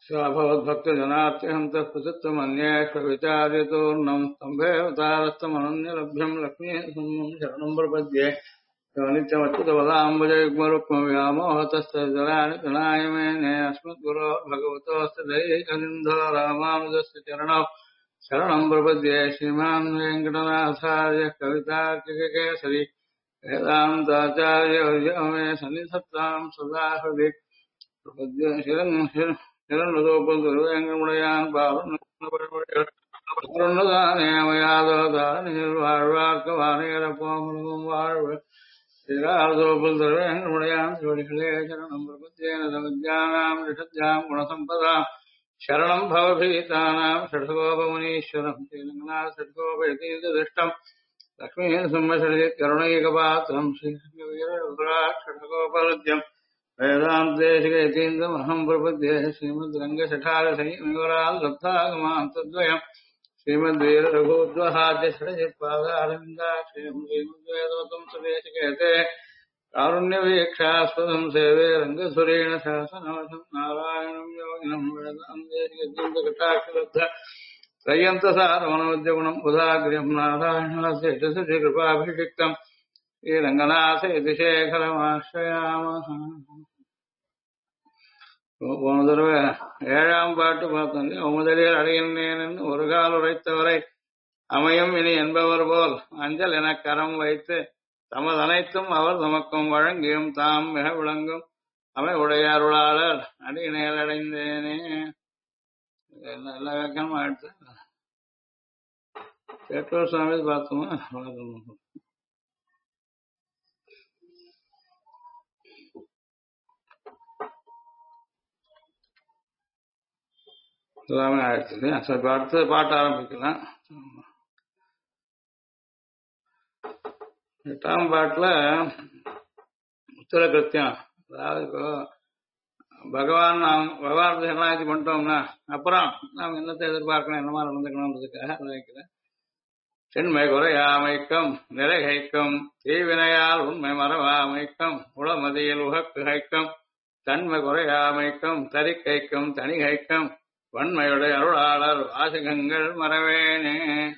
भक्तजनार्त्यहन्तः प्रसिद्धमन्येष्विचार्यतोर्णम् स्तम्भेऽवतारस्तमनन्यलभ्यम् लक्ष्मीः शरणम् प्रपद्ये नित्यमच्युतपदाम्बुजयुग्मरुक्मव्यामोहतस्तजलानि तनाय मेने अस्मद्गुरो भगवतोऽस्य दैकनिन्धो रामानुजस्य चरणौ शरणम् प्रपद्ये श्रीमान् वेङ्कटनाथार्य कवितार्किककेसरी वेदान्ताचार्यवर्यो मे सन्निधत्ताम् सदा हृदि प्रपद्ये शिरन्नुदोपुरुवेङ्कमुடையான் வாழ்வார்க்கவானையரப்போமுழுகும் வாழ்வு சிறார்தோப்புல் திருவேங்கமுடையான் ஜோடிகளே சரணம் பிரபத்தியேன சமஜானாம் ரிஷத்யாம் குணசம்பதாம் शरणं भवभीतानां षड्गोपमुनीश्वरं श्रीरङ्गनाथ षड्गोपयतीन्द्रदृष्टं लक्ष्मीनृसिंहशरीकरुणैकपात्रं श्रीवीररुद्राक्षड्गोपलद्यं वेदान्तेशिकयतीन्द्रमहं प्रपद्ये श्रीमद्रङ्गशठारसंविवराल्लब्धागमान्तद्वयं श्रीमद्वीररघुद्वहाद्यषडजित्पादारविन्दाक्षयं श्रीमद्वेदोतं सुदेशिकेते कारुण्यवीक्षास्पदं सेवे रङ्गसुरेण शासनवशं नारायणं योगिनं वेदान्तेशिकतीन्द्रकटाक्षलब्ध त्रय्यन्तसारमनोद्यगुणं बुधाग्र्यं नारायणस्य कृपाभिषिक्तं श्रीरङ्गनाथ इति शेखरमाश्रयामः போன தடவை 7ஆம் பாட்டு பார்த்தோம். முதலில் அடைகின்றேன் ஒரு கால் உரைத்தவரை அமையும் இனி என்பவர் போல் அஞ்சல் என கரம் வைத்து தமது அனைத்தும் அவர் தமக்கும் வழங்கியும் தாம் மிக விளங்கும் அவை உடையாருளாளர் அடியினையில் அடைந்தேனே. எல்லா விளக்கமும் எடுத்து சேட்டூர் சுவாமி பார்த்தோமா? எல்லாமே ஆயிடுச்சு. சரி, அடுத்த பாட்டு ஆரம்பிக்கலாம். 8ஆம் பாட்டுல உத்தர கிருத்தியம், அதாவது இப்போ பகவான் நாம் விவகாரத்தை சரணாகதி பண்ணிட்டோம்னா அப்புறம் நாம் என்னத்தை எதிர்பார்க்கணும், என்னமா நடந்துக்கணும்ன்றதுக்காக வைக்கிறேன். சென்மை குறையாமைக்கும் நிறைகைக்கும் தீவினையால் உண்மை மறவாமைக்கும் உளமதியில் உகக்குகைக்கும் தன்மை குறையாமைக்கும் தரிக்கைக்கும் தனிகைக்கும் வன்மையுடைய அருளாளர் வாசகங்கள் மறவேனே.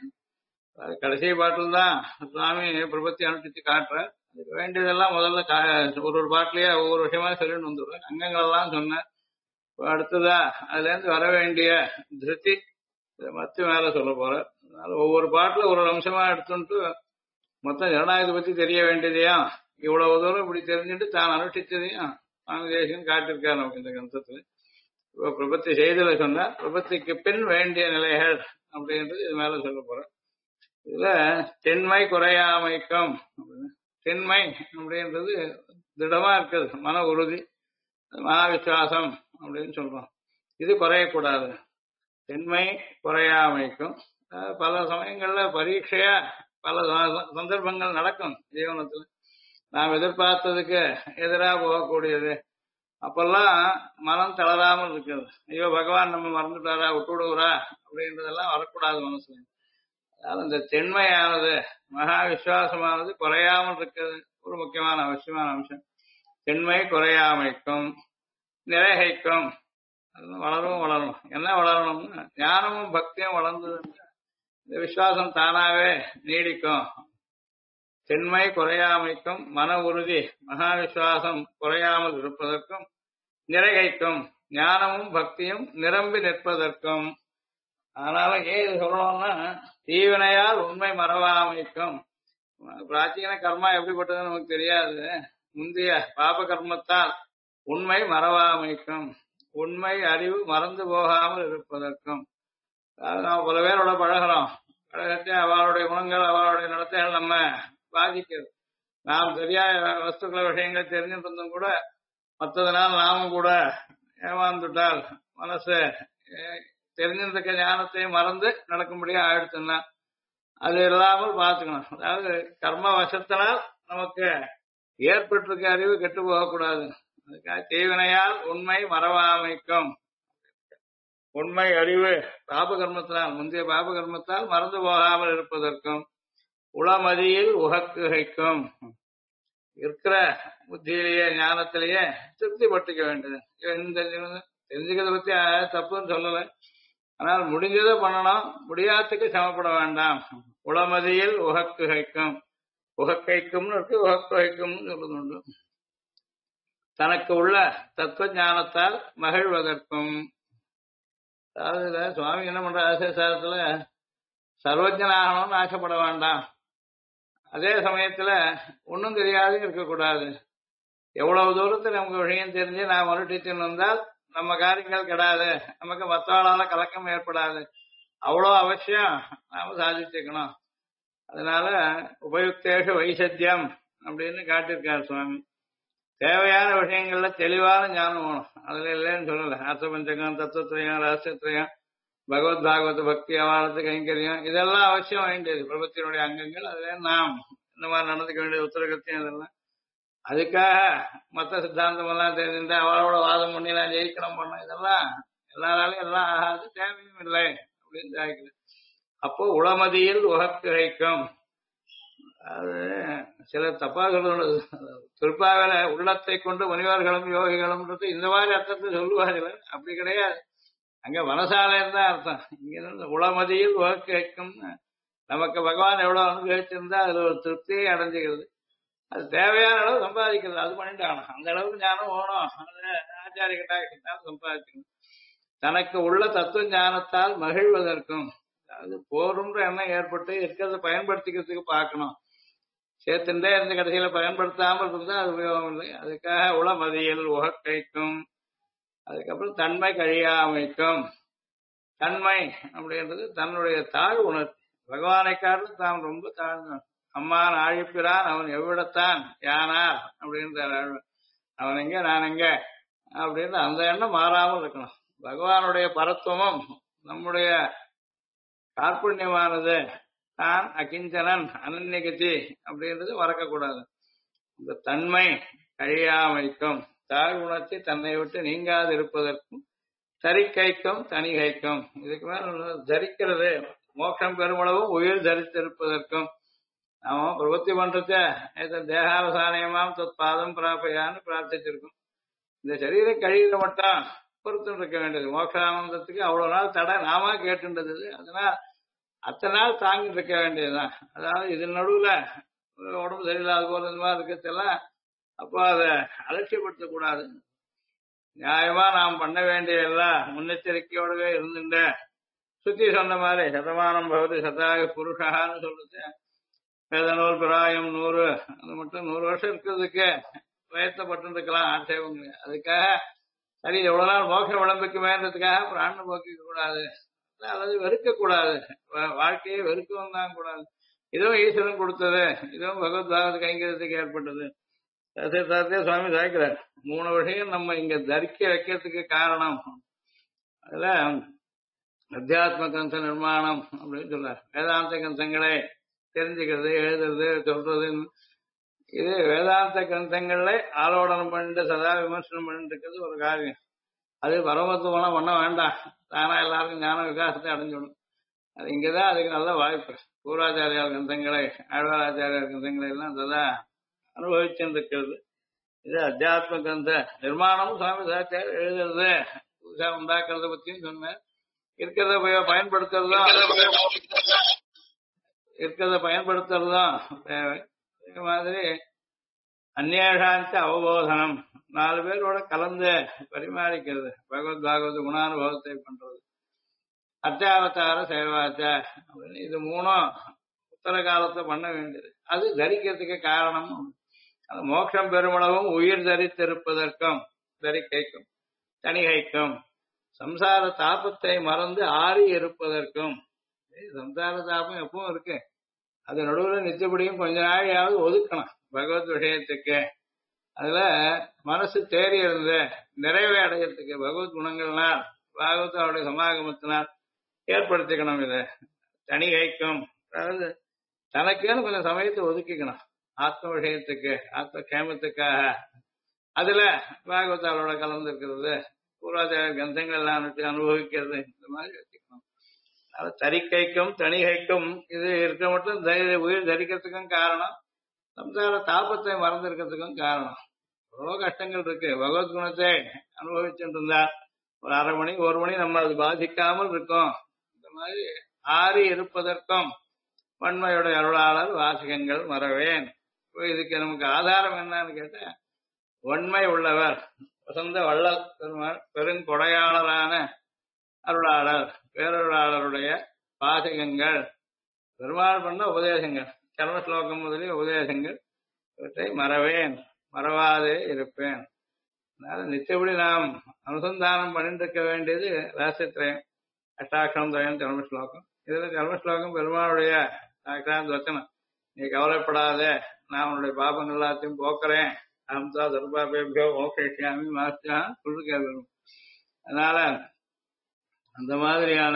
கடைசி பாட்டில் தான் சுவாமி பிரபத்தி அனுப்பிச்சு காட்டுற. அதுக்கு வேண்டியதெல்லாம் முதல்ல ஒரு பாட்டிலேயே ஒவ்வொரு விஷயமா சொல்லிட்டு வந்துடுறேன். அங்கங்கள் எல்லாம் சொன்னேன். அடுத்ததா அதுல இருந்து வர வேண்டிய திருப்தி மத்தி மேல சொல்ல போறேன். அதனால ஒவ்வொரு பாட்டுல ஒரு அம்சமா எடுத்துட்டு மொத்தம் ஜனநாயகத்தை பத்தி தெரிய வேண்டியதையும் இவ்வளவு தூரம் இப்படி தெரிஞ்சுட்டு தான் அனுஷ்டிச்சதையும் சுவாமி தேசிகன் காட்டியிருக்காரு நமக்கு இந்த கிரந்தத்துல. இப்போ பிரபத்தி செய்தல சொன்னா பிரபத்திக்கு பின் வேண்டிய நிலைகள் அப்படின்றது இது மேல சொல்ல போறேன். இதுல தென்மை குறையாமைக்கும், தென்மை அப்படின்றது திடமா இருக்குது, மன உறுதி, மகாவிசுவாசம் அப்படின்னு சொல்றோம். இது குறையக்கூடாது. தென்மை குறையாமைக்கும் பல சமயங்கள்ல பரீட்சையா பல சந்தர்ப்பங்கள் நடக்கும் ஜீவனத்துல. நாம் எதிர்பார்த்ததுக்கு எதிராக போகக்கூடியது. அப்பெல்லாம் மனம் தளராமல் இருக்குது. ஐயோ பகவான் நம்ம மறந்துட்டாரா, விட்டுடுறா அப்படின்றதெல்லாம் வரக்கூடாது மனசுல. அதாவது இந்த தென்மையானது மகா விசுவாசமானது குறையாமல் இருக்கிறது ஒரு முக்கியமான அவசியமான அம்சம். தென்மை குறையாமைக்கும் நிறைகைக்கும் வளரும் வளரும். என்ன வளரணும்னா ஞானமும் பக்தியும் வளர்ந்தது இந்த விசுவாசம் தானாவே நீடிக்கும். தென்மை குறையாமைக்கும் மன உறுதி மகா விசுவாசம் குறையாமல் இருப்பதற்கும் நிறைகைக்கும் ஞானமும் பக்தியும் நிரம்பி நிற்பதற்கும். அதனால ஏன் இது சொல்லணும்னா தீவினையால் உண்மை மறவாமைக்கும். பிராச்சீன கர்மா எப்படிப்பட்டதுன்னு நமக்கு தெரியாது. முந்தைய பாப கர்மத்தால் உண்மை மறவாமைக்கும், உண்மை அறிவு மறந்து போகாமல் இருப்பதற்கும். அதாவது நாம் பல பேரோட பழகிறோம். பழகத்தை அவளுடைய குணங்கள் அவளுடைய நடத்தைகள் நம்ம பாதிக்கிறது. நாம் தெரியாத வஸ்துக்களை விஷயங்கள் தெரிஞ்சுட்டு இருந்தும் கூட மற்றதுனால் நாமும் கூட ஏமாந்துட்டால் மனசு தெரிஞ்சிருக்க ஞானத்தை மறந்து நடக்கும்படியா ஆயிடுச்சுன்னா அது இல்லாமல் பார்த்துக்கணும். அதாவது கர்ம வசத்தினால் நமக்கு ஏற்பட்டிருக்க அறிவு கெட்டு போகக்கூடாது. அதுக்காக தீவினையால் உண்மை மறவாமைக்கும், உண்மை அறிவு பாபகர்மத்தினால் முந்தைய பாபகர்மத்தால் மறந்து போகாமல் இருப்பதற்கும் உளமதியில் உகக்குகைக்கும் இருக்கிற புத்தியிலேயே ஞானத்திலேயே திருப்தி பட்டுக்க வேண்டியது. தெரிஞ்சுக்கிறத பத்தி தப்புன்னு சொல்லலை. ஆனால் முடிஞ்சதை பண்ணணும், முடியாததுக்கு சமப்பட வேண்டாம். உளமதியில் உகக்குகைக்கும், உகக்கைக்கும்னு இருக்கு, உகக்குகைக்கும்னு சொல்றது உண்டு. தனக்கு உள்ள தத்துவ ஞானத்தால் மகிழ்வதற்கும். அதாவது சுவாமி என்ன பண்ற ஆசேசாரத்துல சர்வஜனாகணும்னு ஆசைப்பட வேண்டாம், அதே சமயத்துல ஒன்னும் தெரியாது இருக்கக்கூடாது. எவ்வளவு தூரத்துல நமக்கு விஷயம் தெரிஞ்சு நான் மறுட்டீச்சுன்னு வந்தால் நம்ம காரியங்கள் கெடாது, நமக்கு மற்றவளால கலக்கம் ஏற்படாது. அவ்வளோ அவசியம் நாம சாதிச்சுக்கணும். அதனால உபயுக்தேஷு வைசத்தியம் அப்படின்னு காட்டியிருக்காரு சுவாமி. தேவையான விஷயங்கள்ல தெளிவான ஞானம் வேணும். அதுல இல்லைன்னு சொல்லல. அர்த்தபஞ்சகம், தத்துவத்திரயம், ரகசியத்திரயம், பகவத் பாகவத பக்தி, அவாரத்து கைங்கரியம், இதெல்லாம் அவசியம் வேண்டியது பிரபத்தினுடைய அங்கங்கள். அதுல நாம் இந்த மாதிரி நடந்துக்க வேண்டியது உத்தரகத்தியம். இதெல்லாம் அதுக்காக மத்த சித்தாந்தம் எல்லாம் தெரிஞ்சுட்டா அவளோட வாதம் பண்ணி நான் ஜெயிக்கணும் பண்ண, இதெல்லாம் எல்லாராலையும் எல்லாம் ஆகாது, தேவையும் இல்லை அப்படின்னு ஜாய்க்கல. அப்போ உளமதியில் உகக்கிரைக்கும். அது சிலர் தப்பா சொல்றது, திருப்பாவில உள்ளத்தை கொண்டு முனிவர்களும் யோகிகளும் இந்த மாதிரி அர்த்தத்தை சொல்லுவார்கள். அப்படி கிடையாது. அங்க மனசாலைன்னு தான் அர்த்தம். இங்க இருந்து உளமதியில் உகக்கிரைக்கும். நமக்கு பகவான் எவ்வளவு அனுபவிச்சிருந்தா அதுல ஒரு திருப்தியை அடைஞ்சுக்கிறது. அது தேவையான அளவு சம்பாதிக்கிறது, அது பண்ணிட்டாங்க. அந்த அளவுக்கு ஞானம் வேணும். அது ஆச்சாரிய கட்டாயத்தால் சம்பாதிக்கணும். தனக்கு உள்ள தத்துவ ஞானத்தால் மகிழ்வதற்கும். அது போருன்ற எண்ணம் ஏற்பட்டு இருக்கிறத பயன்படுத்திக்கிறதுக்கு பார்க்கணும். சேர்த்துட்டே இருந்து கடைசியில பயன்படுத்தாமல் இருந்தா அது உபயோகம் இல்லை. அதுக்காக உளமதியில் உகக்கைக்கும். அதுக்கப்புறம் தன்மை கழியாமைக்கும். தன்மை அப்படின்றது தன்னுடைய தாழ் உணர்ச்சி. பகவானை காட்டிலும் தான் ரொம்ப தாழ்ந்தான். அம்மான் ஆழிப்பிறான் அவன் எவ்விடத்தான் யானார் அப்படின்றார். அவன் எங்க நான் எங்க அப்படின்னு அந்த எண்ணம் மாறாமல் இருக்கணும். பகவானுடைய பரத்துவமும் நம்முடைய கார்புண்யமானது தான் அகிஞ்சனன் அனன்யகதி அப்படின்றது மறக்கக்கூடாது. இந்த தன்மை கழியாமைக்கும், தாழ் உணர்ச்சி தன்னை விட்டு நீங்காது இருப்பதற்கும், தரிக்கைக்கும் தனிகைக்கும். இதுக்கு மேல தரிக்கிறது மோட்சம் பெருமளவும் உயிர் தரித்திருப்பதற்கும். நாம பிரவத்தி பண்றத தேகாவசானியமாம் தொத் பாதம் பிராப்பையான்னு பிரார்த்திச்சிருக்கோம். இந்த சரீரம் கழிவுல மட்டும் பொறுத்து இருக்க வேண்டியது. மோட்சானந்தத்துக்கு அவ்வளவு நாள் தடை நாம கேட்டுன்றது. அதனால் அத்தனை நாள் தாங்கிட்டு இருக்க வேண்டியதுதான். அதாவது இதன் நடுவுல உடம்பு சரியில்லாத போல இந்த மாதிரி இருக்கிறதெல்லாம் அப்போ அதை அலட்சியப்படுத்த கூடாது. நியாயமா நாம் பண்ண வேண்டிய எல்லாம் முன்னெச்சரிக்கையோடவே இருந்துட்ட சுத்தி சொன்ன மாதிரி சதமானம் பகுதி சதாக புருஷான்னு சொல்றது. வேதநூல் பிராயம் 100, அது மட்டும் 100 வருஷம் இருக்கிறதுக்கு பிரயத்தப்பட்டு இருக்கலாம், ஆட்சேபம். அதுக்காக சரி எவ்வளவு நாள் மோட்சம் விளம்பிக்குமேன்றதுக்காக பிராணம் போக்கிக்க கூடாது, அல்லது வெறுக்க கூடாது. வாழ்க்கையை வெறுக்கவும் தான் கூடாது. இதுவும் ஈஸ்வரன் கொடுத்தது, இதுவும் பகவத் பாகவத கைங்கிறதுக்கு ஏற்பட்டது. சுவாமி சாய்க்கிறார் 3 விஷயம் நம்ம இங்க தரிக்க வைக்கிறதுக்கு காரணம். அதுல அத்தியாத்ம கிரந்த நிர்மாணம் அப்படின்னு சொல்றார். வேதாந்த கிரந்தங்களை தெரிஞ்சுக்கிறது, எழுதுறது, சொல்றது. இது வேதாந்த கிரந்தங்கள்ல ஆலோடனம் பண்ணிட்டு சதா விமர்சனம் பண்ணிட்டு இருக்கிறது ஒரு காரியம். அது பரமத்துவம் பண்ண வேண்டாம், தானா எல்லாருக்கும் ஞான விகாசத்தை அடைஞ்சிடும். அது இங்கதான் அதுக்கு நல்ல வாய்ப்பு. பூர்வாச்சாரியார் கிரந்தங்களை, ஆழ்வாராச்சாரியார் கிரந்தங்களை எல்லாம் சதா அனுபவிச்சுருக்கிறது. இது அத்தியாத்ம கிரந்த நிர்மாணம். சுவாமி சாச்சார் எழுதுறது, புதுசா உண்டாக்குறத பத்தியும் சொன்னார். இருக்கிறத பயன்படுத்துறதும் தேவை. அதே மாதிரி அந்நேஷாந்த அவபோதனம், 4 பேரோட கலந்து பரிமாறிக்கிறது, பகவத் பாகவத குணானுபவத்தை பண்றது. அத்தியாவதார சேவாச்ச அப்படின்னு இது 3 உத்தர காலத்தை பண்ண வேண்டியது. அது தரிக்கிறதுக்கு காரணம். அது மோட்சம் பெருமளவும் உயிர் தரித்திருப்பதற்கும், தரிக்கைக்கும் தனிகைக்கும், சம்சார தாபத்தை மறந்து ஆறி இருப்பதற்கும். சம்சார தாபம் எப்பவும் இருக்கு, அது நடுவில் நிச்சயப்படியும் கொஞ்ச நாளையாவது ஒதுக்கணும் பகவத் விஷயத்துக்கு. அதுல மனசு தேறி இருந்த நிறைவை அடையறதுக்கு பகவத் குணங்கள்னால் பாகவத்தாவுடைய சமாகமத்தினால் ஏற்படுத்திக்கணும். இதை தனிகைக்கும், அதாவது தனக்குன்னு கொஞ்சம் சமயத்தை ஒதுக்கிக்கணும் ஆத்ம விஷயத்துக்கு, ஆத்ம கேமத்துக்காக. அதுல பாகவத்தாளோட கலந்து இருக்கிறது, பூர்வாச்சார கிரந்தங்கள் எல்லாம் அனுபவிக்கிறது, இந்த மாதிரி வச்சுக்கணும். அதனால தரிக்கைக்கும் தனிகைக்கும் இது இருக்க மட்டும் உயிர் தரிக்கிறதுக்கும் காரணம், சம்சார தாபத்தை மறந்திருக்கிறதுக்கும் காரணம். எவ்வளோ கஷ்டங்கள் இருக்கு. பகவத் குணத்தை அனுபவிச்சுட்டு இருந்தார், ஒரு அரை மணி ஒரு மணி நம்ம அது பாதிக்காமல் இருக்கோம். இந்த மாதிரி ஆறி இருப்பதற்கும் வன்மையுடைய அருளாளர் வாசகங்கள் மறவேன். இப்போ இதுக்கு நமக்கு ஆதாரம் என்னன்னு கேட்டா, வன்மை உள்ளவர் வசந்த வள்ளல் பெருமாள் பெருங்கொடையாளரான அருளாளர் பேரருளாளருடைய வாசகங்கள் பெருமாள் பண்ண உபதேசங்கள் சர்வ ஸ்லோகம் முதலிய உபதேசங்கள் இவற்றை மறவேன், மறவாதே இருப்பேன். அதனால நிச்சயப்படி நாம் அனுசந்தானம் பண்ணிட்டு இருக்க வேண்டியது ரகசியத்திரயம், அஷ்டாட்சரம் திரயம் தர்ம ஸ்லோகம். இதுல தர்ம ஸ்லோகம் பெருமாளுடைய சாட்சாத் வச்சனம். நீ கவலைப்படாத, நான் உன்னுடைய பாபங்கள் எல்லாத்தையும் போக்குறேன். அம்சா சர்பாபேபியோ மோக்ஷாமி மாஸ்டா சொல்லு. அதனால அந்த மாதிரியான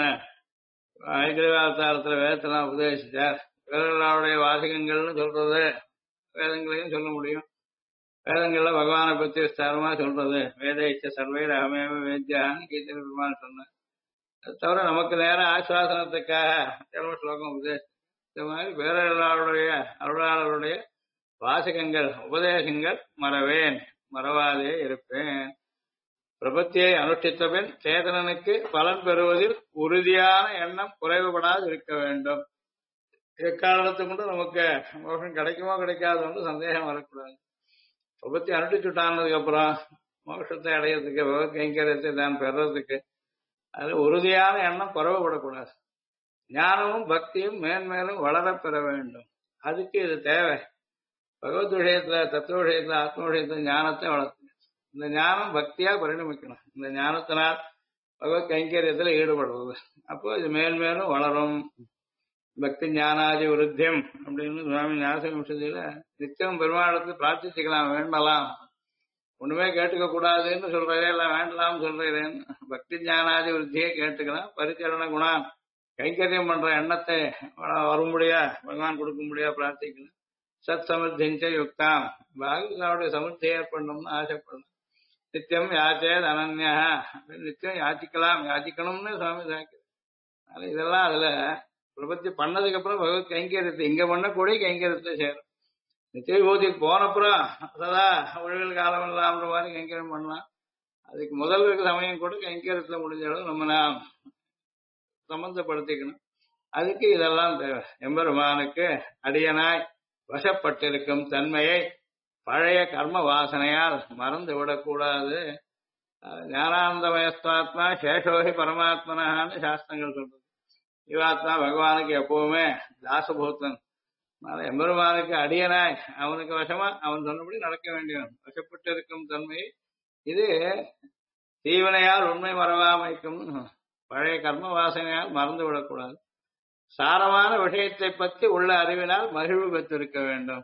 ஐக்கிரவாசாரத்துல வேதத்தெல்லாம் உபதேசிச்சார். வேதங்களுடைய வாசகங்கள்னு சொல்றது வேதங்களையும் சொல்ல முடியும். வேதங்கள்ல பகவானை பத்தி விஸ்தாரமா சொல்றது வேத இச்ச சர்வை ரகமேவ வேத்தியான்னு கீதை பெருமான் சொன்னார். அது தவிர நமக்கு நேரம் ஆசுவாசனத்துக்காக தர்ம ஸ்லோகம் உபதேசம். இந்த மாதிரி பேரருளாளருடைய அருளாளருடைய வாசகங்கள் உபதேசங்கள் மறவேன், மறவாதே இருப்பேன். பிரபத்தியை அனுஷ்டித்த பின் சேதனனுக்கு பலன் பெறுவதில் உறுதியான எண்ணம் குறைவுபடாது இருக்க வேண்டும். எக்காரணத்துக்கு கொண்டு நமக்கு மோஷம் கிடைக்குமோ கிடைக்காது சந்தேகம் வரக்கூடாது. பிரபத்தி அனுஷ்டிச்சுட்டானதுக்கு அப்புறம் மோட்சத்தை அடையிறதுக்கு பகவத் கைங்கரியத்தை தான் பெறறதுக்கு அது உறுதியான எண்ணம் குறைவுபடக்கூடாது. ஞானமும் பக்தியும் மேன்மேலும் வளர பெற வேண்டும். அதுக்கு இது தேவை. பகவத் விஷயத்துல, தத்துவ விஷயத்துல, ஆத்ம விஷயத்துல ஞானத்தை வளர்த்து இந்த ஞானம் பக்தியா பரிணமிக்கணும். இந்த ஞானத்தினால் பகவத் கைங்கரியத்துல ஈடுபடுறது. அப்போ இது மேன்மேலும் வளரும். பக்தி ஞானாதி விருத்தியம் அப்படின்னு சுவாமி ஞாசகம்சதியில நித்தியம் பெருமாளுக்கு பிரார்த்திச்சுக்கலாம், வேண்டலாம். ஒண்ணுமே கேட்டுக்க கூடாதுன்னு சொல்றதே, எல்லாம் வேண்டலாம்னு சொல்றேன்னு. பக்தி ஞானாதி விருத்தியை கேட்டுக்கலாம். பரிச்சரண குணம் கைங்கரியம் பண்ற எண்ணத்தை வரும்படியா பகவான் கொடுக்கும்படியா பிரார்த்திக்கலாம். சத் சமிருத்திஞ்ச யுக்தாம் பாகவதாவுடைய சமிருத்தி ஏற்படணும்னு ஆசைப்படணும். நித்தியம் யாச்சேத் அனன்யா நித்தியம் யாச்சிக்கலாம், யாச்சிக்கணும்னு சுவாமி சாய்க்கிறார். இதெல்லாம் அதுல பிரபத்தி பண்ணதுக்கு அப்புறம் பகவத் கைங்கரியத்தை இங்க பண்ணக்கூடிய கைங்கரியத்தை சேரும். நித்திய விபூதிக்கு போனப்புறம் சதா ஒழுகல் காலம் இல்லாமன்ற மாதிரி கைங்கரியம் பண்ணலாம். அதுக்கு முதல் இருக்க சமயம் கூட கைங்கரியத்துல முடிஞ்ச அளவு நம்ம நாம் சம்பந்தப்படுத்திக்கணும். அதுக்கு இதெல்லாம் தேவை. எம்பெருமானுக்கு அடியனாய் வசப்பட்டிருக்கும் தன்மையை பழைய கர்ம வாசனையால் மறந்து விடக்கூடாது. ஞானாந்தமயஸ்தாத்மா சேஷோகி பரமாத்மனான்னு சாஸ்திரங்கள் சொல்றது. ஜீவாத்மா பகவானுக்கு எப்பவுமே தாசபூத்தன். எம்பெருமானுக்கு அடியனாய் அவனுக்கு வசமா அவன் சொன்னபடி நடக்க வேண்டியவன். வசப்பட்டு இருக்கும் தன்மை இது தீவினையால் உண்மை மறவாமைக்கும். பழைய கர்ம வாசனையால் மறந்து விடக்கூடாது. சாரமான விஷயத்தை பற்றி உள்ள அறிவினால் மகிழ்வு பெற்றிருக்க வேண்டும்.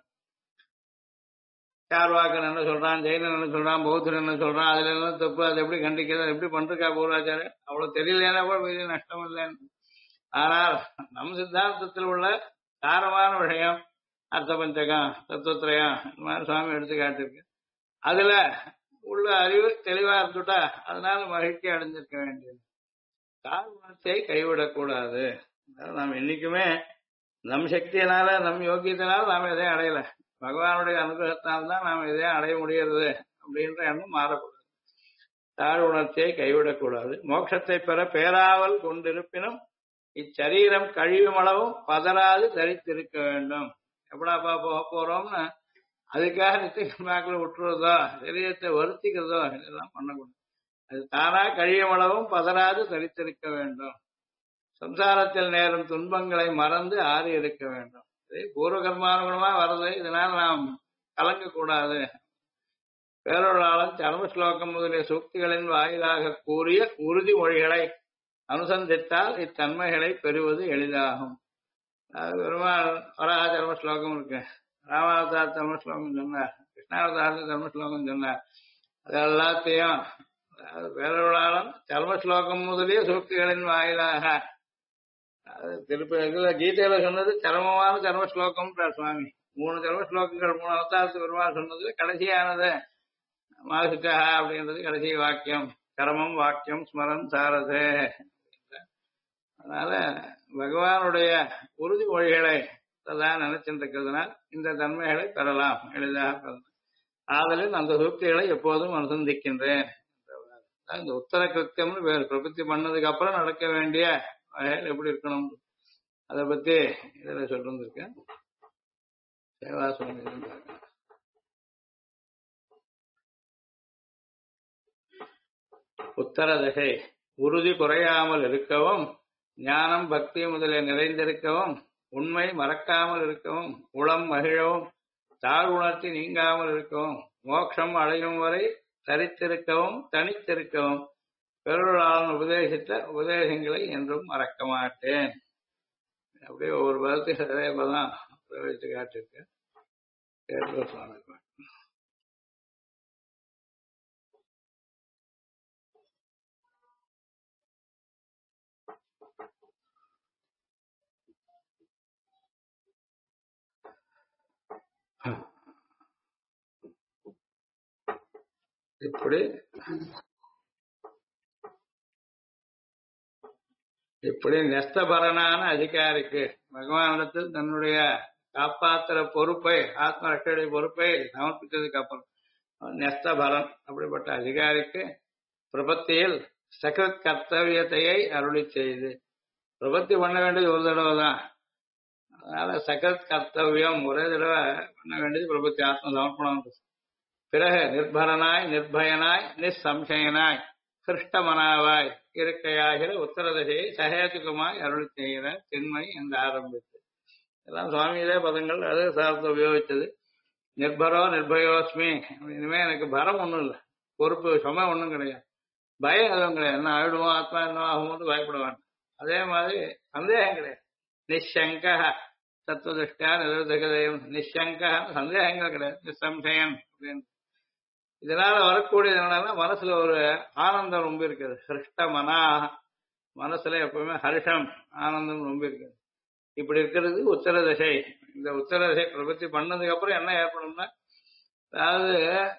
சார்வாக்கன் என்ன சொல்றான், ஜெயினன் என்ன சொல்றான், பௌத்தன் என்ன சொல்றான், அதுல எல்லாம் தப்பு, அது எப்படி கண்டிக்கிறது, எப்படி பண்றா பூர்வாச்சாரியர், அவ்வளவு தெரியலன்னா கூட பெரிய நஷ்டம் இல்லைன்னு. ஆனால் நம் சித்தாந்தத்தில் உள்ள சாரமான விஷயம் அர்த்த பஞ்சகம், தத்துவத்திரயம், இந்த மாதிரி சுவாமி எடுத்து காட்டிருக்கு. அதுல உள்ள அறிவு தெளிவா இருந்துட்டா அதனால மகிழ்ச்சி அடைஞ்சிருக்க வேண்டியது. சார்பத்தை கைவிடக்கூடாது. நாம் என்னைக்குமே நம் சக்தியினால நம் யோகியத்தினால நாம் எதையும் அடையல, பகவானுடைய அனுகிரகத்தால் தான் நாம் எதையும் அடைய முடிகிறது அப்படின்ற எண்ணம் மாறக்கூடாது. தாழ்வுணர்ச்சியை கைவிடக்கூடாது. மோட்சத்தை பெற பேராவல் கொண்டிருப்பினும் இச்சரீரம் கழிவுமளவும் பதறாது தரித்திருக்க வேண்டும். எப்படாப்பா போக போறோம்னு அதுக்காக நித்திய கர்மாக்களை விட்டுறதோ சரீரத்தை வருத்திக்கிறதோ இதெல்லாம் பண்ணக்கூடாது. அது தானா கழியுமளவும் பதறாது தரித்திருக்க வேண்டும். சம்சாரத்தில் நேரும் துன்பங்களை மறந்து ஆறி இருக்க வேண்டும். இது பூர்வ கர்மானுகுணமா வருது, இதனால் நாம் கலங்கக்கூடாது. பேரொருளாளன் சர்ம ஸ்லோகம் முதலிய சூக்திகளின் வாயிலாக கூறிய உறுதிமொழிகளை அனுசந்தித்தால் இத்தன்மைகளை பெறுவது எளிதாகும். பெருமாள் வராக தர்ம ஸ்லோகம் இருக்கு, ராமாவதார தர்ம ஸ்லோகம் சொன்னார், கிருஷ்ணாவதார தர்ம ஸ்லோகம் சொன்னார். அது எல்லாத்தையும் பேரொருளாளன் தர்ம ஸ்லோகம் முதலிய சூக்திகளின் வாயிலாக திருப்பி கீதையில சொன்னது சரமமான தர்ம ஸ்லோகம் சுவாமி. 3 தர்ம ஸ்லோகங்கள் 3 அவதாரத்து பெருமாள் சொன்னது கடைசியானது மாசுச்சா அப்படின்றது கடைசி வாக்கியம். கரமம் வாக்கியம் ஸ்மரன் சாரதே. அதனால பகவானுடைய உறுதிமொழிகளை தான் நினைச்சுட்டு இருக்கிறதுனால் இந்த தன்மைகளை பெறலாம், எளிதாக பெறலாம். ஆதலில் அந்த சூக்திகளை எப்போதும் அனுசந்திக்கின்றேன். இந்த உத்தர கிருத்தியம்னு வேறு பிரபத்தி பண்ணதுக்கு அப்புறம் நடக்க வேண்டிய வகைகள் எப்படி இருக்கணும் அதை பத்தி இதுல சொல்லிருந்திருக்கேன். சேவாசனம் உத்தர தசை உறுதி குறையாமல் இருக்கவும், ஞானம் பக்தி முதலில் நிறைந்திருக்கவும், உண்மை மறக்காமல் இருக்கவும், உளம் மகிழவும், தாழ்வுணர்ச்சி நீங்காமல் இருக்கவும், மோட்சம் அடையும் வரை தரித்திருக்கவும் தனித்திருக்கவும் பெருளாளன் உபதேசித்த உபதேசங்களை என்றும் மறக்க மாட்டேன். அப்படியே ஒவ்வொரு பதத்தையும் அதே பதம் பிரவேசித்து காட்டிருக்கேன். இப்படி நெஸ்தபரனான அதிகாரிக்கு பகவானிடத்தில் தன்னுடைய காப்பாற்றுற பொறுப்பை, ஆத்ம ரட்சடைய பொறுப்பை சமர்ப்பித்ததுக்கு அப்புறம் நெஸ்தபரன் அப்படிப்பட்ட அதிகாரிக்கு பிரபத்தியில் சகிருத் கர்த்தவியத்தையை அருளி செய்து, பிரபத்தி பண்ண வேண்டியது ஒரு தடவை தான். அதனால சகிருத் கர்த்தவியம் ஒரே தடவை பண்ண வேண்டியது பிரபத்தி ஆத்ம சமர்ப்பணம். பிறகு நிர்பரனாய் நிர்பயனாய் நிசம்சயனாய் கிருஷ்டமனாவாய் இருக்கையாகிற உத்தரதசையை சகேதுக்குமாய் அருள் செய்கிற திண்மை என்று ஆரம்பித்து எல்லாம் சுவாமியிலே பதங்கள் அது சார்ந்து உபயோகித்தது. நிர்பரோ நிர்பயோஸ்மி, இனிமே எனக்கு பரம் ஒன்றும் இல்லை, பொறுப்பு சுமை ஒன்றும் கிடையாது, பயம் எதுவும் கிடையாது, என்ன ஆயிடுவோம் ஆத்மா என்ன ஆகும்போது பயப்படுவான். அதே மாதிரி சந்தேகம் கிடையாது. நிஷங்க தத்துவதிஷ்டா நிர்தகதயம், நிஷங்க சந்தேகங்கள் கிடையாது, நிசம்சயன் அப்படின்னு. இதனால வரக்கூடியது என்னன்னா மனசுல ஒரு ஆனந்தம் ரொம்ப இருக்குது. ஹிருஷ்ட மனா, மனசுல எப்பவுமே ஹர்ஷம் ஆனந்தம் ரொம்ப இருக்குது. இப்படி இருக்கிறது உத்தர தசை. இந்த உத்தர தசை பிரபத்தி பண்ணதுக்கு அப்புறம் என்ன ஏற்படும்னா, அதாவது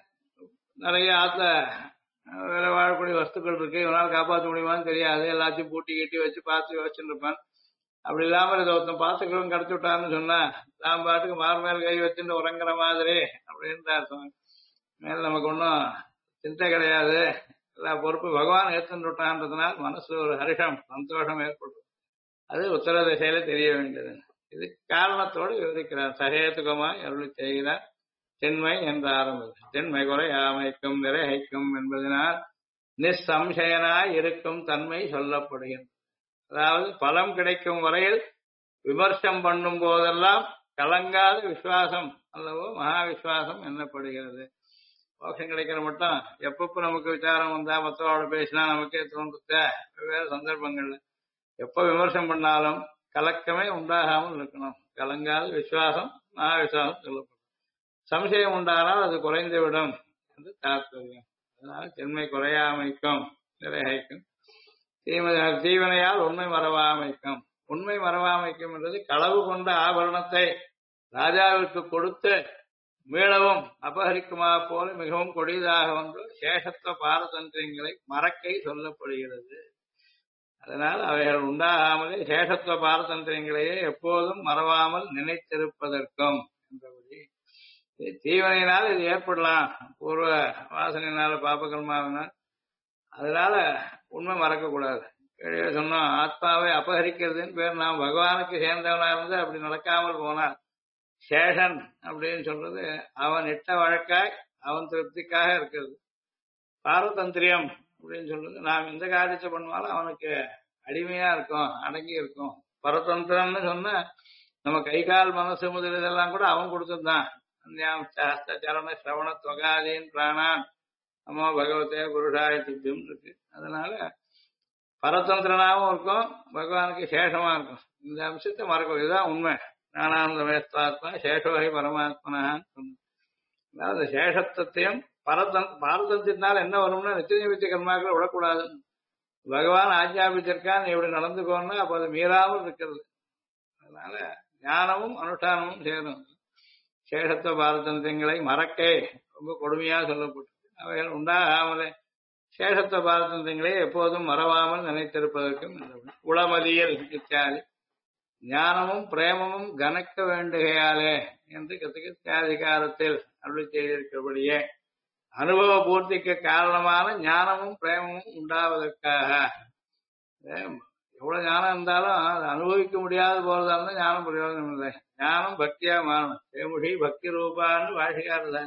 நிறைய ஆத்துல வேலை வாழக்கூடிய வஸ்துக்கள் இருக்கு, இவனால் காப்பாற்ற முடியுமான்னு தெரியாது, எல்லாத்தையும் பூட்டி கட்டி வச்சு பார்த்து யோசிச்சுட்டு இருப்பான். அப்படி இல்லாமல் இதை ஒருத்தன் பார்த்துக்கிறவங்க கிடைச்சி விட்டான்னு சொன்னா நான் பாட்டுக்கு மார் மேல் கை வச்சுட்டு உறங்குற மாதிரி அப்படின்னு அர்த்தம். மேல நமக்கு ஒன்றும் சிந்தை கிடையாது, எல்லா பொறுப்பு பகவான் ஏற்றுன்னு விட்டான்றதுனால் மனசுல ஒரு ஹரிஷம் சந்தோஷம் ஏற்படும். அது உத்தர திசையில தெரிய வேண்டியது. இது காரணத்தோடு விவரிக்கிறார். சகேதுகமாய் அருளி செய்கிறார் தென்மை என்று ஆரம்பித்தார். தென்மை குறை அமைக்கும் நிறைக்கும் என்பதனால் நிசம்சயனாய் இருக்கும் தன்மை சொல்லப்படுகிறது. அதாவது பலம் கிடைக்கும் வரையில் விமர்சனம் பண்ணும் போதெல்லாம் கலங்காத விசுவாசம் அல்லவோ மகா விசுவாசம் என்னப்படுகிறது. மோட்சம் கிடைக்கிற மட்டும் எப்பப்ப நமக்கு விசாரம் வந்தா மற்றவோட பேசினா நமக்கே தோன்றுத்த வெவ்வேறு சந்தர்ப்பங்கள்ல எப்ப விமர்சனம் பண்ணாலும் கலக்கமே உண்டாகாமல் இருக்கணும். கலங்காத விசுவாசம் மகா விசுவாசம் சொல்லப்படும். சம்சயம் உண்டானால் அது குறைந்து விடும் என்று தாற்பயம். அதனால தென்மை குறையாமைக்கும் நிறைக்கும், தீவனையால் உண்மை மறவாமைக்கும். உண்மை மறவாமைக்கும் என்றது களவு கொண்ட ஆபரணத்தை ராஜாவிற்கு கொடுத்து மீளவும் அபகரிக்குமா போல மிகவும் கொடியதாக ஒன்று சேஷத்துவ பாரதந்திரங்களை மறக்கை சொல்லப்படுகிறது. அதனால் அவைகள் உண்டாகாமலே சேஷத்துவ பாரதந்திரங்களையே எப்போதும் மறவாமல் நினைத்திருப்பதற்கும் என்றபடி தீவனையினால் இது ஏற்படலாம், பூர்வ வாசனையினால பாபகர்மாவினால். அதனால உண்மை மறக்க கூடாது. சொன்னோம் ஆத்மாவை அபகரிக்கிறதுன்னு பேர். நாம் பகவானுக்கு சேர்ந்தவனா இருந்து அப்படி நடக்காமல் போனார். சேஷன் அப்படின்னு சொல்றது அவன் இட்ட வழக்காய் அவன் திருப்திக்காக இருக்கிறது. பாரதந்திரியம் அப்படின்னு சொல்றது நாம் எந்த காரியத்தை பண்ணுவாலும் அவனுக்கு அடிமையா இருக்கும், அடங்கி இருக்கும். பரதந்திரம்னு சொன்ன நம்ம கை கால் மனசு முதல் இதெல்லாம் கூட அவன் கொடுத்துருந்தான். சரண சிரவண தொகாதீன் பிராணான் அம்மா பகவத்தே புருஷாய துப்பியம் இருக்கு. அதனால பரதந்திரனாவும் இருக்கும், பகவானுக்கு சேஷமா இருக்கும். இந்த அம்சத்தை மறக்கும். இதுதான் உண்மை. ஞானானந்தமேஸ்தாத்மா சேஷோகை பரமாத்மனான்னு சொன்ன. அதாவது சேஷத்துவத்தையும் பாரதந்திரத்தினால என்ன வரும்னா நித்திய கர்மாக்களை விடக்கூடாது. பகவான் ஆஜ்ஞாபிச்சிருக்கான், இப்படி நடந்துக்கோன்னா அப்ப அது மீறாமல் இருக்கிறது. அதனால ஞானமும் அனுஷ்டானமும் சேரும். சேஷத்துவ பாரதந்திரங்களை மறக்கே ரொம்ப கொடுமையா சொல்லப்பட்டு அவைகள் உண்டாகாமலே சேஷத்துவ பாரதந்திரங்களை எப்போதும் மறவாமல் நினைத்திருப்பதற்கும் உளமதியல் இத்தியாதி ஞானமும் பிரேமமும் கனக்க வேண்டுகையாலே என்று கத்திகாரத்தில் அருளி செய்திருக்கிறபடியே அனுபவ பூர்த்திக்கு காரணமான ஞானமும் பிரேமமும் உண்டாவதற்காக. எவ்வளவு ஞானம் இருந்தாலும் அதை அனுபவிக்க முடியாத போறதா இருந்தா ஞானம் பிரயோஜனம் இல்லை. ஞானம் பக்தியா மாறணும். தேமுடி பக்தி ரூபான்னு வாசிக்காரதான்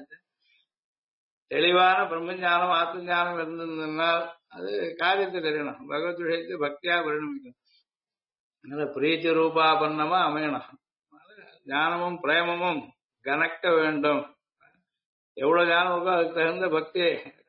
தெளிவான பிரம்ம ஞானம் ஆத்ம ஞானம் இருந்திருந்தால் அது காரியத்தை தெரியணும். பகவத் விஷயத்தை பக்தியா பரிணமிக்கணும். அதனால பிரீத்தி ரூபாபன்னமா அமையணும். ஞானமும் பிரேமமும் கனக்க வேண்டும். எவ்வளவு ஞானம் இருக்கோ அதுக்கு தகுந்த பக்தி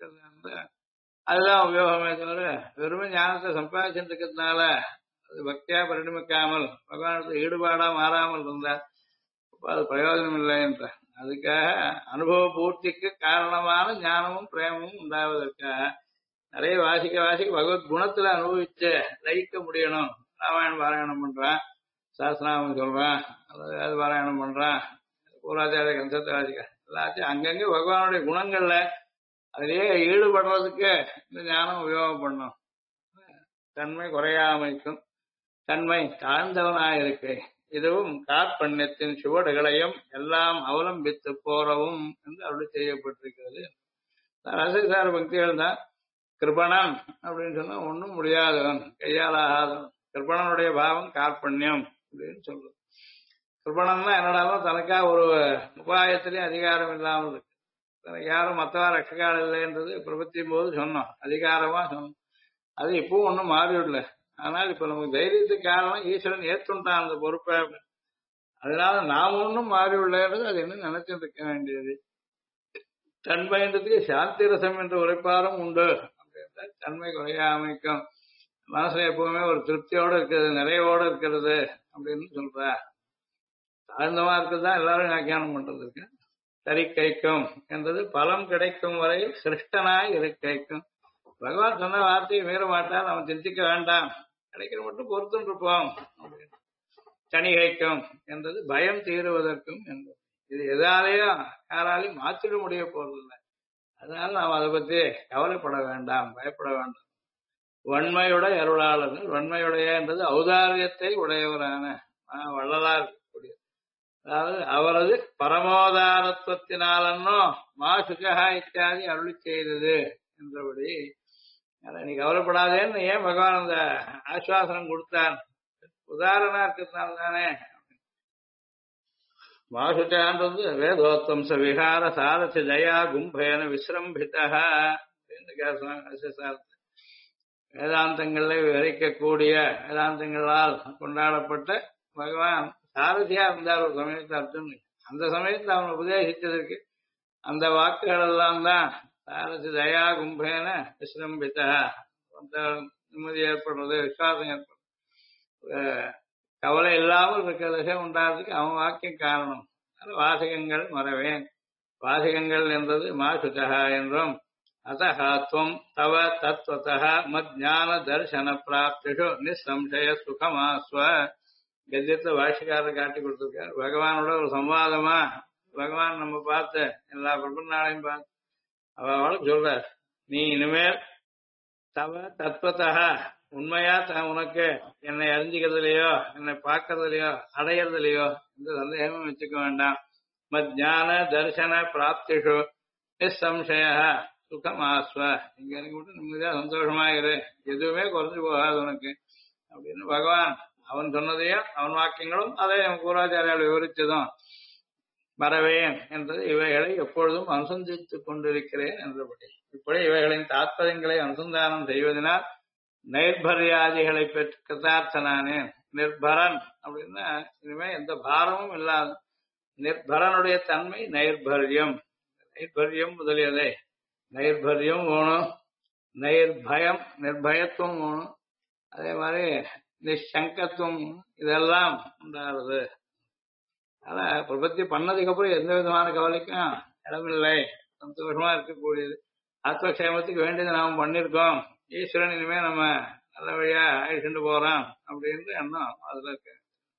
அதுதான் உபயோகமே தவிர வெறுமே ஞானத்தை சம்பாதிச்சுட்டு இருக்கிறதுனால அது பக்தியா பரிணமிக்காமல் பகவானத்துக்கு ஈடுபாடா மாறாமல் இருந்தால் அது பிரயோஜனம் இல்லை என்ற அதுக்காக அனுபவ பூர்த்திக்கு காரணமான ஞானமும் பிரேமமும் உண்டாவதற்காக நிறைய வாசிக்க வாசிக்க பகவத் குணத்துல அனுபவிச்சு லயிக்க முடியணும். ராமாயணம் பாராயணம் பண்றான், சாஸ்திராமம் சொல்றான், அது பாராயணம் பண்றான், பூராச்சாரிய கம்சத்தை வாசிக்க எல்லாத்தையும் அங்கங்க பகவானுடைய குணங்கள்ல அதிலேயே ஈடுபடுறதுக்கு இந்த ஞானம் உபயோகப்படணும். தன்மை குறையாமைக்கும் தன்மை தாழ்ந்தவனாயிருக்கு இதுவும் காற்பண்யத்தின் சுவடுகளையும் எல்லாம் அவலம்பித்து போறவும் என்று அருள் செய்யப்பட்டிருக்கிறது. ரசசார பக்திகள் தான் கிருபணன் அப்படின்னு சொன்னா ஒன்னும் முடியாதவன், கையாலாகாதவன். கிருபணனுடைய பாவம் காற்பண்யம் அப்படின்னு சொல்றது. கிருபணன்னா என்னடாலும் தனக்கா ஒரு உபாயத்திலேயும் அதிகாரம் இல்லாமல் இருக்கு. தனக்கு யாரும் மற்றவா ரட்சகால் இல்லைன்றது பிரபத்தியும் போது சொன்னோம், அதிகாரமா சொன்னோம். அது இப்பவும் ஒன்றும் மாறிவிடல. ஆனால் இப்ப நமக்கு தைரியத்துக்கு காரணம் ஈஸ்வரன் ஏற்றுட்டான் அந்த பொறுப்பை. அதனால நாம் ஒன்றும் மாறிவிடலைன்றது அது என்ன நினைச்சிட்டு இருக்க வேண்டியது. தன்மைன்றதுக்கு சாந்தி ரசம் என்ற உரைப்பாரும் உண்டு. தன்மை குறையாமைக்கும் மனசுல எப்பவுமே ஒரு திருப்தியோடு இருக்கிறது, நிறைவோடு இருக்கிறது அப்படின்னு சொல்ற. தாழ்ந்தமா இருக்கிறதுதான் எல்லாரும் வியாக்கியானம் பண்றதுக்கு. தரிக்கைக்கும் என்றது பலம் கிடைக்கும் வரை சிருஷ்டனாய் இருக்கைக்கும். பகவான் சொன்ன வார்த்தையை மீற மாட்டால் அவன் சிந்திக்க வேண்டாம், கிடைக்கிற மட்டும் பொறுத்துன்னு இருப்போம். தனிகைக்கும் என்றது பயம் தீருவதற்கும் என்பது. இது எதாலையும் யாராலையும் மாற்றிட முடிய போறதில்லை. அதனால நாம் அதை பத்தி கவலைப்பட வேண்டாம், பயப்பட வேண்டாம். வன்மையுடைய அருளாளர்கள், வன்மையுடைய என்றது ஔதாரியத்தை உடையவரான வள்ளலார் இருக்கக்கூடிய, அதாவது அவரது பரமோதாரத்துவத்தினாலன்னோ மா சுகா இத்தியாதி அருளி செய்தது என்றபடி. நீ கவலைப்படாதேன்னு ஏன் பகவான் அந்த ஆசுவாசனம் கொடுத்தான்? உதாரணா இருக்கிறதுனால தானே. மாசுச்சான்றது வேதோத்தம்ச விஹார சாரசி தயா கும்பேன விசிரம்பிதா. வேதாந்தங்களை விவரிக்கக்கூடிய வேதாந்தங்களால் கொண்டாடப்பட்ட பகவான் சாரதியா இருந்தார் ஒரு சமயத்தை அர்த்தம். அந்த சமயத்தில் அவன் உபதேசித்ததற்கு அந்த வாக்குகள் எல்லாம் தான் சாரசி தயா கும்பேன விசிரம்பிதா. நிம்மதி ஏற்படுறது, விசுவாசம் ஏற்படுறது, கவலை இல்லாமல் இருக்கிறதே உண்டாகிறதுக்கு அவன் வாக்கியம் காரணம். வாசகங்கள் மறவேன். வாசகங்கள் என்றது மாசுதா என்றும் அத்தம் தவ தத்துவத மத் ஞான தர்சன பிராப்திஷு நிசம்சய சுகமாஸ்வ. கத்தியத்தை வாஷிக்காரர் காட்டி கொடுத்திருக்கார். பகவானோட ஒரு சம்வாதமா பகவான் நம்ம பார்த்து எல்லா பிரபன்னாளையும் பார்த்து அவளுக்கு சொல்றார், நீ இனிமேல் தவ தத்துவத்தா உண்மையா உனக்கு என்னை அறிஞ்சிக்கிறதுலையோ என்னை பார்க்கறதுலையோ அடையிறதுலையோ இந்த சந்தேகமும் வச்சுக்க வேண்டாம். மத் ஞான தர்சன பிராப்திஷு நிசம்சய சுகமாஸ்வ. இங்க எனக்கு மட்டும் நிம்மதியா சந்தோஷமாயிரு, எதுவுமே குறைஞ்சு போகாது உனக்கு அப்படின்னு பகவான் அவன் சொன்னதையும் அவன் வாக்கியங்களும் அதை பூர்வாச்சாரியால் விவரிச்சதும் வரவேன் என்றது இவைகளை எப்பொழுதும் அனுசந்தித்துக் கொண்டிருக்கிறேன் என்றபடி. இப்படி இவைகளின் தாத்பரியங்களை அனுசந்தானம் செய்வதனால் நைர்பர்யாதிகளை பெற்று கிருதார்த்தனானேன். நிர்பரன் அப்படின்னா இனிமே எந்த பாரமும் இல்லாத நிர்பரனுடைய தன்மை நைர்பர்யம். நைர்பர்யம் முதலியதை நைர்பர்யம் வேணும், நைர்பயம் நிர்பயத்துவம் வேணும், அதே மாதிரி நிசங்கத்துவம் இதெல்லாம் உண்டாகிறது. ஆனா பிரபத்தி பண்ணதுக்கு அப்புறம் எந்த விதமான கவலைக்கும் இடமில்லை, சந்தோஷமா இருக்கக்கூடியது. ஆத்மக்ஷேமத்துக்கு வேண்டியது நாம பண்ணிருக்கோம், ஈஸ்வரன் இனிமே நம்ம நல்ல வழியா அழிச்சுட்டு போறோம் அப்படின்னு எண்ணம் அதுல இருக்கு.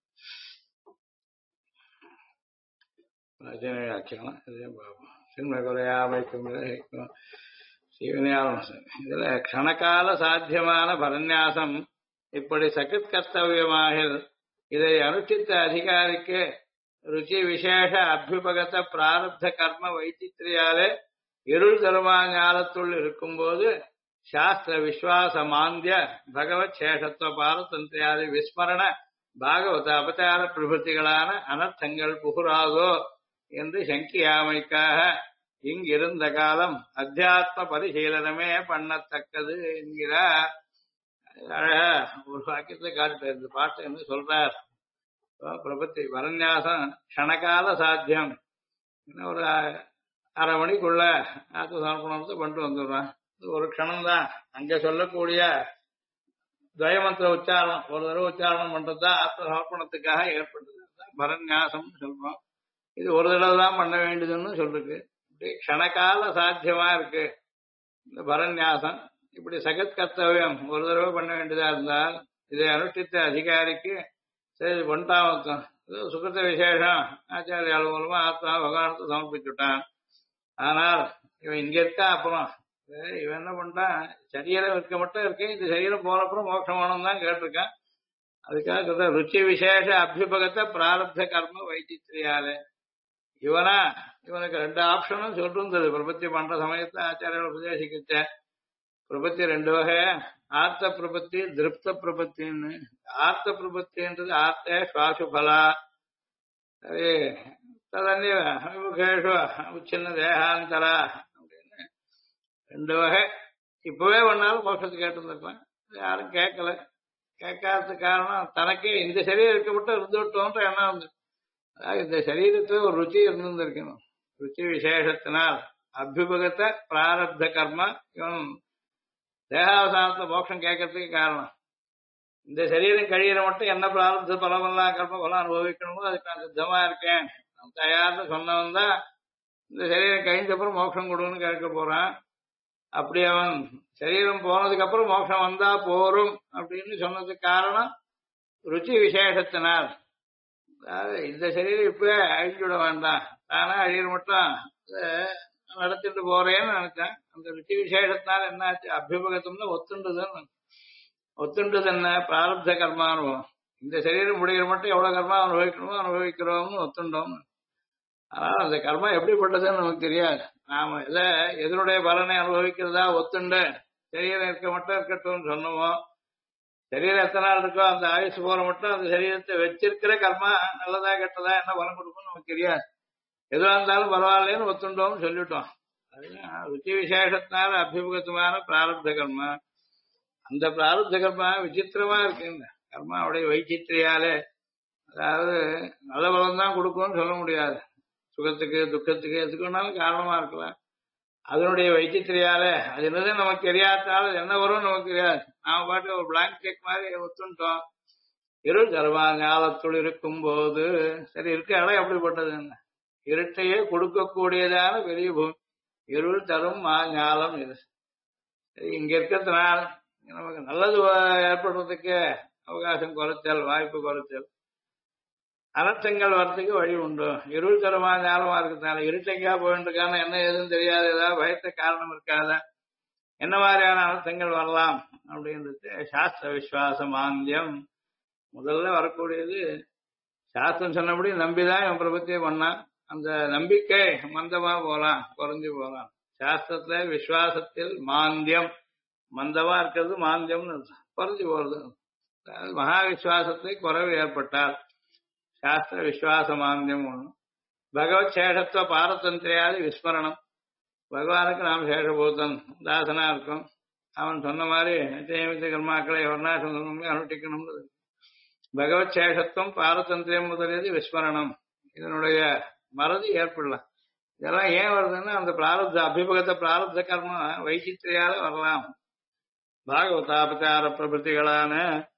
இதுல கணக்கால சாத்தியமான பரநியாசம் இப்படி சகித் கர்த்தவியமாக இதை அனுஷ்டித்த அதிகாரிக்கு ருச்சி விசேஷ அபியுபகத பிராரப்த கர்ம வைச்சித்ரியாலே இருள் தருமா ஞானத்துள் இருக்கும்போது சாஸ்திர விஸ்வாச மாந்திய பகவத் சேஷத்துவ பாரதந்திரியாதி விஸ்மரண பாகவத அபச்சார பிரபத்திகளான அனர்த்தங்கள் புகுராதோ என்று சங்கியாமைக்காக இங்கிருந்த காலம் அத்தியாத்ம பரிசீலனமே பண்ணத்தக்கது என்கிறார். அழகா ஒரு வாக்கியத்தை காட்டுறார். இந்த பாட்டு என்ன சொல்றார்? பிரபத்தி வரநியாசம் க்ஷணகால சாத்தியம். இன்னும் ஒரு அரை மணிக்குள்ள ஆத்ம சமர்ப்பணத்தை பண்ணிட்டு வந்துடுறான். ஒரு க்ஷணம்தான். அங்க சொல்லக்கூடிய துவயமந்திர உச்சாரணம் ஒரு தடவை உச்சாரணம் பண்றதுதான் ஆத்ம சமர்ப்பணத்துக்காக ஏற்பட்டது. பரநியாசம் சொல்றோம். இது ஒரு தடவை தான் பண்ண வேண்டியதுன்னு சொல்லிருக்கு. இப்படி க்ஷணகால சாத்தியமா இருக்கு இந்த பரநியாசம். இப்படி சகத் கர்த்தவியம் ஒரு தடவை பண்ண வேண்டியதா இருந்தால் இதை அனுஷ்டித்த அதிகாரிக்கு சரி பண்ணிட்டான். சுகத்த விசேஷம் ஆச்சாரியால் மூலமா ஆத்மா பகவானத்தை சமர்ப்பிச்சுட்டான். ஆனால் இவன் இங்க இருக்கா. அப்புறம் இவன் என்ன பண்ணிட்டான்? சரீரம் இருக்க மட்டும் இருக்கேன், இந்த சரீரம் போனப்புறம் மோட்சம் வேணும் தான் கேட்டிருக்கான். அதுக்காக ருச்சி விசேஷ அபியுபகத்தை பிராரப்த கர்ம வைச்சித்திரியாலே இவனுக்கு ரெண்டு ஆப்ஷனும் சொல்லிருந்தது. பிரபத்தி பண்ற சமயத்தை ஆச்சாரியால் உபதேசிக்கிச்ச பிரபத்தி ரெண்டு வகை. ஆர்த்த பிரபத்தி திருப்த பிரபத்தின்னு. ஆர்த்த பிரபத்தின்றது ஆர்த்த சுவாசு பலா ததன்ய விமுகேஷு உச்சின்ன தேகாந்தரா அப்படின்னு ரெண்டு வகை. இப்பவே ஒன்னாலும் மோட்சத்துக்கு கேட்டுருந்துருக்கலாம். யாரும் கேட்கல. கேட்காதது காரணம் தனக்கே இந்த சரீரம் இருக்க மட்டும் இருந்து விட்டோன்ற எண்ணம் வந்து இந்த சரீரத்துல ஒரு ருச்சி இருந்திருக்கணும். ருச்சி விசேஷத்தினால் அபியுபகத்தை பிராரப்த கர்மா இவன் தேகாவசானத்துல மோட்சம் கேட்கறதுக்கு காரணம். இந்த சரீரம் கழியிற மட்டும் என்ன பிராரப்த பலமெல்லாம் கர்ம பலம் அனுபவிக்கணுமோ அதுக்கு நான் சித்தமா இருக்கேன் தயார்னு சொன்னவன் தான் இந்த சரீரம் கழிஞ்ச அப்புறம் மோட்சம் கொடுன்னு கேட்க போறான். அப்படி அவன் சரீரம் போனதுக்கு அப்புறம் மோட்சம் வந்தா போரும் அப்படின்னு சொன்னதுக்கு காரணம் ருச்சி விசேஷத்தினால். அதாவது இந்த சரீரம் இப்பவே அழிஞ்சுவிட வேண்டாம், தானே அழியிற மட்டும் நடத்திட்டு போறேன்னு நினைச்சேன். அந்த ருச்சி விசேஷத்தினால என்னாச்சு? அபியுபகத்தம்னா ஒத்துண்டது என்ன? பிராரப்த கர்மானுபவம். இந்த சரீரம் முடிகிற மட்டும் எவ்வளவு கர்மா அனுபவிக்கணுமோ அனுபவிக்கிறோம்னு ஒத்துண்டோம். ஆனால் அந்த கர்மா எப்படிப்பட்டதுன்னு நமக்கு தெரியாது. நாம எதனுடைய பலனை அனுபவிக்கிறதா ஒத்துண்டு சரீரம் இருக்க மட்டும் இருக்கட்டும்னு சொன்னோமோ, சரீரம் எத்தனை நாள் இருக்கோ அந்த ஆயுசு போற மட்டும் அந்த சரீரத்தை வச்சிருக்கிற கர்மா நல்லதா கெட்டதா என்ன பலம் கொடுக்கும்னு நமக்கு தெரியாது. எதுவா இருந்தாலும் பரவாயில்லைன்னு ஒத்துண்டோம்னு சொல்லிட்டோம். அதுதான் ருச்சி விசேஷத்தினால அபிமுகத்துமான பிராரப்த கர்மா. அந்த பிராரப்த கர்மா விசித்திரமா இருக்கு. இந்த கர்மாவுடைய வைச்சித்திரியாலே அதாவது நல்ல பலம் தான் கொடுக்கும்னு சொல்ல முடியாது. சுகத்துக்கு துக்கத்துக்கு எதுக்குனாலும் காரணமா இருக்கலாம். அதனுடைய வைச்சித்திரியால அது என்னது நமக்கு தெரியாதனால என்ன வரும் நமக்கு தெரியாது. நாம பாட்டு ஒரு பிளாங்க் செக் மாதிரி ஒத்துட்டோம். இருள் தருவா ஞாலத்துள் இருக்கும் போது சரி இருக்க இடம் எப்படிப்பட்டது? என்ன இருட்டையே கொடுக்கக்கூடியதான பெரிய பூமி. இருள் தரும் ஞாலம் இது. சரி இங்க இருக்கிறதுனால நமக்கு நல்லது ஏற்படுறதுக்கு அவகாசம் குறைச்சல், வாய்ப்பு குறைச்சல், அனர்த்தங்கள் வர்றதுக்கு வழி உண்டு. இருள் தரமா ஞாபகமா இருக்கிறதுனால இருட்டைக்கா போயிட்டுருக்கான என்ன ஏதுன்னு தெரியாது. ஏதாவது பயத்த காரணம் இருக்காத என்ன மாதிரியான அனர்த்தங்கள் வரலாம் அப்படின்றது சாஸ்திர விஸ்வாச மாந்தியம். முதல்ல வரக்கூடியது சாஸ்திரம் சொன்னபடி நம்பிதான் இவன் பிரபத்தியை பண்ணான். அந்த நம்பிக்கை மந்தமா போலாம், குறைஞ்சு போலாம். சாஸ்திரத்துல விஸ்வாசத்தில் மாந்தியம், மந்தமா இருக்கிறது மாந்தியம்னு குறைஞ்சு போறது. மகா விஸ்வாசத்தை குறைவு ஏற்பட்டால் சாஸ்திர விஸ்வாச மாந்தியம் ஒண்ணு. பகவத் சேஷத்துவ பாரதந்திரியாதி விஸ்மரணம். பகவானுக்கு நாம் சேஷபூதன் தாசனா இருக்கும். அவன் சொன்ன மாதிரி நித்தியமித்த கர்மாக்களை வர்ணாசம் அனுஷ்டிக்கணும். பகவத் சேஷத்துவம் பாரதந்திரியம் முதலியது விஸ்மரணம். இதனுடைய மறதி ஏற்படலாம். இதெல்லாம் ஏன் வருதுன்னா அந்த பிராரப்த அபிமுகத்தை பிராரப்த கர்ம வைச்சித்திரியால வரலாம். பாகவதாபச்சார பிரபத்திகளான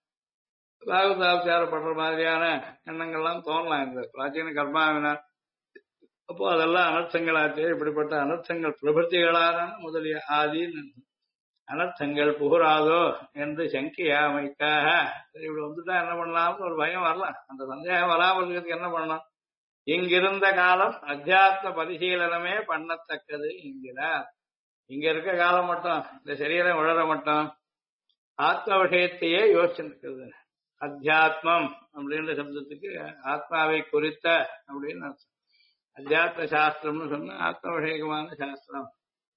பாகவதாபச்சாரப்படுற மாதிரியான எண்ணங்கள்லாம் தோணலாம் இந்த பிராச்சீன கர்மாவினால். அப்போ அதெல்லாம் அனர்த்தங்களாச்சு. இப்படிப்பட்ட அனர்த்தங்கள் பிரபத்திகளான முதலிய ஆதி அனர்த்தங்கள் புகுராதோ என்று சங்கியாமைக்காக இப்படி வந்துட்டா என்ன பண்ணலாம்னு ஒரு பயம் வரலாம். அந்த சந்தேகம் வராமல் இருக்கிறதுக்கு என்ன பண்ணலாம்? இங்கிருந்த காலம் அத்தியாத்ம பரிசீலனமே பண்ணத்தக்கது என்கிறார். இங்க இருக்க காலம் மட்டும் இந்த சரீரம் உழற மட்டும் ஆத்ம விஷயத்தையே யோசிச்சுருக்கிறது. அத்தியாத்மம் அப்படின்ற சப்தத்துக்கு ஆத்மாவை குறித்த அப்படின்னு அர்த்தம். அத்தியாத்ம சாஸ்திரம்னு சொன்னா ஆத்ம விஷயகமான சாஸ்திரம்.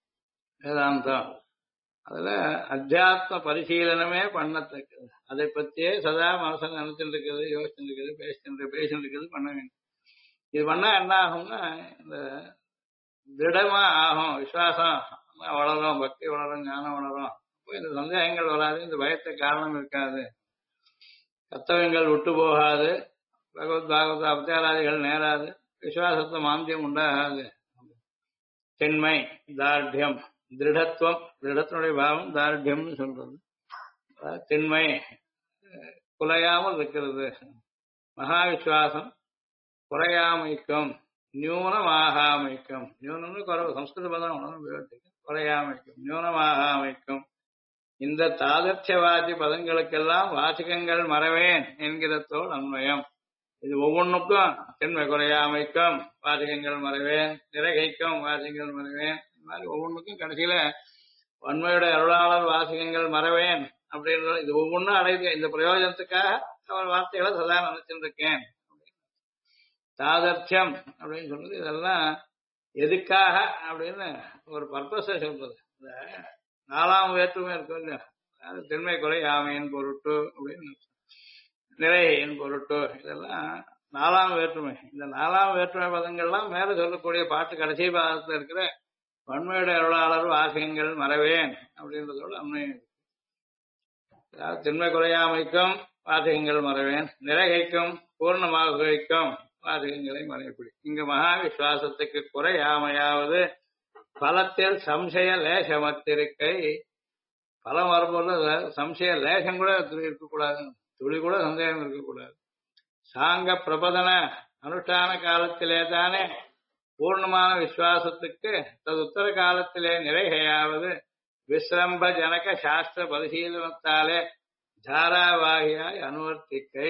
வேதாந்தம். அதுல அத்தியாத்ம பரிசீலனமே பண்ணத்தக்கது. அதை பத்தியே சதா மனசுல நினைச்சுட்டு இருக்கிறது, யோசிச்சுட்டு இருக்கிறது, பேசிட்டு இருக்கிறது பண்ண வேண்டும். இது பண்ணா என்ன ஆகும்னா, இந்த திடமா ஆகும், விசுவாசம் வளரும், பக்தி வளரும், ஞானம் வளரும். இந்த சந்தேகங்கள் வராது, இந்த பயத்தை காரணம் இருக்காது, கர்த்தவியங்கள் விட்டு போகாது, பகவத் பாகவத அவதாராதிகள் நேராது, விசுவாசத்தை மாந்தியம் உண்டாகாது. திண்மை, தார்டியம், திருடத்துவம், திருடத்தினுடைய பாவம் தார்டியம்னு சொல்றது. திண்மை குலையாமல் இருக்கிறது. மகா விசுவாசம் குறையாமைக்கும், நியூனமாகாமைக்கும், நியூனம்னு குறைவு, சம்ஸ்கிருத பதம் குறையாமைக்கும், நியூனமாகாமைக்கும். இந்த தாதர்ச்சவாதி பதங்களுக்கெல்லாம் வாசகங்கள் மறவேன் என்கிறதோடு அன்வயம். இது ஒவ்வொன்றுக்கும் திண்மை குறையாமைக்கும் வாசகங்கள் மறவேன், நிறகைக்கும் வாசகங்கள் மறவேன், இந்த மாதிரி ஒவ்வொன்றுக்கும் கடைசியில வன்மையுடைய அருளாளர் வாசகங்கள் மறவேன் அப்படின்ற இது ஒவ்வொன்றும் அடையுது. இந்த பிரயோஜனத்துக்காக அவர் வார்த்தைகளை சதா நினைச்சுட்டு இருக்கேன். தாதர்த்தியம் அப்படின்னு சொல்றது இதெல்லாம் எதுக்காக அப்படின்னு ஒரு பர்பஸ சொல்றது. இந்த 4ஆம் வேற்றுமை இருக்கும் இல்லையா, திண்மை குறையாமையின் பொருட்டு அப்படின்னு, நிறையின் பொருட்டு, இதெல்லாம் 4ஆம் வேற்றுமை. இந்த 4ஆம் வேற்றுமை பதங்கள்லாம் மேல சொல்லக்கூடிய பாட்டு கடைசி பாதத்துல இருக்கிற வன்மையுடைய அருளாளர் வாசகங்கள் மறவேன் அப்படின்றதோட அண்மையும். அதாவது திண்மை குறையாமைக்கும் வாசகங்கள் மறவேன், நிறைகைக்கும் பூர்ணமாக குறைக்கும் வாசகங்களை மறைப்படி. இங்க மகா விசுவாசத்துக்கு குறையாமையாவது பலத்தில் சம்சய லேசமத்திருக்கை. பலம் வரும்போது சம்சய லேசம் கூட இருக்கக்கூடாது, துளி கூட சந்தேகம் இருக்கக்கூடாது. சாங்க பிரபதன அனுஷ்டான காலத்திலே தானே பூர்ணமான விசுவாசத்துக்கு தது உத்தர காலத்திலே நிறைகையாவது விஸ்ரம்ப ஜனக சாஸ்திர பரிசீலனத்தாலே தாராவாகியாய் அனுவர்த்திக்கை.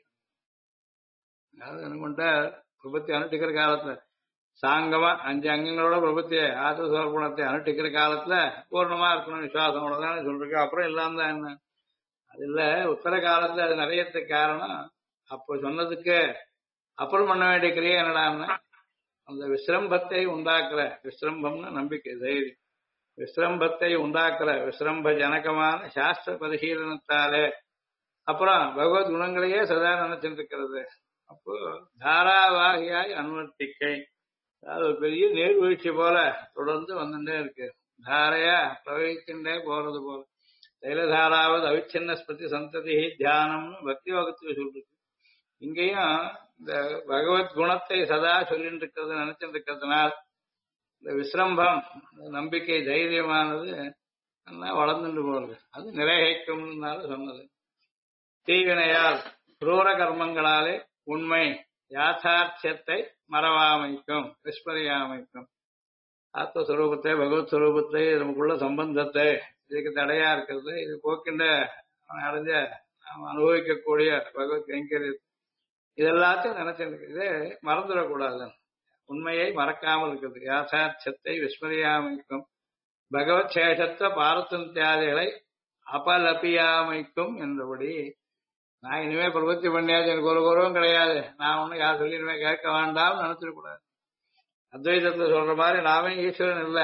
அதாவது என்ன பிரபத்தி அனுஷ்டிக்கிற காலத்துல சாங்கமா 5 அங்கங்களோட பிரபத்திய ஆத்ம சமர்ப்பணத்தை அனுஷ்டிக்கிற காலத்துல பூர்ணமா இருக்கணும் விசுவாசம் தானே சொல்றீங்க. அப்புறம் இல்லாம தான் என்ன அது இல்ல, உத்தர காலத்துல அது நிறையறதுக்கு காரணம் அப்போ சொன்னதுக்கு அப்புறம் பண்ண வேண்டிய கிரியை என்னடான்னா அந்த விஸ்ரம்பத்தை உண்டாக்குற, விஸ்ரம்பம்னு நம்பிக்கை தைரியம், விஸ்ரம்பத்தை உண்டாக்குற விஸ்ரம்ப ஜனகமான சாஸ்திர பரிசீலனத்தாலே அப்புறம் பகவத் குணங்களையே சதா நினைச்சுட்டு இருக்கிறது. அப்போ தாராவாகியாய் அனுவர்த்திக்கை, அதாவது பெரிய நீர்வீழ்ச்சி போல தொடர்ந்து வந்துட்டே இருக்கு. தாரையா பிரவகிச்சுட்டே போறது போல. தைலதாராவது அவிச்சின்ன ஸ்மிருதி சந்ததி தியானம்னு பக்தி யோகத்துல சொல்றது. இங்கேயும் இந்த பகவத் குணத்தை சதா சொல்லிட்டு இருக்கிறது நினைச்சிட்டு இருக்கிறதுனால் இந்த விஸ்ரம்பம் நம்பிக்கை தைரியமானது வளர்ந்துட்டு போறது. அது நிறைகைக்கும்னால சொன்னது. தீவினையால் குரூர கர்மங்களாலே உண்மை யாத்தார்த்தியத்தை மறவாமைக்கும், விஸ்மரியாமைக்கும். ஆத்மஸ்வரூபத்தை, பகவத் ஸ்வரூபத்தை, நமக்குள்ள சம்பந்தத்தை, இதுக்கு தடையா இருக்கிறது, இது போக்கின்ற அடைஞ்ச நாம் அனுபவிக்கக்கூடிய பகவத் கைங்கரியம் இதெல்லாத்தையும் நினைச்சிருக்கு. இது மறந்துடக்கூடாது. உண்மையை மறக்காமல் இருக்கிறது. யாத்தார்த்தியத்தை விஸ்மரியாமைக்கும், பகவத் சேஷத்துவ பாரதந்தியாதிகளை அபலபியாமைக்கும் என்றபடி. நான் இனிமே பிரபத்தி பண்ணியாச்சு, எனக்கு ஒரு குறவும் கிடையாது, நான் ஒன்னும் யார் சொல்லி இனிமே கேட்க வேண்டாம்னு நினைச்சிடக்கூடாது. அத்வைதத்துல சொல்ற மாதிரி நாமே ஈஸ்வரன் இல்லை,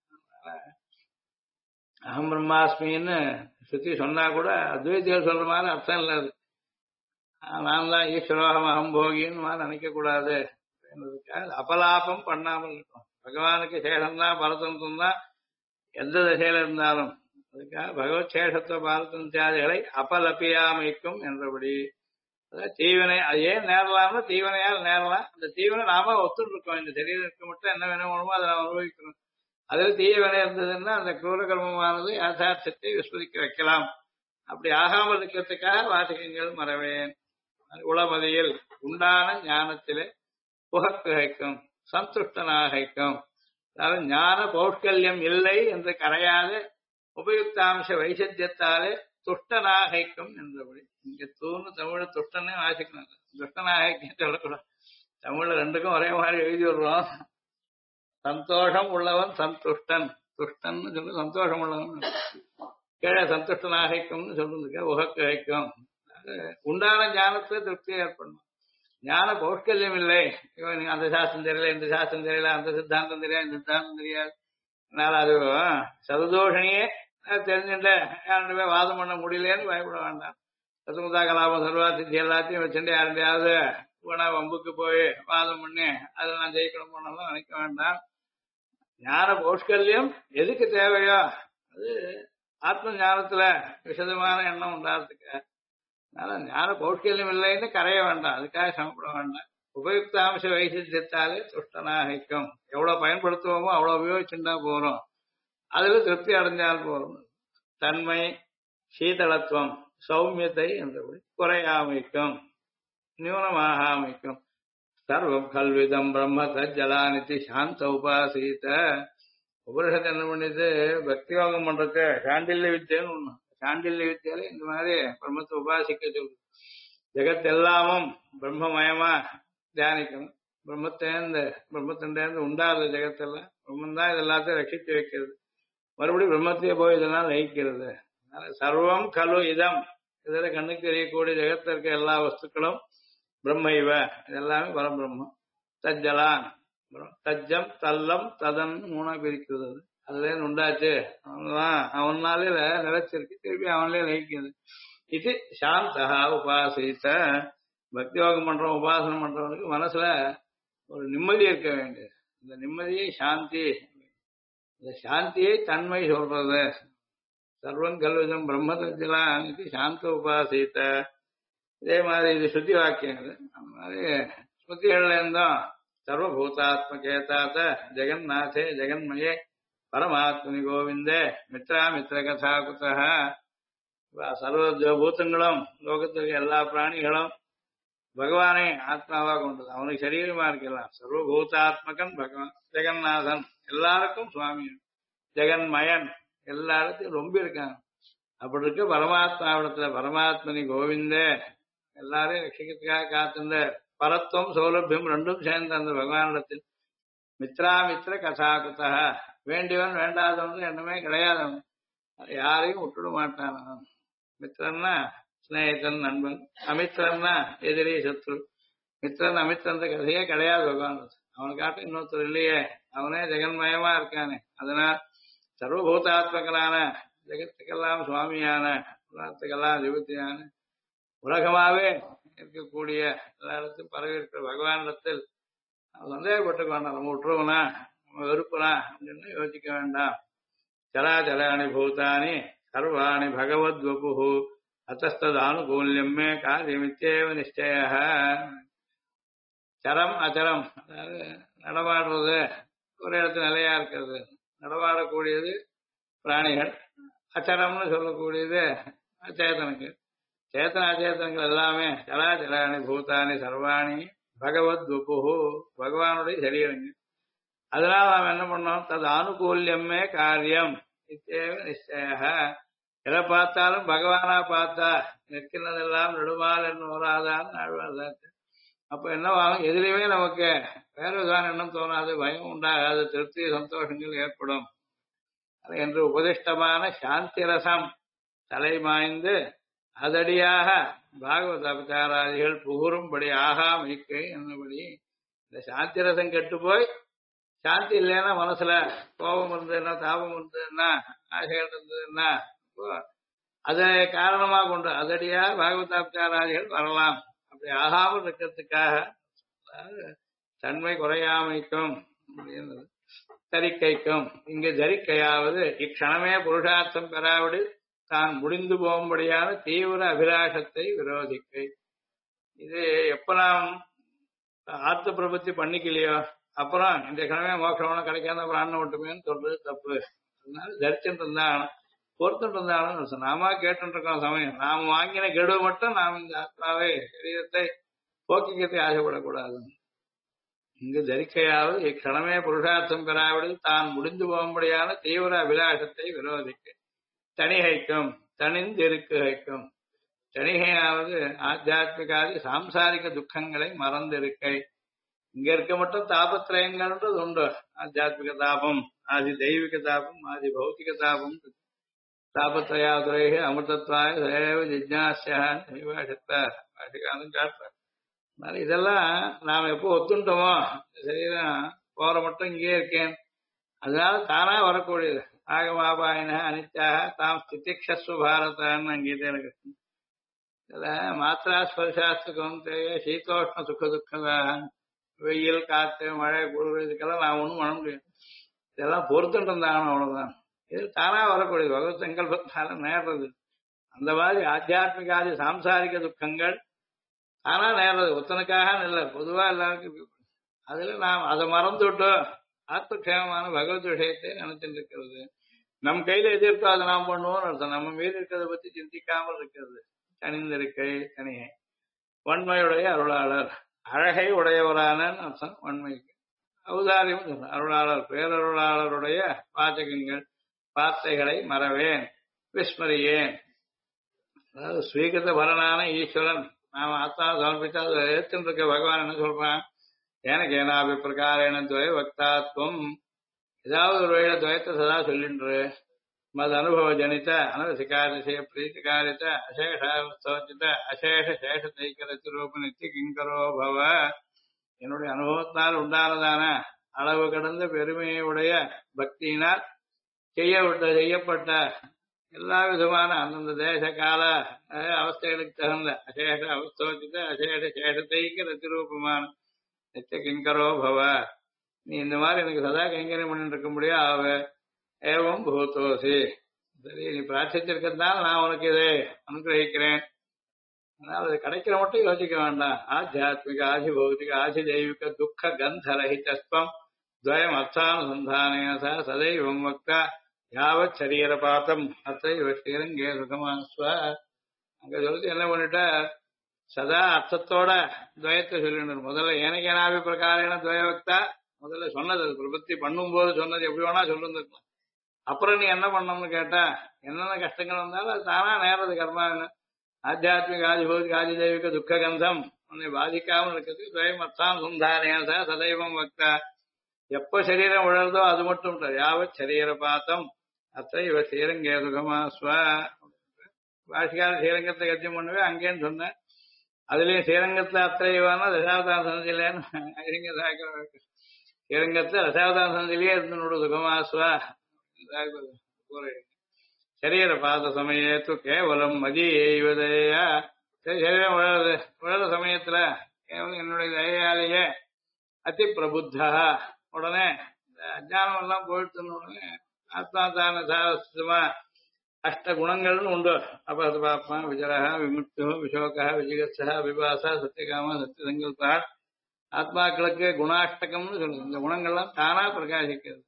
அகம் பிரம்மாஸ்மின்னு சுத்தி சொன்னா கூட அத்வைத்திகள் சொல்ற மாதிரி அர்த்தம் இல்லை. அது நான் தான் ஈஸ்வரோகம் அகம்போகின்னு மாதிரி நினைக்க கூடாது. அபலாபம் பண்ணாமல் இருக்கும். பகவானுக்கு சேஷம்தான் பரதந்தம் தான் எந்த திசையில இருந்தாலும். அதுக்காக பகவத் சேஷத்துவ பாரதந்தியாதிகளை அபலபியாமைக்கும் என்றபடி. அதாவது தீவினை அது ஏன் நேரலாம்னா தீவினையால் நேரலாம். அந்த தீவினை நாம ஒத்துட்டு இருக்கோம். இந்த சரீரத்துக்கு மட்டும் என்ன வேணுமோ அதை நாம் அனுபவிக்கணும். அதில் தீவினை இருந்ததுன்னா அந்த குரூர கர்மமானது யதார்த்தத்தை விஸ்மதிக்க வைக்கலாம். அப்படி ஆகாமல் இருக்கிறதுக்காக வாசகங்கள் மறவேன். உளமதியில் உண்டான ஞானத்திலே புகக்குகைக்கும் சந்துஷ்டனாகைக்கும். அதாவது ஞான பௌஷ்கல்யம் இல்லை என்று கரையாது உபயுக்தாம்ச வைசத்தியத்தாலே துஷ்டனாகைக்கும் என்றபடி. இங்க தூணு தமிழ துஷ்டன்னு வாசிக்கணும், துஷ்டனாகைக்கும் சொல்லக்கூடாது. தமிழ்ல ரெண்டுக்கும் ஒரே மாதிரி எழுதி விடுறோம். சந்தோஷம் உள்ளவன் சந்துஷ்டன், துஷ்டன்னு சொல்லி சந்தோஷம் உள்ளவன் கீழே சந்துஷ்டனாகைக்கும்னு சொல்றதுக்கு உகக்கு வைக்கும். உண்டான ஞானத்துல திருப்தியை ஏற்படணும். ஞான பௌஷ்கல்யம் இல்லை, இவன் அந்த சாஸ்திரம் தெரியல, இந்த சாஸ்திரம் தெரியல, அந்த சித்தாந்தம் தெரியாது, இந்த சித்தாந்தம் தெரியாது, அதனால அது சதுதோஷணியே தெரிஞ்சுட்டு யாருடைய வாதம் பண்ண முடியலன்னு பயப்பட வேண்டாம். சத்துமுதா கலாபம் சர்வா சித்தி எல்லாத்தையும் வச்சுட்டு யாருடையாவது போனா வம்புக்கு போய் வாதம் பண்ணி அதை நான் ஜெயிக்கணும் போனாலும் நினைக்க வேண்டாம். ஞான பௌஷ்கல்யம் எதுக்கு தேவையோ அது ஆத்ம ஞானத்துல விசதமான எண்ணம் உண்டாகிறதுக்கு. அதனால ஞான பௌஷ்கல்யம் இல்லைன்னு கரைய வேண்டாம், அதுக்காக சமப்பட வேண்டாம். உபயுக்தாம்ச வைசித்தியத்தாலே துஷ்டனாகிக்கும். எவ்வளவு பயன்படுத்துவோமோ அவ்வளவு உபயோகிச்சுட்டா போறோம், அதுல திருப்தி அடைஞ்சால் போறோம். தன்மை, சீதளத்துவம், சௌமியத்தை என்றபடி குறையாமைக்கும் நியூனமாக அமைக்கும். சர்வம் கல்விதம் பிரம்ம தஜ்ஜலானிதி சாந்த உபாசீத. உபனிஷத்து என்ன பண்ணிது, பக்தி யோகம் பண்றதுக்கு சாண்டில்ய வித்தியன்னு ஒண்ணு. சாண்டில்ய வித்தியால இந்த மாதிரி பிரம்மத்தை உபாசிக்க சொல்லுது. ஜெகத் எல்லாமும் பிரம்மமயமா தியானிக்கணும். பிரம்மத்திலேருந்து உண்டாது ஜெகத்தெல்லாம். பிரம்மன் தான் இது எல்லாத்தையும் ரட்சித்து வைக்கிறது. மறுபடியும் பிரம்மத்தையே போய் இதெல்லாம் லயிக்கிறது. சர்வம் கலு இதம், இதுல கண்ணுக்கு தெரியக்கூடிய ஜெகத்தில் இருக்க எல்லா வஸ்துக்களும் பிரம்ம இவ, இதெல்லாமே பரபிரம்மம். தஜ்ஜலான், தஜ்ஜம் தல்லம் ததன் மூணா பிரிக்கிறது. அதுல உண்டாச்சு, அவனாலே நிலைச்சிருக்கு, திருப்பி அவன்லயே லயிக்கிறது. இது சாந்தா உபாசித்த. பக்தி யோகம் பண்றோம், உபாசனம் பண்றவனுக்கு மனசுல ஒரு நிம்மதி இருக்க வேண்டியது. இந்த நிம்மதியை சாந்தி, இந்த சாந்தியை தன்மை சொல்றது. சர்வம் கல்விதம் பிரம்ம தஜ்ஜலான் இது சாந்த உபாசித்த. இதே மாதிரி இது ஸ்ருதி வாக்கியங்கள். அந்த மாதிரி ஸ்மிருதிகள்ல இருந்தும் சர்வபூதாத்மகேதாத ஜெகநாதே ஜெகன்மயே பரமாத்மனி கோவிந்தே மித்ரா மித்ர கதா குதா. சர்வ பூத்தங்களும் லோகத்திற்கு எல்லா பிராணிகளும் பகவானை ஆத்மாவா கொண்டது, அவனுக்கு சரீரமா இருக்கலாம். சர்வபூதாத்மகன் பகவான், ஜெகநாதன் எல்லாருக்கும் சுவாமி, ஜெகன்மயன் எல்லாருக்கும் ரொம்ப இருக்காங்க. அப்படி இருக்க பரமாத்மாவிடத்துல பரமாத்மனி கோவிந்தே எல்லாரையும் ரட்சிக்கிறதுக்காக காத்திருந்த பரத்துவம் சௌலபியம் ரெண்டும் சேர்ந்த அந்த பகவானிடத்தில் மித்ரா மித்ர கதாகுதா. வேண்டியவன் வேண்டாதவன் எண்ணமே கிடையாதவன், யாரையும் விட்டுட மாட்டான். மித்திரன்னா ஸ்நேகிதன் நண்பன், அமித்திரன்னா எதிரி சத்ரு. மித்திரன் அமித்திரன் கதையே கிடையாது பகவான். அவனுக்காட்டும் இன்னொருத்தர் இல்லையே, அவனே ஜெகன்மயமா இருக்கானே. அதனால் சர்வபூதாத்மகனான ஜெகத்துக்கெல்லாம் சுவாமியான உலகத்துக்கெல்லாம் அதிபதியான உலகமாவே இருக்கக்கூடிய எல்லா இடத்தையும் பரவி இருக்கிற பகவானிடத்தில் சந்தேகப்பட்டுக்க வேண்டாம். நம்ம விட்டுருவனா, நம்ம வெறுப்பனா அப்படின்னு யோசிக்க வேண்டாம். சராச்சராணி பூதானி சர்வாணி பகவத் வபு அத்தஸ்ததானுகூல்யமே காரியமித்தேவ நிச்சய. சரம் அச்சரம், அதாவது நடமாடுறது, ஒரு இடத்துல நிலையா இருக்கிறது, நடமாடக்கூடியது பிராணிகள். அச்சரம்னு சொல்லக்கூடியது அச்சேதனுக்கு. சேத்தன அச்சேதனங்கள் எல்லாமே சராச்சராணி பூதானி சர்வாணி பகவத் வபு, பகவானுடைய சரீரங்கள். அதனால நாம் என்ன பண்ணோம், தது அனுகூல்யமே காரியம் இத்தேவ நிச்சய. எதை பார்த்தாலும் பகவானா பார்த்தா நிற்கிறதெல்லாம் நெடுமால் என்று வராதான்னு ஆழ்வார். அப்ப என்னவாகும், எதிரையுமே நமக்கு வேற விதமான எண்ணம் தோணாது, பயம் உண்டாகாது, திருப்தி சந்தோஷங்கள் ஏற்படும். அது என்று உபதிஷ்டமான சாந்தி ரசம் தலைமாய்ந்து அதடியாக பாகவத அபச்சாராதிகள் புகுரும்படி ஆகாமைக்கு என்னபடி. இந்த சாந்தி ரசம் கெட்டு போய் சாந்தி இல்லைன்னா மனசுல கோபம் இருந்ததுன்னா, தாபம் இருந்ததுன்னா, ஆசைகள் இருந்ததுன்னா அதை காரணமா கொண்டு அதடியா பாகவதாபச்சாராதிகள் வரலாம். அப்படி ஆகாமல் இருக்கிறதுக்காக தன்மை குறையாமைக்கும் அப்படின்றது. தரிக்கைக்கும், இங்கு தரிக்கையாவது இக்ஷணமே புருஷார்த்தம் பெறாவிடு தான் முடிந்து போகும்படியான தீவிர அபிலாஷத்தை விரோதிக்கை. இது எப்ப நாம் ஆர்த்த பிரபத்தி பண்ணிக்கலையோ அப்புறம் இந்த கிழமை மோட்சம் கிடைக்காத பிராணம் விட்டுமேன்னு சொல்றது தப்பு. அதனால தரிச்சுட்டு இருந்தாலும் பொறுத்துட்டு இருந்தாலும் நாம கேட்டு இருக்கோம் சமயம். நாம் வாங்கின கெடு மட்டும் நாம் இந்த ஆத்மாவை சரீரத்தை போக்கிக்கிறதுக்கு ஆசைப்படக்கூடாது. இங்கு தரிக்கையாவது இக்கணமே புருஷார்த்தம் பெறாவிடில் தான் முடிந்து போகும்படியான தீவிர அபிலாஷத்தை விரோதிக்க. தணிகைக்கும், தனிந்திருக்கைக்கும். தணிகையாவது ஆத்தியாத்மிகாதி சாம்சாரிக துக்கங்களை மறந்திருக்கை. இங்க இருக்க மட்டும் தாபத்திரயங்கள்ன்றது உண்டு. ஆத்தியாத்மிக தாபம், ஆதி தெய்வீக தாபம், ஆதி பௌத்திக தாபம். தாபத்திரயாதுரைக அமிர்தத்வாய தேவ ஜிஜ்ஞாசியான்னு காட்டுறார். அதனால இதெல்லாம் நாம் எப்போ ஒத்துட்டோமோ, சரீரம் போற மட்டும் இங்கே இருக்கேன், அதனால தானா வரக்கூடியது. ஆகமாபாயின அனித்யாக தாம் ஸ்திதிக்ஷஸ்வ பாரதான்னு கீதையில இருக்கு. இதுல மாத்திரா ஸ்பர்சாஸ்துக்கு வந்து சீதோஷ்ண சுக துக்கம், வெயில் காத்து மழை குளிர் இதுக்கெல்லாம் நான் ஒண்ணும் பண்ண முடியாது. இதெல்லாம் பொறுத்துட்டு இருந்தாங்கன்னு அவ்வளவுதான். இது தானா வரக்கூடியது, பகவத் சங்கல்பத்தால நேர்றது. அந்த மாதிரி ஆத்தியாத்மிகாதி சாம்சாரிக துக்கங்கள் தானா நேர்றது, ஒத்தனுக்காக இல்லை, பொதுவா எல்லாருக்கும் இருக்கு. அதுல நாம் அதை மறந்து விட்டோம். ஆத்மக்ஷேமமான பகவத் விஷயத்தை நினைச்சுட்டு இருக்கிறது. நம் கையில எது இருக்கோ அதை நாம் பண்ணுவோம்னு அர்த்தம். நம்ம மீது இருக்கிறத பத்தி சிந்திக்காமல் இருக்கிறது. தனிந்திருக்கை தனியை வன்மையுடைய அருளாளர், அழகை உடையவரான அர்த்தம் வன்மைக்கு. ஔதாரியம் அருளாளர், பேரருளாளருடைய வாசகங்கள் வார்த்தைகளை மறவேன் விஸ்மரியேன். அதாவது ஸ்வீகிருத பலனான ஈஸ்வரன் நாம ஆத்மா சமர்ப்பித்தா அதை ஏற்றுன்னு இருக்க பகவான் என்ன சொல்றான்? எனக்கு ஏனாபி பிரகாரேன துவய வக்தாத்வம், ஏதாவது ஒரு வழியில துவயத்தை சதா சொல்லின்று மது அனுபவ ஜனித அனரசிகாரிசய பிரீத்திகாரித்த அசேஷோச்சித அசேஷ சேஷ தைக்கரத்து ரூப நித்திய கிங்கரோ பவ. என்னுடைய அனுபவத்தினால் உண்டானதான அளவு கடந்த பெருமையுடைய பக்தியினால் செய்யப்பட்ட எல்லா விதமான அந்தந்த தேச கால அவஸ்தைகளுக்கு தகுந்த அசேஷ அவஸ்தோச்சித அசேஷ சேஷத்தைக்கு ரத்திரூபமான நித்திய கிங்கரோ பவ. நீ இந்த மாதிரி எனக்கு சதா கைங்கரியம் பண்ணிட்டு இருக்க முடியாது. அவ ஏவம் பூத்தோசி, சரி நீ பிரார்த்திச்சிருக்கிறதுனால நான் உனக்கு இதை அனுகிரகிக்கிறேன். அதனால அது கிடைக்கிற மட்டும் யோசிக்க வேண்டாம். ஆத்தியாத்மிக ஆதி பௌதிக ஆதி தெய்வீக துக்க கந்தரஹிதஸ்வம் துவயம் அர்த்தானுசந்தானேன சதைவம் வக்தா யாவத் சரீர பாத்தம் அத்தை ஸ்ரீரங்கே சுகமாஸ்வ. அங்க சொல்லிட்டு என்ன பண்ணிட்ட, சதா அர்த்தத்தோட துவயத்தை சொல்லிட்டு முதல்ல ஏனகேனாபி பிரகாரேன துவயவக்தா முதல்ல சொன்னது, பிரபத்தி பண்ணும்போது சொன்னது எப்படி வேணா சொல்லிருந்துருக்கலாம். அப்புறம் நீ என்ன பண்ணணும்னு கேட்டா, என்னென்ன கஷ்டங்கள் வந்தாலும் அது தானா நேரது கர்மா. ஆத்தியாத்மிக ஆதி பௌதிக ஆதி தெய்வீக துக்க கந்தம் உன்னை பாதிக்காமல் இருக்கிறது துவயம் அர்த்தாம் சுந்தானேன சதைவம் வக்தா. எப்ப சரீரம் உழறதோ அது மட்டும் யாவத் சரீர பாத்தம் அத்தை இவ ஸ்ரீரங்கே சுகமாஸ்வ. பாஷிகார ஸ்ரீரங்கத்தை கட்சியம் பண்ணுவே அங்கேன்னு சொன்னேன். அதுலயும் ஸ்ரீரங்கத்துல அத்தைவானா தசாவதான சந்திலேன்னு ஸ்ரீரங்கத்துல தசாவதான சந்திலேயே இருந்து சுகமாஸ்வா. சரீர பாத சமயத்து கேவலம் மதியைவதையா. சரீரம் உழற சமயத்துல கேவலம் என்னுடைய தயாலேயே அதி பிரபுத்தா. உடனே அஜானம் எல்லாம் போயிட்டு உடனே ஆத்மாதான சாஸ்திரமா அஷ்ட குணங்கள்னு உண்டு. அபாத்மா விஜரஹ விமுக்து விஷோகா விஜிகத்ஸா விபாசா சத்தியகாம சத்தியசங்கல்பா. ஆத்மாக்களுக்கு குணாஷ்டகம்னு சொல்லுது. இந்த குணங்கள்லாம் தானா பிரகாசிக்கிறது.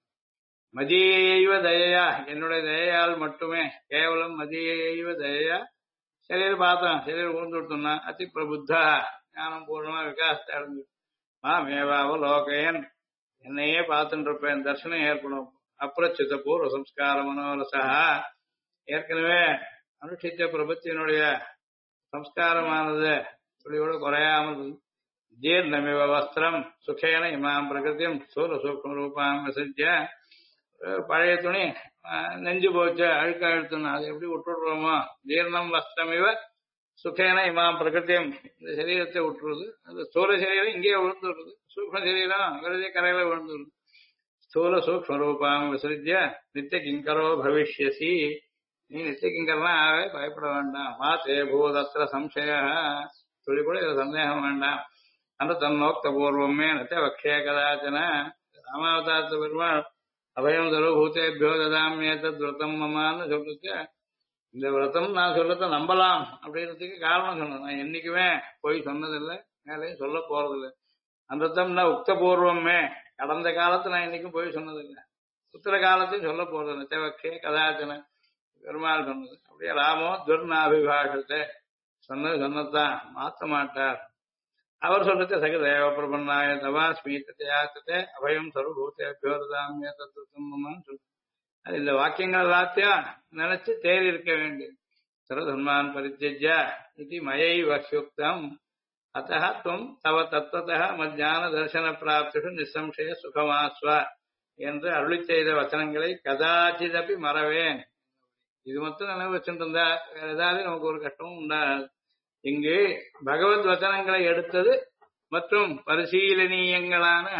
மதியைவ தயையா, என்னுடைய தயையால் மட்டுமே, கேவலம் மதியைவ தயையா. சரீரம் பார்த்தோம், சரீரம் ஊர்ந்து விட்டோம்னா அதி பிரபுத்தா ஞானம் பூர்ணமா விகாசத்தை அடைஞ்சு மாமேவாவலோகையன் என்னையே பார்த்துட்டு இருப்பேன், தர்சனம் ஏற்படும். அப்பிரச்சுத பூர்வ சம்ஸ்கார மனோரசா, ஏற்கனவே அனுஷ்டித்த பிரபத்தியினுடைய சம்ஸ்காரமானது துளியோடு குறையாமல் ஜீர்ணமிவ வஸ்திரம் சுகேன இமாம் பிரகிருதியும் சூர சூக்ம ரூபாம் விசஜ்ய. பழைய துணி நெஞ்சு போச்சு, அழுக்க அழுத்தணும், அதை எப்படி விட்டுடுறோமோ ஜீர்ணம் வஸ்திரமிவ சுகேன இமாம் பிரகிருத்தியம். இந்த சரீரத்தை விட்டுருது, அந்த ஸ்தூல சரீரம் இங்கேயே விழுந்துடுறது, சூக்ம சரீரம் விருதே கரையில விழுந்துடுது. ஸ்தூல சூக்ம ரூபாம் விசர்ஜ்ய நித்திய கிங்கரோ பவிஷ்யசி. நீ நித்திய கிங்கர்னா ஆகவே பயப்பட வேண்டாம். மாதே பூதத்திர சம்சய, துளி கூட இதை சந்தேகம் வேண்டாம். அந்த தன்னோக்த பூர்வமே நத்த வக்ஷே கதாச்சன. ராமாவதாரத்த பெருமாள் அபயம் சர்வபூதேபியோ ததாமியேதத் விரதம் மமான்னு சொல்லிட்டு, இந்த விரதம் நான் சொல்லத்த நம்பலாம் அப்படின்றதுக்கு காரணம் சொன்னேன். நான் என்னைக்குமே போய் சொன்னதில்லை, மேலேயும் சொல்ல போறதில்லை. அந்த விரதம்னா உக்தபூர்வமே, கடந்த காலத்துல நான் என்னைக்கும் போய் சொன்னதில்லை, உத்தர காலத்தையும் சொல்ல போறதில்லை. தேவக்கே கதாச்சன பெருமாள் சொன்னது. அப்படியே ராமோ துர்நாபிபாஷத்தை சொன்னது சொன்னதான், மாற்ற மாட்டார். அவர் சொல்றது சகதேவ பிரபன்னாய தவா ஸ்மீத்தே அபயம் சர்வபூதேபியோதாமிய தத்துவமான்னு சொல்றது. அது இந்த வாக்கியங்கள் எல்லாத்தையும் நினைச்சு தேறி இருக்க வேண்டியது. சர்வதர்மான் பரித்யஜ்ய இது மயை வக்யுக்தம் அத்தः துவம் தவ தத்துவத்தः மஜ்ஞான தர்சன பிராப்திஷு நிசம்சய சுகமாஸ்வ என்று அருளி செய்த வச்சனங்களை கதாச்சிதப்பி மறவேன். இது மட்டும் நினைவு வச்சுட்டு இருந்தா வேற ஏதாவது நமக்கு ஒரு கஷ்டமும் உண்டாது. இங்கு பகவத் வச்சனங்களை எடுத்தது மற்றும் பரிசீலனீயங்களான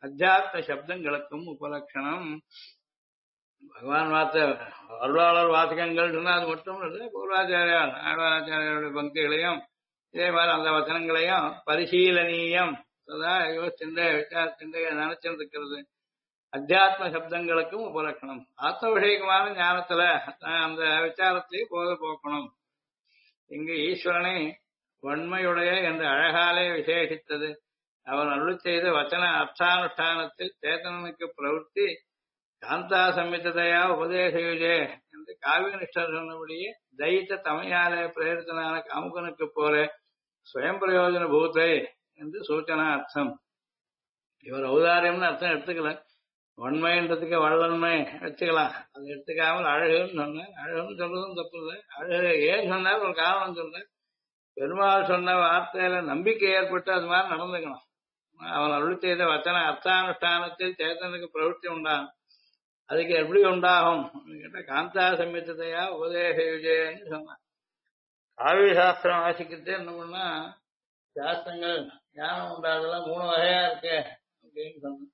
அத்தியாத்ம சப்தங்களுக்கும் உபலட்சணம். பகவான் வார்த்தை அருளாளர் வாசகங்கள் சொன்னா அது மட்டும் இல்லை, பூர்வாச்சாரியார் ஆழ்வாராச்சாரியாருடைய பக்திகளையும் இதே மாதிரி அந்த வசனங்களையும் பரிசீலனீயம் சதா யோசிச்சுட்டே விசாரிச்சுட்டே நினைச்சிருக்கிறது. அத்தியாத்ம சப்தங்களுக்கும் உபலட்சணம். ஆத்ம விஷயமான ஞானத்துல அந்த விசாரத்தை போக்கணும். இங்கு ஈஸ்வரனை வன்மையுடைய என்று அழகாலே விசேஷித்தது. அவன் அருள் செய்த வச்சன அர்த்தானுஷ்டானத்தில் சேதனனுக்கு பிரவൃத்தி காந்தா சம்மிததையா உபதேசயுஜே என்று காவியனிஷ்டர் சொன்னபடியே தைத்த தமையாலே பிரேரித்தனான காமுகனுக்கு போல ஸ்வயம் பிரயோஜன பூத்தை என்று சூச்சனா அர்த்தம். இவர் ஔதாரியம்னு அர்த்தம் எடுத்துக்கல, வன்மைன்றதுக்கு வள்ளன்மை வச்சுக்கலாம். அது எடுத்துக்காமல் அழகுன்னு சொன்னேன். அழகுன்னு சொல்றதும் தப்பு இல்லை. அழகு ஏன் சொன்னாலும் ஒரு காரணம் சொல்றேன். பெருமாள் சொன்ன வார்த்தையில நம்பிக்கை ஏற்பட்டு அது மாதிரி நடந்துக்கணும். அவன் அருள் செய்த வச்சன அர்த்தானுஷ்டானத்தில் சேத்தனுக்கு பிரவೃத்தி உண்டாகும். அதுக்கு எப்படி உண்டாகும் கேட்டா காந்தா சம்மிதத்தையா உபதேச விஜயன்னு சொன்னான். காவிய சாஸ்திரம் வாசிக்கிட்டு என்ன பண்ணா சாஸ்திரங்கள் ஞானம் உண்டாதெல்லாம் 3 வகையா இருக்கு அப்படின்னு சொன்ன.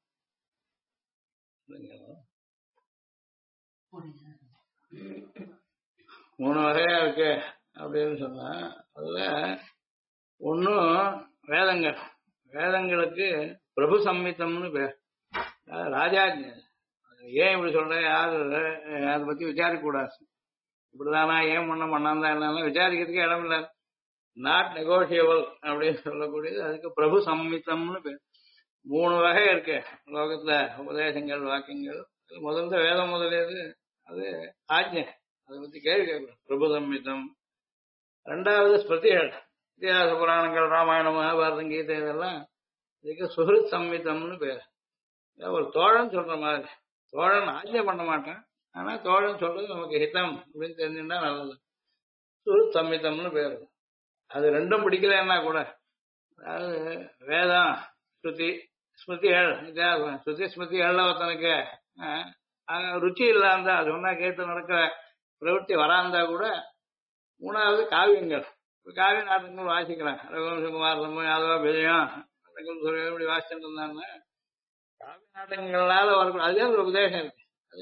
மூணு வகையா இருக்கு அப்படின்னு சொன்னா அதுல ஒன்னும் வேதங்கள். வேதங்களுக்கு பிரபு சம்மிதம்னு பேர். ராஜாஜ்ஞ. ஏன் இப்படி சொல்றேன், யாரு அதை பத்தி விசாரிக்க கூடாது. இப்படிதானா, ஏன் பண்ணாதான் என்ன விசாரிக்கிறதுக்கு இடம் இல்லை. நாட் நெகோஷியபிள் அப்படின்னு சொல்லக்கூடியது. அதுக்கு பிரபு சம்மிதம்னு பேர். 3 வகை இருக்கு லோகத்துல உபதேசங்கள் வாக்கியங்கள். முதல்ல வேதம் முதலியது அது ஆஜ்ஞை, அதை பத்தி கேள்வி கேட்கணும், பிரபு சம்மிதம். 2வது ஸ்மிருதிகள், இத்திஹாச புராணங்கள், ராமாயணம், மகாபாரதம், கீதை, இதெல்லாம் இதுக்கு சுஹிருத் சம்மிதம்னு பேர். ஒரு தோழன் சொல்ற மாதிரி. தோழன் ஆஜ்ஞை பண்ண மாட்டான், ஆனா தோழன் சொல்றது நமக்கு ஹிதம் அப்படின்னு தெரிஞ்சுட்டா நல்லது. சுஹிருத் சம்மிதம்னு பேர். அது ரெண்டும் பிடிக்கலன்னா கூட, அதாவது வேதம் ஸ்ருதி ஸ்மிருதிகள், ஸ்ருதி ஸ்மிருதிகள்ல ஒருத்தனுக்கு ருச்சி இல்லாந்தா, அது ஒன்னா கேட்டு நடக்கிற பிரவೃத்தி வராந்தா கூட 3வது காவியங்கள். காவிய நாட்டங்கள் வாசிக்கிறான். ரகுவம்சகுமார் யாதவ விஜயம் இப்படி வாசிச்சுட்டு இருந்தாங்க. காவிய நாட்டங்கள்னால வரக்கூடாது. அதுவே ஒரு உபதேசம் இருக்கு. அது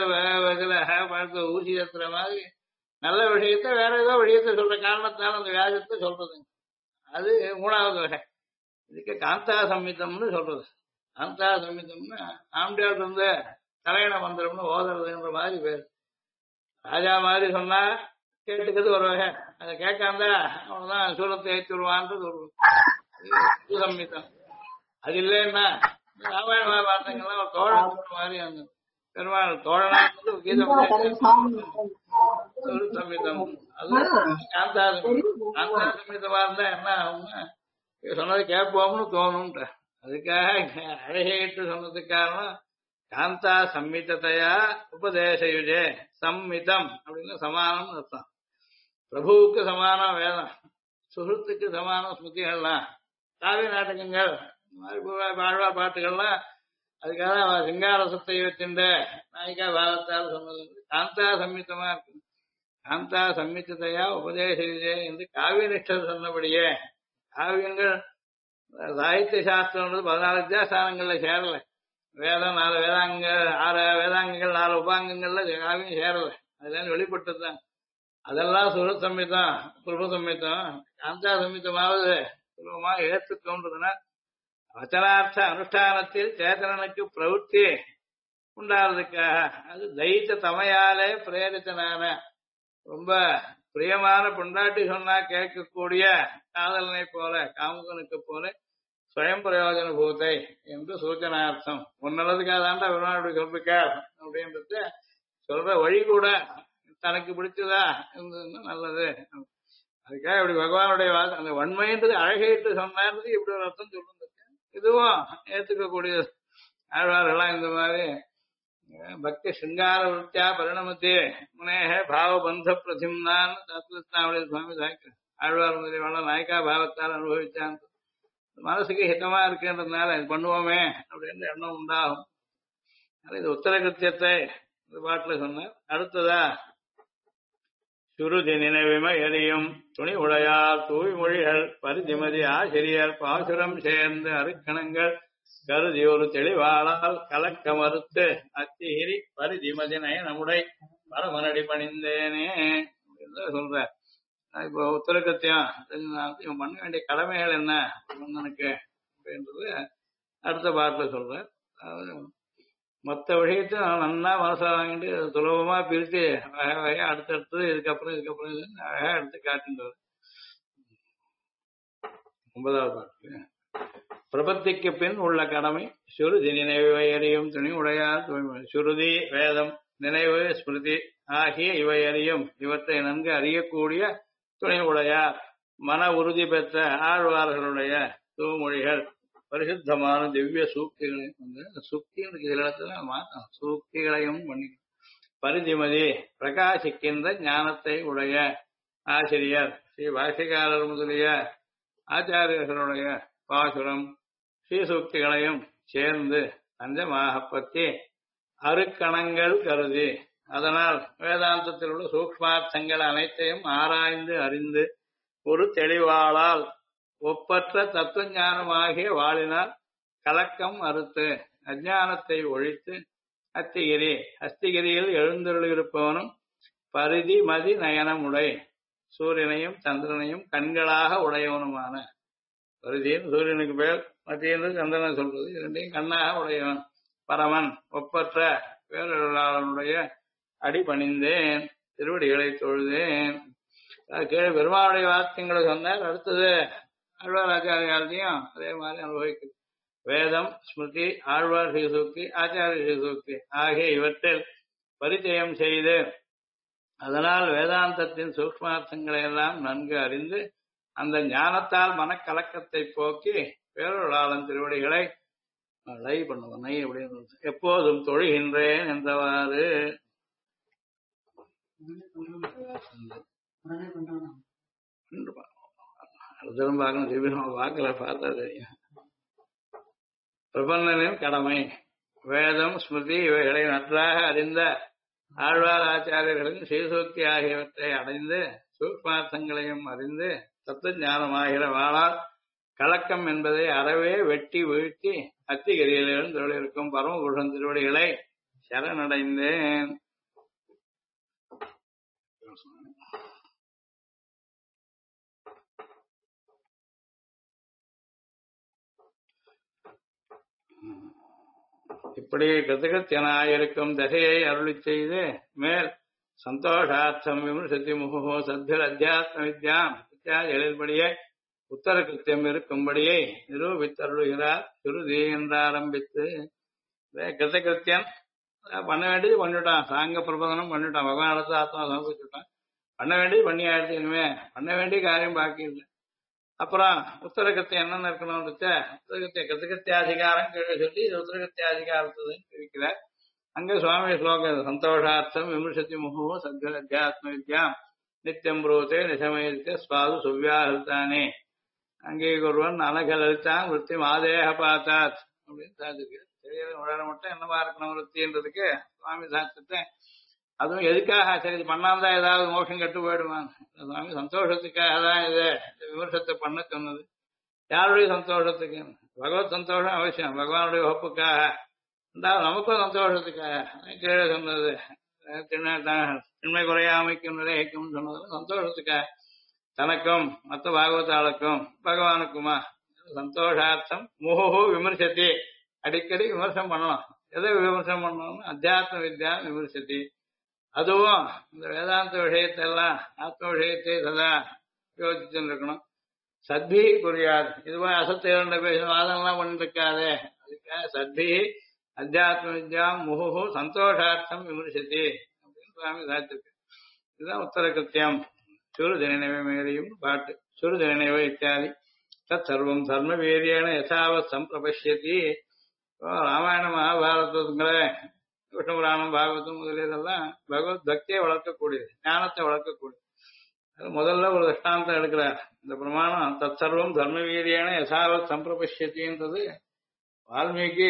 பழத்தை ஊசி ஏற்றுற மாதிரி நல்ல விஷயத்த வேற ஏதோ விஷயத்த சொல்ற காரணத்தால அந்த வியாஜத்தை சொல்றது. அது 3வது வகை. இதுக்கு காந்தா சம்மிதம்னு சொல்றது. காந்தா சம்மிதம்னு ஆம்பியார் இருந்து தலையண மந்திரம்னு ஓதுறதுன்ற மாதிரி பேர். ராஜா மாதிரி சொன்னா கேட்டுக்கிறது ஒரு வகை, அதை கேட்காந்தா அவனதான் சூரத்தை ஏற்றி விடுவான்றது ஒரு சம்மிதம். அது இல்லைன்னா ராமாயண மகாபாரதங்கள்லாம் ஒரு தோழன் சொல்ற மாதிரி அந்த பெருமாள் தோழனா கீதம் சம்மிதம். அது காந்தா காந்தா சம்மிதமா இருந்தா என்ன ஆகும்னா சொன்னது கேட்போம்னு தோணும்ன்ற. அதுக்காக அழகிட்டு சொன்னதுக்கு காரணம் காந்தா சம்மிதத்தையா உபதேசயுஜே. சம்மிதம் அப்படின்னு சமானம் அர்த்தம். பிரபுவுக்கு சமானம் வேதம், சுஹൃத்துக்கு சமானம் ஸ்மிருதிகள்லாம். காவிய நாடகங்கள் வாழ்வா பாட்டுகள்லாம் அதுக்காக சிங்காரசத்தை வச்சிருந்த நாயிகா பாவத்தால் சொன்னது காந்தா சம்மிதமா இருக்கு. காந்தா சம்மிதத்தையா உபதேசயுஜே என்று காவிய நிஷ்டர் சொன்னபடியே. காவியங்கள் சாகித்ய சாஸ்திரம் 14 வித்யாஸ்தானங்கள்ல சேரல. வேதம் 4 வேதாங்க, 6 வேதாங்கங்கள், 4 உபாங்கங்கள்ல காவியம் சேரல. அதுல வெளிப்பட்டதுதான். அதெல்லாம் சுஹൃத் சம்மிதம், பிரபு சம்மிதம். காந்தா சம்மிதமாவது சுலபமாக ஏற்று தோன்றதுன்னா வச்சனார்த்த அனுஷ்டானத்தில் சேதனனுக்கு பிரவೃத்தி உண்டாறதுக்காக. அது தைத்த தமையாலே பிரேரித்தனான ரொம்ப பிரியமான பொண்டாட்டி சொன்னா கேட்கக்கூடிய காதலனை போல, காமுகனுக்கு போல ஸ்வயம் பிரயோஜன பூத்தை என்று சூச்சனார்த்தம். நல்லதுக்காக தாண்டா பெருமாள் சொல்லிருக்கார் அப்படின்றது சொல்ற வழி கூட தனக்கு பிடிச்சதா இருந்ததுன்னா நல்லது. அதுக்காக இப்படி பகவானுடைய அந்த வன்மைன்றது அழகையிட்டு சொன்னார்றது இப்படி ஒரு அர்த்தம் சொல்லிருந்திருக்கேன். இதுவும் ஏத்துக்கக்கூடியது. ஆழ்வார்கள்லாம் இந்த மாதிரி பக்தி சிங்கார விருத்தியா பரிணமத்தே முனேக பாவபந்த பிரதிம்னான்னு தத்துவத்தாவுடைய சுவாமி சாய்க்கிறார். ஆழ்வார் முதலியவாள நாயக்கா பாவத்தால் அனுபவிச்சான். மனசுக்கு ஹிதமா இருக்குன்றதுனால இது பண்ணுவோமே அப்படின்னு எண்ணம் உண்டாகும். இது உத்தர கிருத்தியத்தை இந்த பாட்டுல சொன்னார். அடுத்ததா சுருதி நினைவிம எரியும் துணி உடையார் தூய் மொழிகள் பரிதிமதி ஆசிரியர் பாசுரம் சேர்ந்து அருக்கணங்கள் கருதி ஒரு தெளிவாளால் கலக்க மறுத்து அத்திகிரி பரிதிமதினை நம்முடைய பரமனடி பணிந்தேனே அப்படின்னு சொல்ற. இப்போ உத்தரகத்தியம் இவன் பண்ண வேண்டிய கடமைகள் என்ன மன்னனுக்கு அப்படின்றது அடுத்த பாட்டுல சொல்றேன். மற்ற விஷயத்தையும் நல்லா மனசுல வாங்கிட்டு சுலபமா பிரித்து வகை வகையா அடுத்தடுத்தது இதுக்கப்புறம் அழகா எடுத்து காட்டுன்றது. 9வது பாட்டு. பிரபத்திக்கு பின் உள்ள கடமை சுருதி நினைவை அறியும் துணி உடையார் தூய்மை. சுருதி வேதம் நினைவு ஸ்மிருதி ஆகிய இவை அறியும் இவற்றை நன்கு அறியக்கூடிய துணை உடையார் மன உறுதி பெற்ற ஆழ்வார்களுடைய தூமொழிகள் பரிசுத்தமான திவ்ய சூக்திகளையும் சுக்தின்னு சில இடத்துல மாத்தம் சூக்திகளையும் பண்ணி பரிதிமதி பிரகாசிக்கின்ற ஞானத்தை உடைய ஆசிரியர் ஸ்ரீ பாஷிகாரர் முதலிய ஆச்சாரியர்களுடைய பாசுரம் ஸ்ரீசூக்திகளையும் சேர்ந்து பஞ்சமாக பற்றி அருக்கணங்கள் கருதி அதனால் வேதாந்தத்தில் உள்ள சூக்ஷ்மார்த்தங்கள் அனைத்தையும் ஆராய்ந்து அறிந்து ஒரு தெளிவாளால் ஒப்பற்ற தத்துவ ஞானமாகிய வாழினால் கலக்கம் அறுத்து அஞ்ஞானத்தை ஒழித்து அஸ்திகிரியில் எழுந்தருளிருப்பவனும் பரிதி மதி நயனமுடை சூரியனையும் சந்திரனையும் கண்களாக உடையவனுமான பரிதியின் சூரியனுக்கு பேர் மத்திய சந்திரனை சொல்றது இரண்டையும் கண்ணாக உடையவன் பரமன் ஒப்பற்ற பேரருளாளனுடைய அடி பணிந்தேன் திருவடிகளை தொழுதேன். கீழே பெருமாளுடைய வாக்கியங்களை சொன்னார். அடுத்தது ஆழ்வாராச்சாரியாலையும் அதே மாதிரி அனுபவிக்குது. வேதம் ஸ்மிருதி ஆழ்வார் ஸ்ரீசூக்தி ஆச்சாரிய ஸ்ரீசூக்தி ஆகிய இவற்றில் பரிச்சயம் செய்து அதனால் வேதாந்தத்தின் சூக்ஷ்மார்த்தங்களை எல்லாம் நன்கு அறிந்து அந்த ஞானத்தால் மனக்கலக்கத்தை போக்கி பேரொருளாளன் திருவடிகளை லை பண்ணுவன் நை அப்படின்னு எப்போதும் தொழுகின்றேன் என்றவாறு பார்க்கணும். திரும்பி பார்க்கல பார்த்தா தெரியும். பிரபந்தனின் கடமை வேதம் ஸ்மிருதி இவைகளை நன்றாக அறிந்த ஆழ்வார் ஆச்சாரியர்களின் ஸ்ரீசூக்தி ஆகியவற்றை அடைந்து சூக்ஷ்மார்த்தங்களையும் அறிந்து தத்துவ ஞானமாகிற வாழால் கலக்கம் என்பதை அறவே வெட்டி வீழ்த்தி அத்திகிரியில் எழுந்தொழிருக்கும் பரமபுருஷன் திருவடிகளை சரணடைந்தேன். இப்படி கிருத்தகத்தியனாயிருக்கும் தசையை அருளி செய்து மேல் சந்தோஷார்த்தம் விமர்சத்தி முகோ சத்திர அத்தியாத்ம வித்யாம் இத்தியாதிகளின்படியே உத்தர கிருத்தியம் இருக்கும்படியே நிரூபித்தருளுகிறார் சுருதி என்று ஆரம்பித்து கிருத்தகிருத்தியன் பண்ண வேண்டியது பண்ணிவிட்டான். சாங்க பிரபதனம் பண்ணிவிட்டான். பகவானத்தை ஆத்மா சமர்ப்பிச்சுட்டான். பண்ண வேண்டியது பண்ணி ஆயிடுச்சு. இனிமே பண்ண வேண்டிய காரியம் பாக்கி இல்லை. அப்புறம் உத்தரகத்தியம் என்னென்ன இருக்கணும் உத்தரகத்திய கிருத்தகிருத்தியாதிகாரம் கீழே சொல்லி இது உத்தரகத்தியாதிகாரத்துன்னு பிரிக்கிறார். அங்க சுவாமி ஸ்லோகம் சந்தோஷார்த்தம் விமர்சத்தி முகோ சத்ய அத்தியாத்ம வித்யாம் நித்தியம் புரோதே நிசமயத்த சுவாது சுவ்யாஹிருத்தானே அங்கீகுருவன் அனகலலித்தான் விற்பி மாதேக பார்த்தாத் அப்படின்னு சாதிருக்கு. தெரியல உடனே மட்டும் என்னவா இருக்கணும் விற்பின்றதுக்கு சுவாமி சாஸ்திரத்தை அதுவும் எதுக்காக சரி இது பண்ணாமதான் ஏதாவது மோஷம் கெட்டு போயிடுவான். சுவாமி சந்தோஷத்துக்காக தான் இது விமர்சத்தை பண்ண சொன்னது. யாருடைய சந்தோஷத்துக்கு? பகவத் சந்தோஷம் அவசியம். பகவானுடைய வகுப்புக்காக இருந்தாலும் நமக்கும் சந்தோஷத்துக்காக கீழே சொன்னது. திண்மை குறையாமைக்கும் நிலைக்கும் சொன்னது சந்தோஷத்துக்காக தனக்கும் மற்ற பாகவதாளுக்கும் பகவானுக்குமா சந்தோஷார்த்தம் முகோ விமர்சத்தி அடிக்கடி விமர்சனம் பண்ணலாம். எதை விமர்சனம் பண்ணணும்னு அத்தியாத்ம வித்யா விமர்சத்தி. அதுவும் இந்த வேதாந்த விஷயத்தெல்லாம் ஆத்ம விஷயத்தை சதா யோசிச்சுன்னு இருக்கணும். சத்பி புரியாது. இதுவா அசத்து இரண்ட பேச வாதம்லாம் பண்ணிட்டு இருக்காதே. அதுக்காக சத்பி அத்தியாத்ம வித்யா முகு சந்தோஷார்த்தம் விமர்சத்தி அப்படின்னு சுவாமி சாத்திருக்கு. இதுதான் உத்தர கிருத்தியம். சுருதி நினைவை மேலையும் பாட்டு சுருதி நினைவை இத்தியாதி தத் சர்வம் தர்ம வீரியேன யசாவத் சம்பிரபஷ்யதி. ராமாயண மகாபாரதங்களே விஷ்ணு புராணம் பாகவதம் முதலியதெல்லாம் பகவத் பக்தியை வளர்க்கக்கூடியது, ஞானத்தை வளர்க்கக்கூடியது. அது முதல்ல ஒரு திஷ்டாந்தம் எடுக்கிறார். இந்த பிரமாணம் தத் சர்வம் தர்ம வீரியேன யசாவத் சம்பிரபஷ்யத்தின்றது வால்மீகி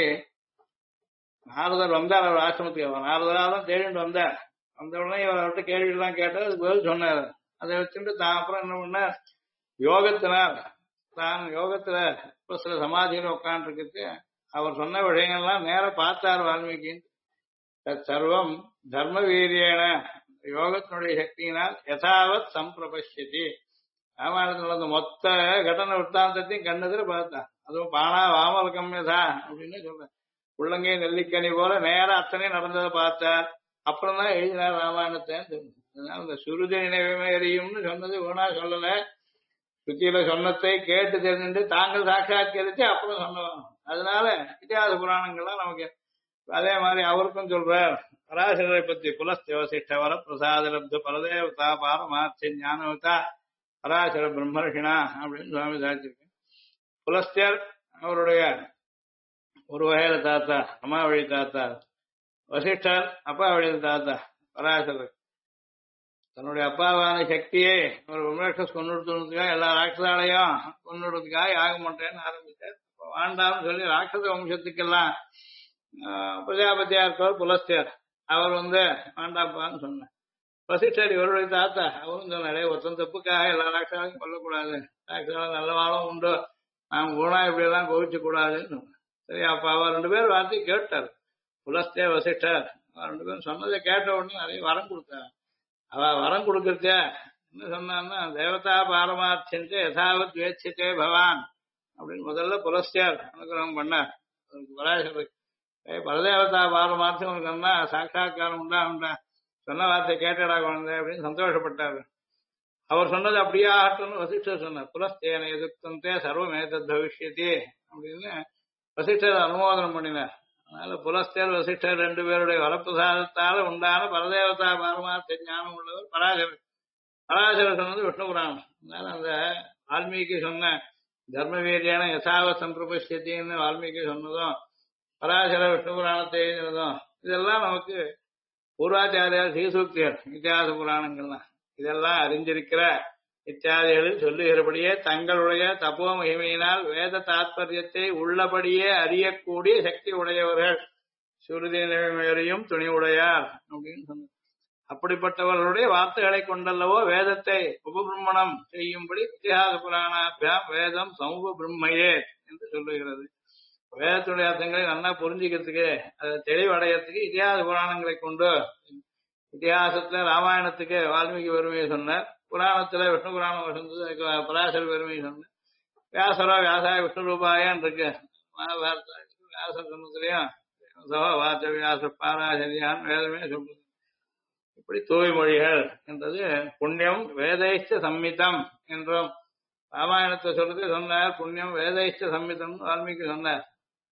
நாரதர் வந்தார். அவர் ஆசிரமத்துக்கு நாரதராதான் தேடிட்டு வந்தார். வந்த உடனே இவர் அவர்கிட்ட கேள்வி எல்லாம் கேட்டார். அது பதில் சொன்னார். அதை வச்சுட்டு தான் அப்புறம் என்ன பண்ணார், யோகத்தினார் தான் யோகத்துல சில சமாதியில உட்காந்துருக்கு அவர் சொன்ன விஷயங்கள்லாம் நேர பார்த்தார் வால்மீகி. தத் சர்வம் தர்ம வீரியேன யோகத்தினுடைய சக்தியினால் யதாவத் சம்பிரபஷ்யதி. ராமாயணத்தில் நடந்த மொத்த கடன விற்த்தாந்தத்தையும் கண்ணதுல பார்த்தான். அதுவும் பானா வாமலகம் யதா அப்படின்னு சொல்றேன். உள்ளங்கை நெல்லிக்கனி போல நேரம் அத்தனையும் நடந்ததை பார்த்தார். அப்புறம் தான் எழுதினார் ராமாயணத்தை. அதனால இந்த சுருதி நினைவுமே எரியும்னு சொன்னது வேணா சொல்லல. சுத்தியில சொன்னதை கேட்டு தெரிஞ்சுட்டு தாங்கள் சாட்சாத்கரிச்சு அப்புறம் சொன்னோம். அதனால இதிகாச புராணங்கள்லாம் நமக்கு அதே மாதிரி அவருக்கும் சொல்றார். பராசரரை பத்தி புலஸ்தேவசிஷ்ட வர பிரசாத லப்த பரதேவதா பாரமார்த்தி ஞானவதா பராசர பிரம்மர்ஷினா அப்படின்னு சுவாமி சாதிச்சிருக்கு. புலஸ்தியர் அவருடைய ஒரு வகையில தாத்தா, அம்மா வழி தாத்தா. வசிஷ்டர் அப்பா வழியில் தாத்தா பராசரர். தன்னுடைய அப்பாவான சக்தியை ஒரு விமர்சஸ் கொண்டுடுறதுக்காக எல்லா ராட்சசாலையும் கொண்டுடுறதுக்காக யாகம் பண்றேன்னு ஆரம்பித்தார். வாண்டாம்னு சொல்லி ராட்சச வம்சத்துக்கெல்லாம் பிரஜாபதியா இருக்கவர் புலஸ்தியர். அவர் வேண்டாப்பான்னு சொன்னார். வசிஷ்டர் இவருடைய தாத்தா அவரும் சொன்னாரே, ஒருத்தன் தப்புக்காக எல்லா ராட்சசாலையும் கொல்லக்கூடாது, ராட்சசாலும் நல்லவாளும் உண்டு, நாம் குணா இப்படி எல்லாம் கோவிச்சு கூடாதுன்னு சொன்னார். சரி, அப்ப அவர் 2 பேர் வார்த்தையை கேட்டார். புலஸ்தே வசிஷ்டர் அவர் 2 பேரும் சொன்னதை கேட்ட உடனே நிறைய வரம் கொடுத்தார். அவ வரம் கொடுக்கறத என்ன சொன்னான்னா, தேவதா பாரமார்த்தியன்ட்டு யதாவத் வேட்சித்தே பவான் அப்படின்னு முதல்ல புலஸ்தியார் அனுகிரகம் பண்ணார். பரதேவதா பாரமார்த்தம் உனக்கு சாட்சா்காரம் உண்டா சொன்ன வார்த்தை கேட்டடா குழந்தை அப்படின்னு சந்தோஷப்பட்டார். அவர் சொன்னது அப்படியே ஆகட்டும்னு வசிஷ்டர் சொன்னார். புலஸ்தேன எதிர்த்தே சர்வம் ஏதத் பவிஷ்யதி அப்படின்னு வசிஷ்டர் அனுமோதனம் பண்ணினார். அதனால புலஸ்தேர் வசிஷ்டர் 2 பேருடைய வரப்பிரசாதத்தால உண்டான பரதேவதா பாரமார்த்த ஞானம் உள்ளவர் பராசரர். பராசரர் சொன்னது விஷ்ணு புராணம். அதனால அந்த வால்மீகி சொன்ன தர்ம வீரியான யசாவ சம்பிரபஷ்யத்தின்னு வால்மீகி சொன்னதும் பராசர விஷ்ணு புராணத்தை எழுதினதும் இதெல்லாம் நமக்கு பூர்வாச்சாரியார் ஸ்ரீசூக்தியர் இத்தியாச புராணங்கள்லாம் இதெல்லாம் அறிஞ்சிருக்கிற இத்தியாதிகளில் சொல்லுகிறபடியே தங்களுடைய தபோ மகிமையினால் வேத தாத்பரியத்தை உள்ளபடியே அறியக்கூடிய சக்தி உடையவர்கள் சுருதி நிலைமையறையும் துணி உடையார் அப்படின்னு சொன்னார். அப்படிப்பட்டவர்களுடைய வார்த்தைகளை கொண்டல்லவோ வேதத்தை உபபிரம்மணம் செய்யும்படி இத்திஹாச புராணாபியாம் வேதம் சமூக பிரம்மையே என்று சொல்லுகிறது. வேதத்துடைய அர்த்தங்களை நல்லா புரிஞ்சுக்கிறதுக்கு அதை தெளிவடையறதுக்கு இத்திஹாச புராணங்களை கொண்டு இத்திஹாசத்துல ராமாயணத்துக்கு வால்மீகி பெருமையை சொன்னார். புராணத்துல விஷ்ணு புராணம் வசந்தது பராசர பெருமையை சொன்னார். வியாசரோ வியாசாய விஷ்ணு ரூபாயான் இருக்கு மகாபாரத வியாசர் சொன்னதுலயும் வாச்ச வியாச பாராசரியான் வேதமே சொல்றது. இப்படி தூய்மொழிகள் என்றது புண்ணியம் வேதைஷ்ட சம்மிதம் என்றும் ராமாயணத்தை சொல்றது சொன்னார். புண்ணியம் வேதைஷ்ட சம்மிதம் வால்மீகி சொன்னார்.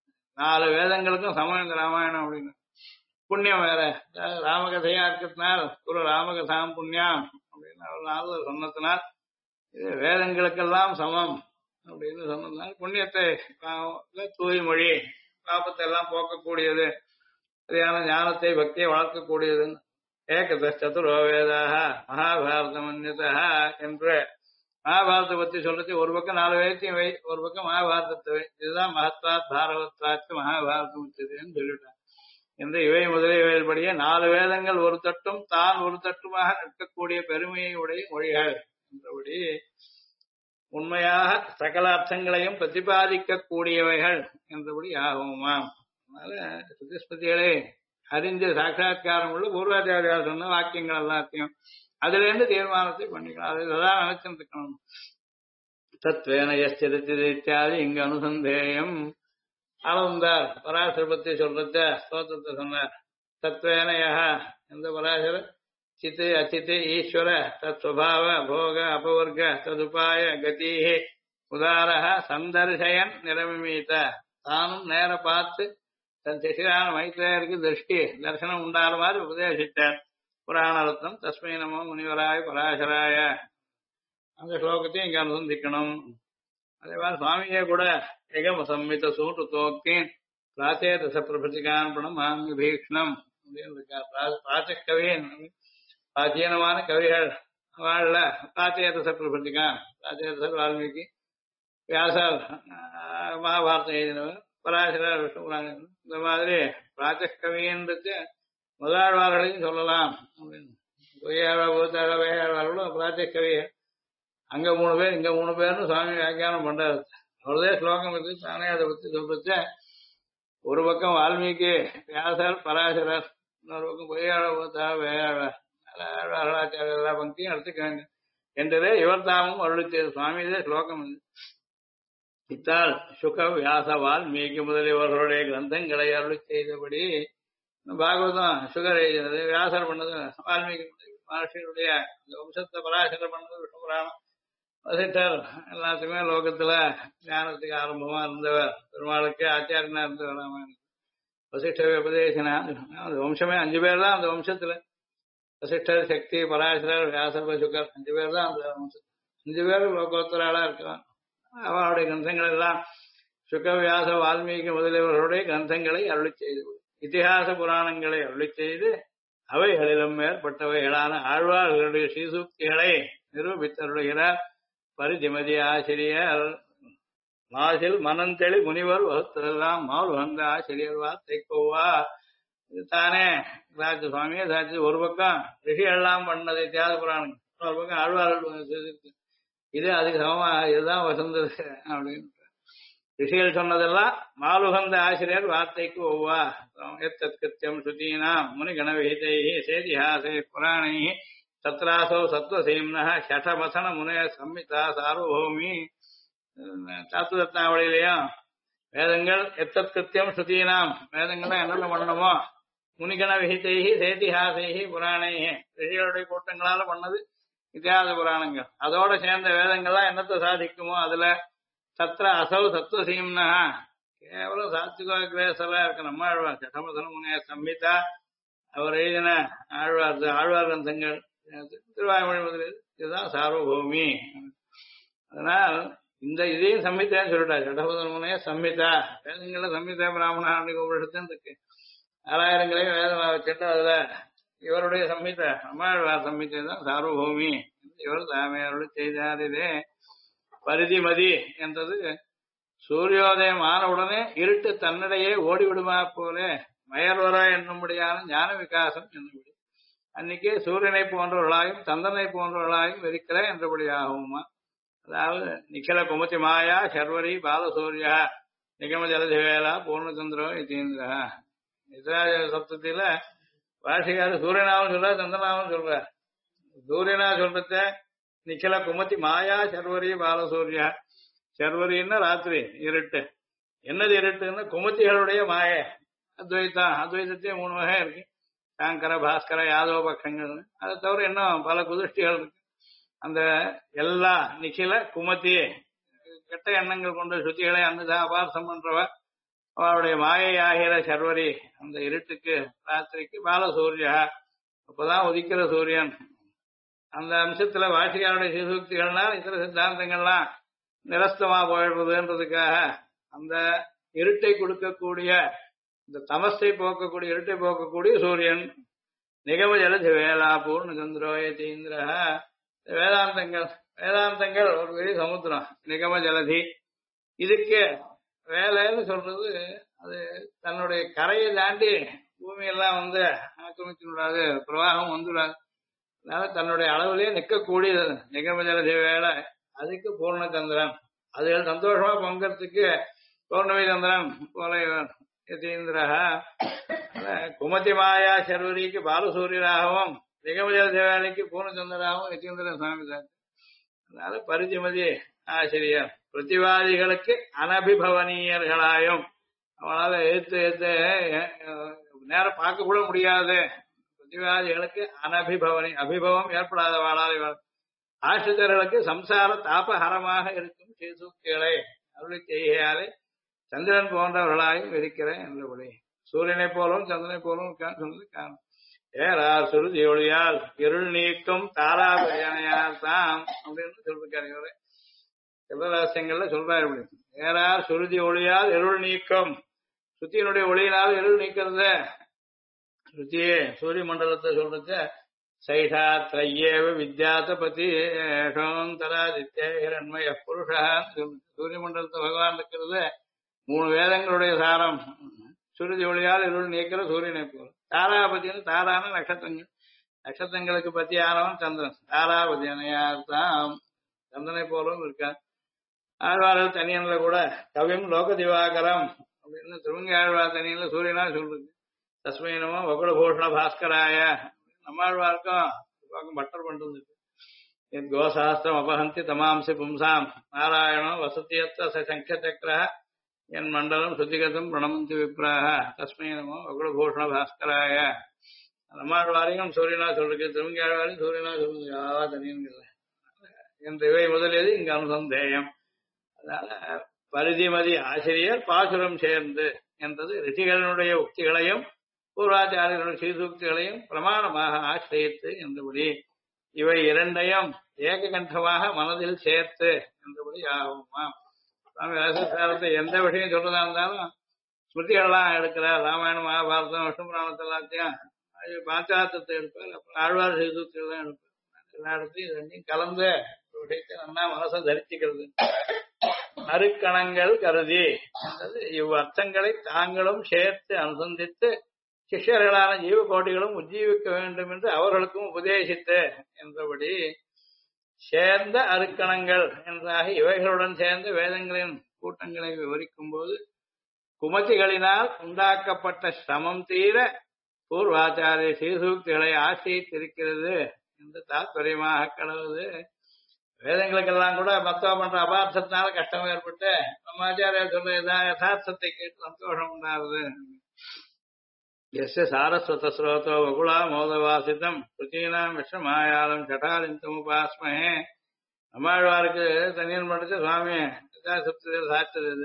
4 வேதங்களுக்கும் சமம் இந்த ராமாயணம் அப்படின்னு. புண்ணியம் வேற ராமகதையா இருக்கிறதுனால் ஒரு ராமகதாம் புண்ணியம் அப்படின்னு அவர் 4 சொன்னதுனால் இது வேதங்களுக்கெல்லாம் சமம் அப்படின்னு சொன்னதுனால் புண்ணியத்தை தூய்மொழி பாபத்தை எல்லாம் போக்கக்கூடியது, சரியான ஞானத்தை பக்தியை வளர்க்கக்கூடியதுன்னு ஏகதோ வேதாக மகாபாரதம் அந்நியதா என்று மகாபாரதத்தை பத்தி சொல்றது ஒரு பக்கம் 4 வேதத்தையும் வை, ஒரு பக்கம் மகாபாரதத்தை வை. இதுதான் மகத்வாத் பாரவத்வாத்து மகாபாரதம் வச்சதுன்னு சொல்லிவிட்டாங்க. என்று இவை முதலியவைபடியே 4 வேதங்கள் ஒரு தட்டும் தான் ஒரு தட்டுமாக நிற்கக்கூடிய பெருமையை உடைய மொழிகள் என்றபடி உண்மையாக சகல அர்த்தங்களையும் பிரதிபாதிக்க கூடியவைகள் என்றபடி ஆகுமாம். அதனால சுதிஸ்மதிகளை அறிஞ்ச சாட்சா்காரம் உள்ள பூர்வாச்சாரியார் சொன்ன வாக்கியங்கள் எல்லாத்தையும் அதுல இருந்து தீர்மானத்தை பண்ணிக்கலாம். அதுதான் நினைச்சிருக்கணும். தத்வேன இத்தியாதி இங்க அனுசந்தேயம் அளந்தார். பராசர பத்தி சொல்றத ஸ்தோத்திரத்தை சொன்னார். தத்வேன எந்த பராசர சித்து அச்சித்து ஈஸ்வர தத் சுபாவ போக அபவர்க ததுபாய கதி உதாரக சந்தர்ஷயன் நிரமிமீத தானும் நேர பார்த்து தன் சிஷிரான மைத்ரேயருக்கு தரிசனம் உண்டான மாதிரி உபதேசித்தார். புராண ரத்னம் தஸ்மை நமோ முனிவராய பராசராய அந்த ஸ்லோகத்தையும் இங்க அனுசந்திக்கணும். அதே மாதிரி சுவாமியே கூட ஏகம் சம்மித சூட்டு தோக்கின் பிராச்சேதச பிரபதிகான் பிரணமாமி பீக்ஷ்ணம் அப்படின்னு இருக்கார். பிராச்சகவின் பிராச்சீனமான கவிகள் வாழ பிராச்சேதச பிரபதிகான் பிராச்சேதசர் வால்மீகி வியாசர் மகாபாரதம் எழுதினவர் பராசரர் விஷ்ணு புராணம் இந்த மாதிரி பிராச்சகவின்றது முதலாழ்வார்களையும் சொல்லலாம் அப்படின்னு வேயாழ்வார்களும் பிராச்சகவியர் அங்க 3 பேர் இங்க 3 பேர்னு சுவாமி வியாக்கியானம் பண்றாரு. அவரதே ஸ்லோகம் இருக்கு. தானே அதை பத்தி சொல்றச்ச ஒரு பக்கம் வால்மீகி, வியாசர், பராசரர், இன்னொரு பக்கம் பொய்யாள போத்தா வேளாளர், அருளாச்சாரியர் எல்லா பங்கியும் எடுத்துக்க வேண்டும் என்றதே இவர் தாமும் அருளிச்சது. சுவாமியிலே ஸ்லோகம் இது. இத்தால் சுக, வியாச, வால்மீகி முதலியவர்களுடைய கிரந்தங்களை அருளி செய்தபடி பாகவதம் சுகர் எழுதினது, வியாசர் பண்ணது, வால்மீகி மகர்ஷியுடைய வம்சத்தை பராசரர் பண்ணது விஷ்ணுபுராணம், வசிஷ்டர் எல்லாத்துக்குமே லோகத்துல ஞானத்துக்கு ஆரம்பமா இருந்தவர், பெருமாளுக்கு ஆச்சாரியனா இருந்தவர் ராமாயணம். வசிஷ்டர் உபதேசனா, அந்த வம்சமே 5 பேர் தான் அந்த வம்சத்துல. வசிஷ்டர், சக்தி, பராசரர், வியாசர், சுகர் 5 பேர் தான் அந்த வம்சம். 5 பேர் லோகோத்தராளா இருக்கிறான். அவருடைய கிரந்தங்கள் எல்லாம் சுக, வியாச, வால்மீகி முதலியவர்களுடைய கிரந்தங்களை அருளி செய்து, இதிகாச புராணங்களை அருளி செய்து, அவைகளிலும் மேற்பட்டவைகளான ஆழ்வார்களுடைய ஸ்ரீசூக்திகளை நிரூபித்தருளுகிறார் பரிதிமதி ஆசிரியர். மாசில் மனந்தெளி முனிவர் வகுத்ததெல்லாம் மால் வந்த ஆசிரியர் வார்த்தை கொவ்வா. இது தானே சாட்சி, சுவாமியே சாட்சி. ஒரு பக்கம் ரிஷி எல்லாம் பண்ணது தியாக புராணம், ஒரு பக்கம் ஆழ்வார்கள். இது அதுக்கு சமமா இதுதான் வசந்தது அப்படின்னு ரிஷிகள் சொன்னதெல்லாம் மாலுகந்த ஆசிரியர் வார்த்தைக்கு ஒவ்வா. எத்தத்கிருத்தியம் ஸ்ருதீனா முனிகணவிஹிதை சேதிஹாசை புராணை தத்ராசோ சத்வசீம்ன ஷடமசன முனைய சம்மிதா சார்வபௌமி. தாத்துதத்தாவளியிலையும் வேதங்கள் எத்தத்கிருத்தியம் ஸ்ருதீனாம், வேதங்கள்லாம் என்னென்ன பண்ணணுமோ, முனிகண விஹிதை சேதிஹாசை புராணை, ரிஷிகளுடைய கூட்டங்களால பண்ணது இத்தியாச புராணங்கள். அதோட சேர்ந்த வேதங்கள்லாம் என்னத்தை சாதிக்குமோ அதுல சத்ர அசௌ சத்வசீம்னா கேவலம் சாத்விக கிரேசலா இருக்க நம்ம ஆழ்வார் சட்டமசன முனைய சம்மிதா, அவர் எழுதின ஆழ்வார் கிரந்தங்கள், திருவாய்மொழி முதலில் இதுதான் சார்வபௌமி. அதனால் இந்த இதையும் சம்மிதான்னு சொல்லிட்டார். சட்டமசன முனைய சம்மிதா, வேதங்கள்ல சம்மிதா பிராமணாண்டி உபனிஷத்துன்னு இருக்கு. 6000 வேதம் வச்சுட்டு அதுல இவருடைய சம்மிதா நம்மாழ்வார் சம்மிதை தான் சார்வபௌமி. இவர் தாமே அருள் செய்தார். இதே பரிதிமதி என்றது சூரியோதயம் ஆனவுடனே இருட்டு தன்னிடையே ஓடிவிடுமா போல மயர்வர என்னும்படியான ஞான விகாசம் என்னும்படி, அன்னைக்கே சூரியனை போன்றவர்களாயும் சந்திரனை போன்றவர்களாயும் இருக்கிற என்றபடியாகுமா. அதாவது நிఖில குமதி மாயா சர்வரி பாலசூரியா நிகம ஜலதிவேலா பூர்ணச்சந்திரோ இத்தீந்திரா. இஸ்ராஜ சப்தத்தில வாசிகாரு சூரியனாவும் சொல்ற, சந்திரனாவும் சொல்ற. சூரியனா சொல்றத நிಖಿಲ குமதி மாயா சர்வரி பாலசூரியா. சர்வரின்னா ராத்திரி இருட்டு. என்னது இருட்டுன்னா குமத்திகளுடைய மாய அத்வைத்தம். அத்வைத்தத்தையும் 3 வகை இருக்கு, சாங்கர, பாஸ்கர, யாதவ பட்சங்கள். அதை தவிர இன்னும் பல குதிஷ்டிகள் இருக்கு. அந்த எல்லா நிಖಿಲ குமத்தி கெட்ட எண்ணங்கள் கொண்ட சுத்திகளை அந்த அபார்த்தம் பண்றவ அவளுடைய மாயை ஆகிற சர்வரி, அந்த இருட்டுக்கு ராத்திரிக்கு பாலசூரியா, அப்பதான் உதிக்கிற சூரியன். அந்த அம்சத்துல வாசிகாருடைய சீசூக்திகள்னால் இதர சித்தாந்தங்கள்லாம் நிரஸ்தமா போயிடுறதுன்றதுக்காக அந்த இருட்டை கொடுக்கக்கூடிய, இந்த தமசை போக்கக்கூடிய, இருட்டை போக்கக்கூடிய சூரியன். நிகம ஜலதி வேலா பூர்ண சந்திரோயதீந்திர. வேதாந்தங்கள் ஒரு பெரிய சமுத்திரம், நிகம ஜலதி. இதுக்கு வேலைன்னு சொல்றது அது தன்னுடைய கரையை தாண்டி பூமியெல்லாம் ஆக்கிரமிச்சு விடாது, பிரவாகம் வந்துடாது. அதனால தன்னுடைய அளவிலேயே நிற்கக்கூடியது நிகம ஜலதி வேலை. அதுக்கு பூர்ணச்சந்திரன், அதுகள் சந்தோஷமா பொங்கறதுக்கு பௌர்ணமி சந்திரன் போல யதீந்திரா. குமதி மாயா சர்வரிக்கு பாலசூரியராகவும் நிகம ஜலதி வேலைக்கு பூர்ணச்சந்திராகவும் யதீந்திரன் சுவாமி தான். அதனால பரிதிமதி ஆசிரியர் பிரதிவாதிகளுக்கு அனபிபவனீயர்களாயும், அவனால எடுத்து நேரம் பார்க்க கூட முடியாது பிரதிவாதிகளுக்கு அபிபவம் ஏற்படாதவாளால் ஆசிரியர்களுக்கு சம்சார தாபஹரமாக இருக்கும் ஸ்ரீசூக்திகளை அருளி செய்கையாலே சந்திரன் போன்றவர்களாயும் இருக்கிறேன் என்றபடி சூரியனை போலவும் சந்திரனை போலவும் சொன்னது காரணம். ஏறார் சுருதி ஒளியால் இருள் நீக்கும் தாராபயனையால் தாம் அப்படின்னு சொல்லிருக்காரு. சிவரகசியங்கள்ல சொல்றாரு இப்படி. ஏறார் சுருதி ஒளியால் இருள் நீக்கம், சுத்தியினுடைய ஒளியினால் இருள் நீக்கிறது. சுத்தியே சூரிய மண்டலத்தை சொல்றது சைஷா திரையேவ வித்யாத பதி ஏஷோந்தராதித்ய ஹிரண்மய புருஷா. சூரிய மண்டலத்தை பகவான் இருக்கிறது 3 வேதங்களுடைய சாரம். சுருதி ஒளியால் இருள் நீக்கிற சூரியனை போல. தாராபதினு தாரான நட்சத்திரங்கள், நட்சத்திரங்களுக்கு பத்தி ஆனவன் சந்திரன். தாராபதி அணையார்த்தாம் சந்திரனை போலவும் இருக்கார். ஆழ்வார்கள் தனியன்ல கூட கவிம் லோக திவாகரம் அப்படின்னு திருவங்காழ்வார்த்தனியில சூரியனா சொல்றது. தஸ்மை நமோ வகுளபூஷண பாஸ்கராய. நம்மாழ்வாருக்கும் பட்டர் பண்றது. கோசாஸ்திரம் அபஹந்தி தமாம்சி பும்சாம் நாராயணோ வசதியத்த சங்க சக்கர என் மண்டலம் சுத்திகதம் பிரணமந்தி விப்ராக தஸ்மை நமோ வகுளபூஷண பாஸ்கராய. நம்மாழ்வாரையும் சூரியனா சொல்றது, திருவங்காழ்வாரையும் சூரியனா சொல்றது. தனியன்கள் என்ற இவை முதலியது இங்கு அனுசந்தேயம். அதனால பரிதிமதி ஆசிரியர் பாசுரம் சேர்ந்து என்றது ரிஷிகளுடைய உக்திகளையும் பூர்வாச்சாரியர்களுடைய சீசூக்திகளையும் பிரமாணமாக ஆசிரியத்து என்றபடி இவை இரண்டையும் ஏககண்டமாக மனதில் சேர்த்து என்றபடி ஆகுமா. சுவாமி ராசத்தை எந்த விஷயம் சொல்றதா இருந்தாலும் ஸ்மிருதிகள்லாம் எடுக்கிறார். ராமாயணம், மகாபாரதம், விஷ்ணு புராணத்தை எல்லாத்தையும் பாச்சாத்தத்தை எடுப்பார். அப்புறம் ஆழ்வார் சீசூக்திகள் தான் எடுப்பார். எல்லா இடத்தையும் ரெண்டையும் கலந்து விஷயத்தை நல்லா மனசை தரிசிக்கிறது. அருக்கணங்கள் கருதி என்றது இவ்வர்த்தங்களை தாங்களும் சேர்த்து அனுசந்தித்து சிஷ்யர்களான ஜீவகோட்டிகளும் உஜ்ஜீவிக்க வேண்டும் என்று அவர்களுக்கும் உபதேசித்து என்றபடி சேர்ந்த அருக்கணங்கள் என்றாக இவைகளுடன் சேர்ந்த வேதங்களின் கூட்டங்களை விவரிக்கும் போது குமதிகளினால் உண்டாக்கப்பட்ட சிரமம் தீர பூர்வாச்சாரிய சீசூக்திகளை ஆசிரித்திருக்கிறது என்று தாத்பரியமாக கடவுது. வேதங்களுக்கெல்லாம் கூட மத்தவ பண்ற அபார்த்தத்தினால கஷ்டம் ஏற்பட்டு நம்ம ஆச்சாரியார் சொல்ற யதார்த்தத்தை கேட்டு சந்தோஷம் உண்டாகுது. எஸ்ய சாரஸ்வத ஸ்ரோதோ வகுலா மோதவாசிதம் ருச்சீனாம் விஷமாயாலம் சட்டாலிந்தம் உபாஸ்மஹே. நம்மாழ்வாருக்கு தனியன் படிச்ச சுவாமி சப்தத்தில் சாச்சது.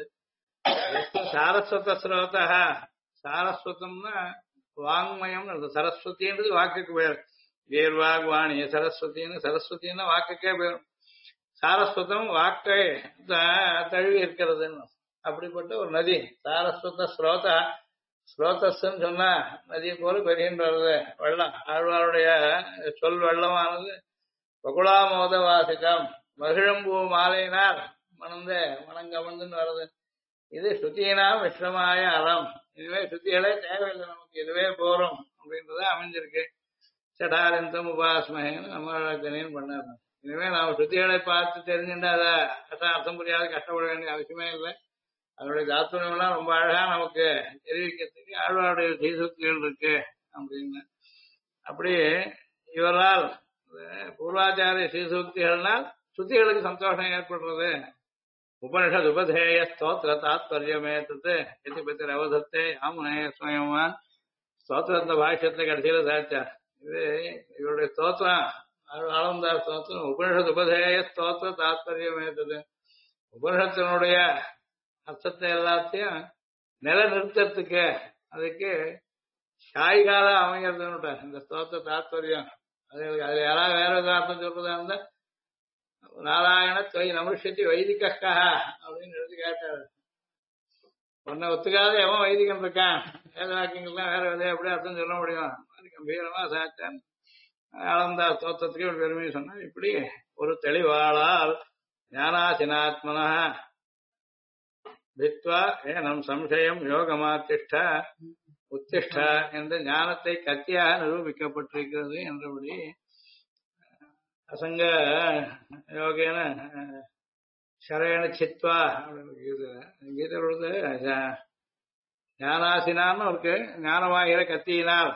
சாரஸ்வத ஸ்ரோதா, சாரஸ்வதம்னா வாங்மயம், சரஸ்வதின்றது வாக்குக்கு பேர். வேர்வாக் வாணி சரஸ்வதினு, சரஸ்வதினா வாக்குக்கே பேரும். சாரஸ்வதம் வாக்கை தழுவி இருக்கிறதுன்னு அப்படிப்பட்ட ஒரு நதி சாரஸ்வத ஸ்ரோதா. ஸ்ரோதஸ்ன்னு சொன்னா நதியை போல பெறுகின்றது வெள்ளம். ஆழ்வாருடைய சொல் வெள்ளமானது பகுலாமோத வாசிக்கம், மகிழம்பூ மாலையினால் மணந்து மணங்கமந்துன்னு வருது. இது ஸ்ருதியினா விஷ்ணமாய அறம். இதுவே ஸ்ருதிகளே தேவையில்லை நமக்கு, இதுவே போறோம் அப்படின்றத அமைஞ்சிருக்கு. சடாரந்தம் உபாஸ்மகன்னு நம்ம பண்ணாரு. இனிமே நாம ஸ்ருதிகளை பார்த்து தெரிஞ்சுட்டா அதை அர்த்தம் புரியாத கஷ்டப்பட வேண்டிய அவசியமே இல்லை. அதனுடைய தாத்துவெல்லாம் ரொம்ப அழகா நமக்கு தெரிவிக்கிறதுக்கு ஆழ்வாருடைய சீசூக்திகள் இருக்கு அப்படின்னு. அப்படி இவரால் பூர்வாச்சாரிய சீசூக்திகள்னால் ஸ்ருதிகளுக்கு சந்தோஷம் ஏற்படுறது. உபனிஷத் உபதேய ஸ்தோத்திர தாத்பரியமே தத்து எதிபத்தி அவதத்தை ஆமுனைய ஸ்வயமான் ஸ்தோத்திரத்தை பாஷ்யத்தை கடைசியில சாச்சார். இது இவருடைய ஸ்தோத்திரம் ஆளுந்தார் ஸ்தோத்திரம். உபனிஷத் உபதேய ஸ்தோத்திர தாத்பரியமே தத்து, உபனிஷத்தினுடைய அர்த்தத்தை எல்லாத்தையும் நிலைநிறுத்தத்துக்கு அதுக்கு சாய்கால அமைகிறதுன்னு இந்த ஸ்தோத்திர தாத்பரியம். அது யாராவது வேற ஏதாவது அர்த்தம் சொல்றதா இருந்தா நாராயண தொய் நமுஷத்தி வைதிகா அப்படின்னு எழுதி கேட்டாரு. உன்னை ஒத்துக்காத எவன் வைதிகம் இருக்கான், வேத வாக்கியங்கள்லாம் வேற விதையா எப்படி அர்த்தம் சொல்ல முடியும். அது கம்பீரமா சாச்சான் ஆனந்தா ஸ்தோத்திரத்துக்கு ஒரு பெருமையை சொன்னா. இப்படி ஒரு தெளிவாளால் ஞானாசினாத்மனா தித்வா ஏனம் சம்சயம் யோகமாத்திஷ்ட உத்திஷ்ட என்ற ஞானத்தை கத்தியாக நிரூபிக்கப்பட்டிருக்கிறது என்றபடி அசங்க யோகேன சரேண சித்வா கீதை பொழுது ஞானாசினான்னு இருக்கு, ஞானமாகிற கத்தியினால்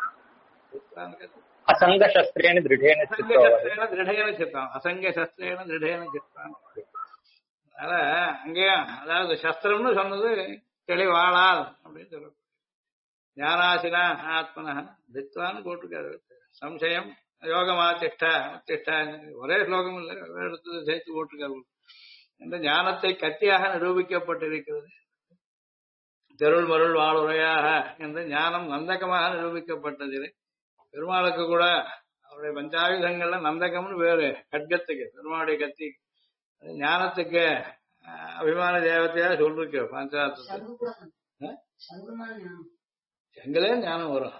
அசங்க சஸ்திரேன திருடேன சித்தம், அசங்க சஸ்திரேன திருடேன சித்தம். அதனால அங்கேயும் அதாவது சஸ்திரம்னு சொன்னது தெளிவாளால் அப்படின்னு சொல்ல. ஞானாசினா ஆத்மனா தித்வான்னு போட்டிருக்காரு. சம்சயம் யோகமாத்திஷ்டா உத்திஷ்டா ஒரே ஸ்லோகம் இல்லை, எடுத்து சேர்த்து போட்டிருக்காரு. இந்த ஞானத்தை கத்தியாக நிரூபிக்கப்பட்டிருக்கிறது. தெருள் மருள் வாழ்வுரையாக என்ற ஞானம் நந்தகமாக நிரூபிக்கப்பட்டதில்லை. பெருமாளுக்கு கூட அவருடைய பஞ்சாயுதங்கள்ல நந்தகம்னு வேறு கட்கத்துக்கு, பெருமாளுடைய கத்தி ஞானத்துக்கு அபிமான தேவத்தையா சொல்லிருக்கு. பஞ்சாயத்து செங்கலே ஞானம் வரும்.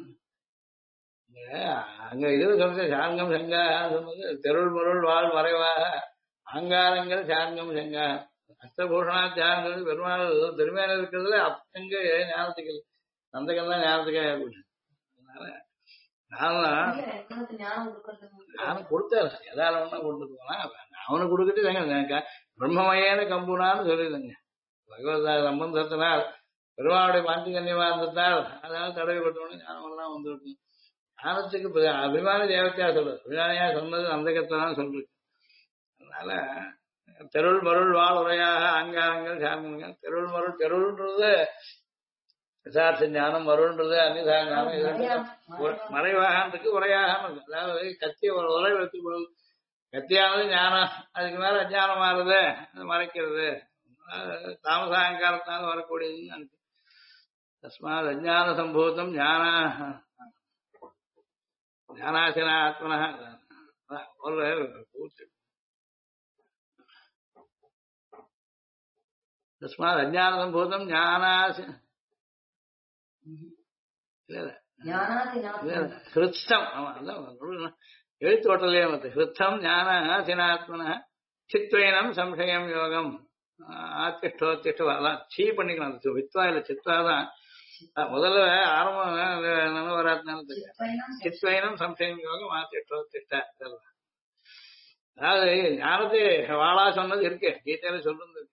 அங்க இது சொல்ற சாங்கம் செங்கா சொன்னது தெருள் மருள் வாழ் மறைவாக அங்காரங்கள் சாங்கம் செங்கா அஷ்டபூஷணா தியானங்கள் பெருமாள் திருமையான இருக்கிறதுல அப்பங்க ஞானத்துக்கு நந்தகம் தான் ஞானத்துக்காக ஏற்பட்டு. அதனால நானும் கொடுத்தாரு எதால ஒண்ணா கொடுத்துட்டு போனா அவனுக்கு கொடுத்துட்டு பிரம்மமயேன கம்புனான்னு சொல்லிடுங்க. பகவத சம்பந்தத்தினால் பெருமாளுடைய பாண்டிகன்யமா இருந்ததால் அதனால தடவை கொட்டோன்னு ஞானமெல்லாம் வந்துவிட்டு ஞானத்துக்கு அபிமான தேவத்தையா சொல்றது, அபிமானியா சொன்னது அந்தகத்தை தான் சொல்றது. அதனால தெருள் மருள் வாழ் உரையாக ஆங்காரங்கள் சார்ந்தங்கள், தெருள் மருள் தெருள்ன்றது யதார்த்த ஞானம், மருள்ன்றது அன்னிதா ஞானம், இது மறைவாக இருக்கு உரையாக இருக்கு. அதாவது கத்தி ஒரு உரை வச்சு கத்தியானது ஞானம், அதுக்கு மேல அஜானம் ஆறுது, அது மறைக்கிறது, தாமசாங்காரத்தால் வரக்கூடியதுன்னு நினைச்சு தஸ்மாத் அஜான சம்பூதம் ஞானாசினா ஆத்மனா தஸ்மாத் அஜான சம்பூதம் ஞானாசி ஹிருத்தம். ஆமா அதான் எழுத்தோட்டலே ஹிருத்தம் ஞானாசினாத்மன சித்வேனம் சம்சயம் யோகம் ஆத்திஷ்டோத்திஷ்ட அதான் சீ பண்ணிக்கலாம். வித்வா இல்ல சித்வா தான் முதல்ல ஆரம்பம் வராதுனால தெரியும். சித்வைனம் சம்சயம் யோகம் ஆத்திஷ்டோத்திஷ்ட. அதாவது ஞானத்தை வாழா சொன்னது இருக்கு, கீதையில சொல்றது இருக்கு.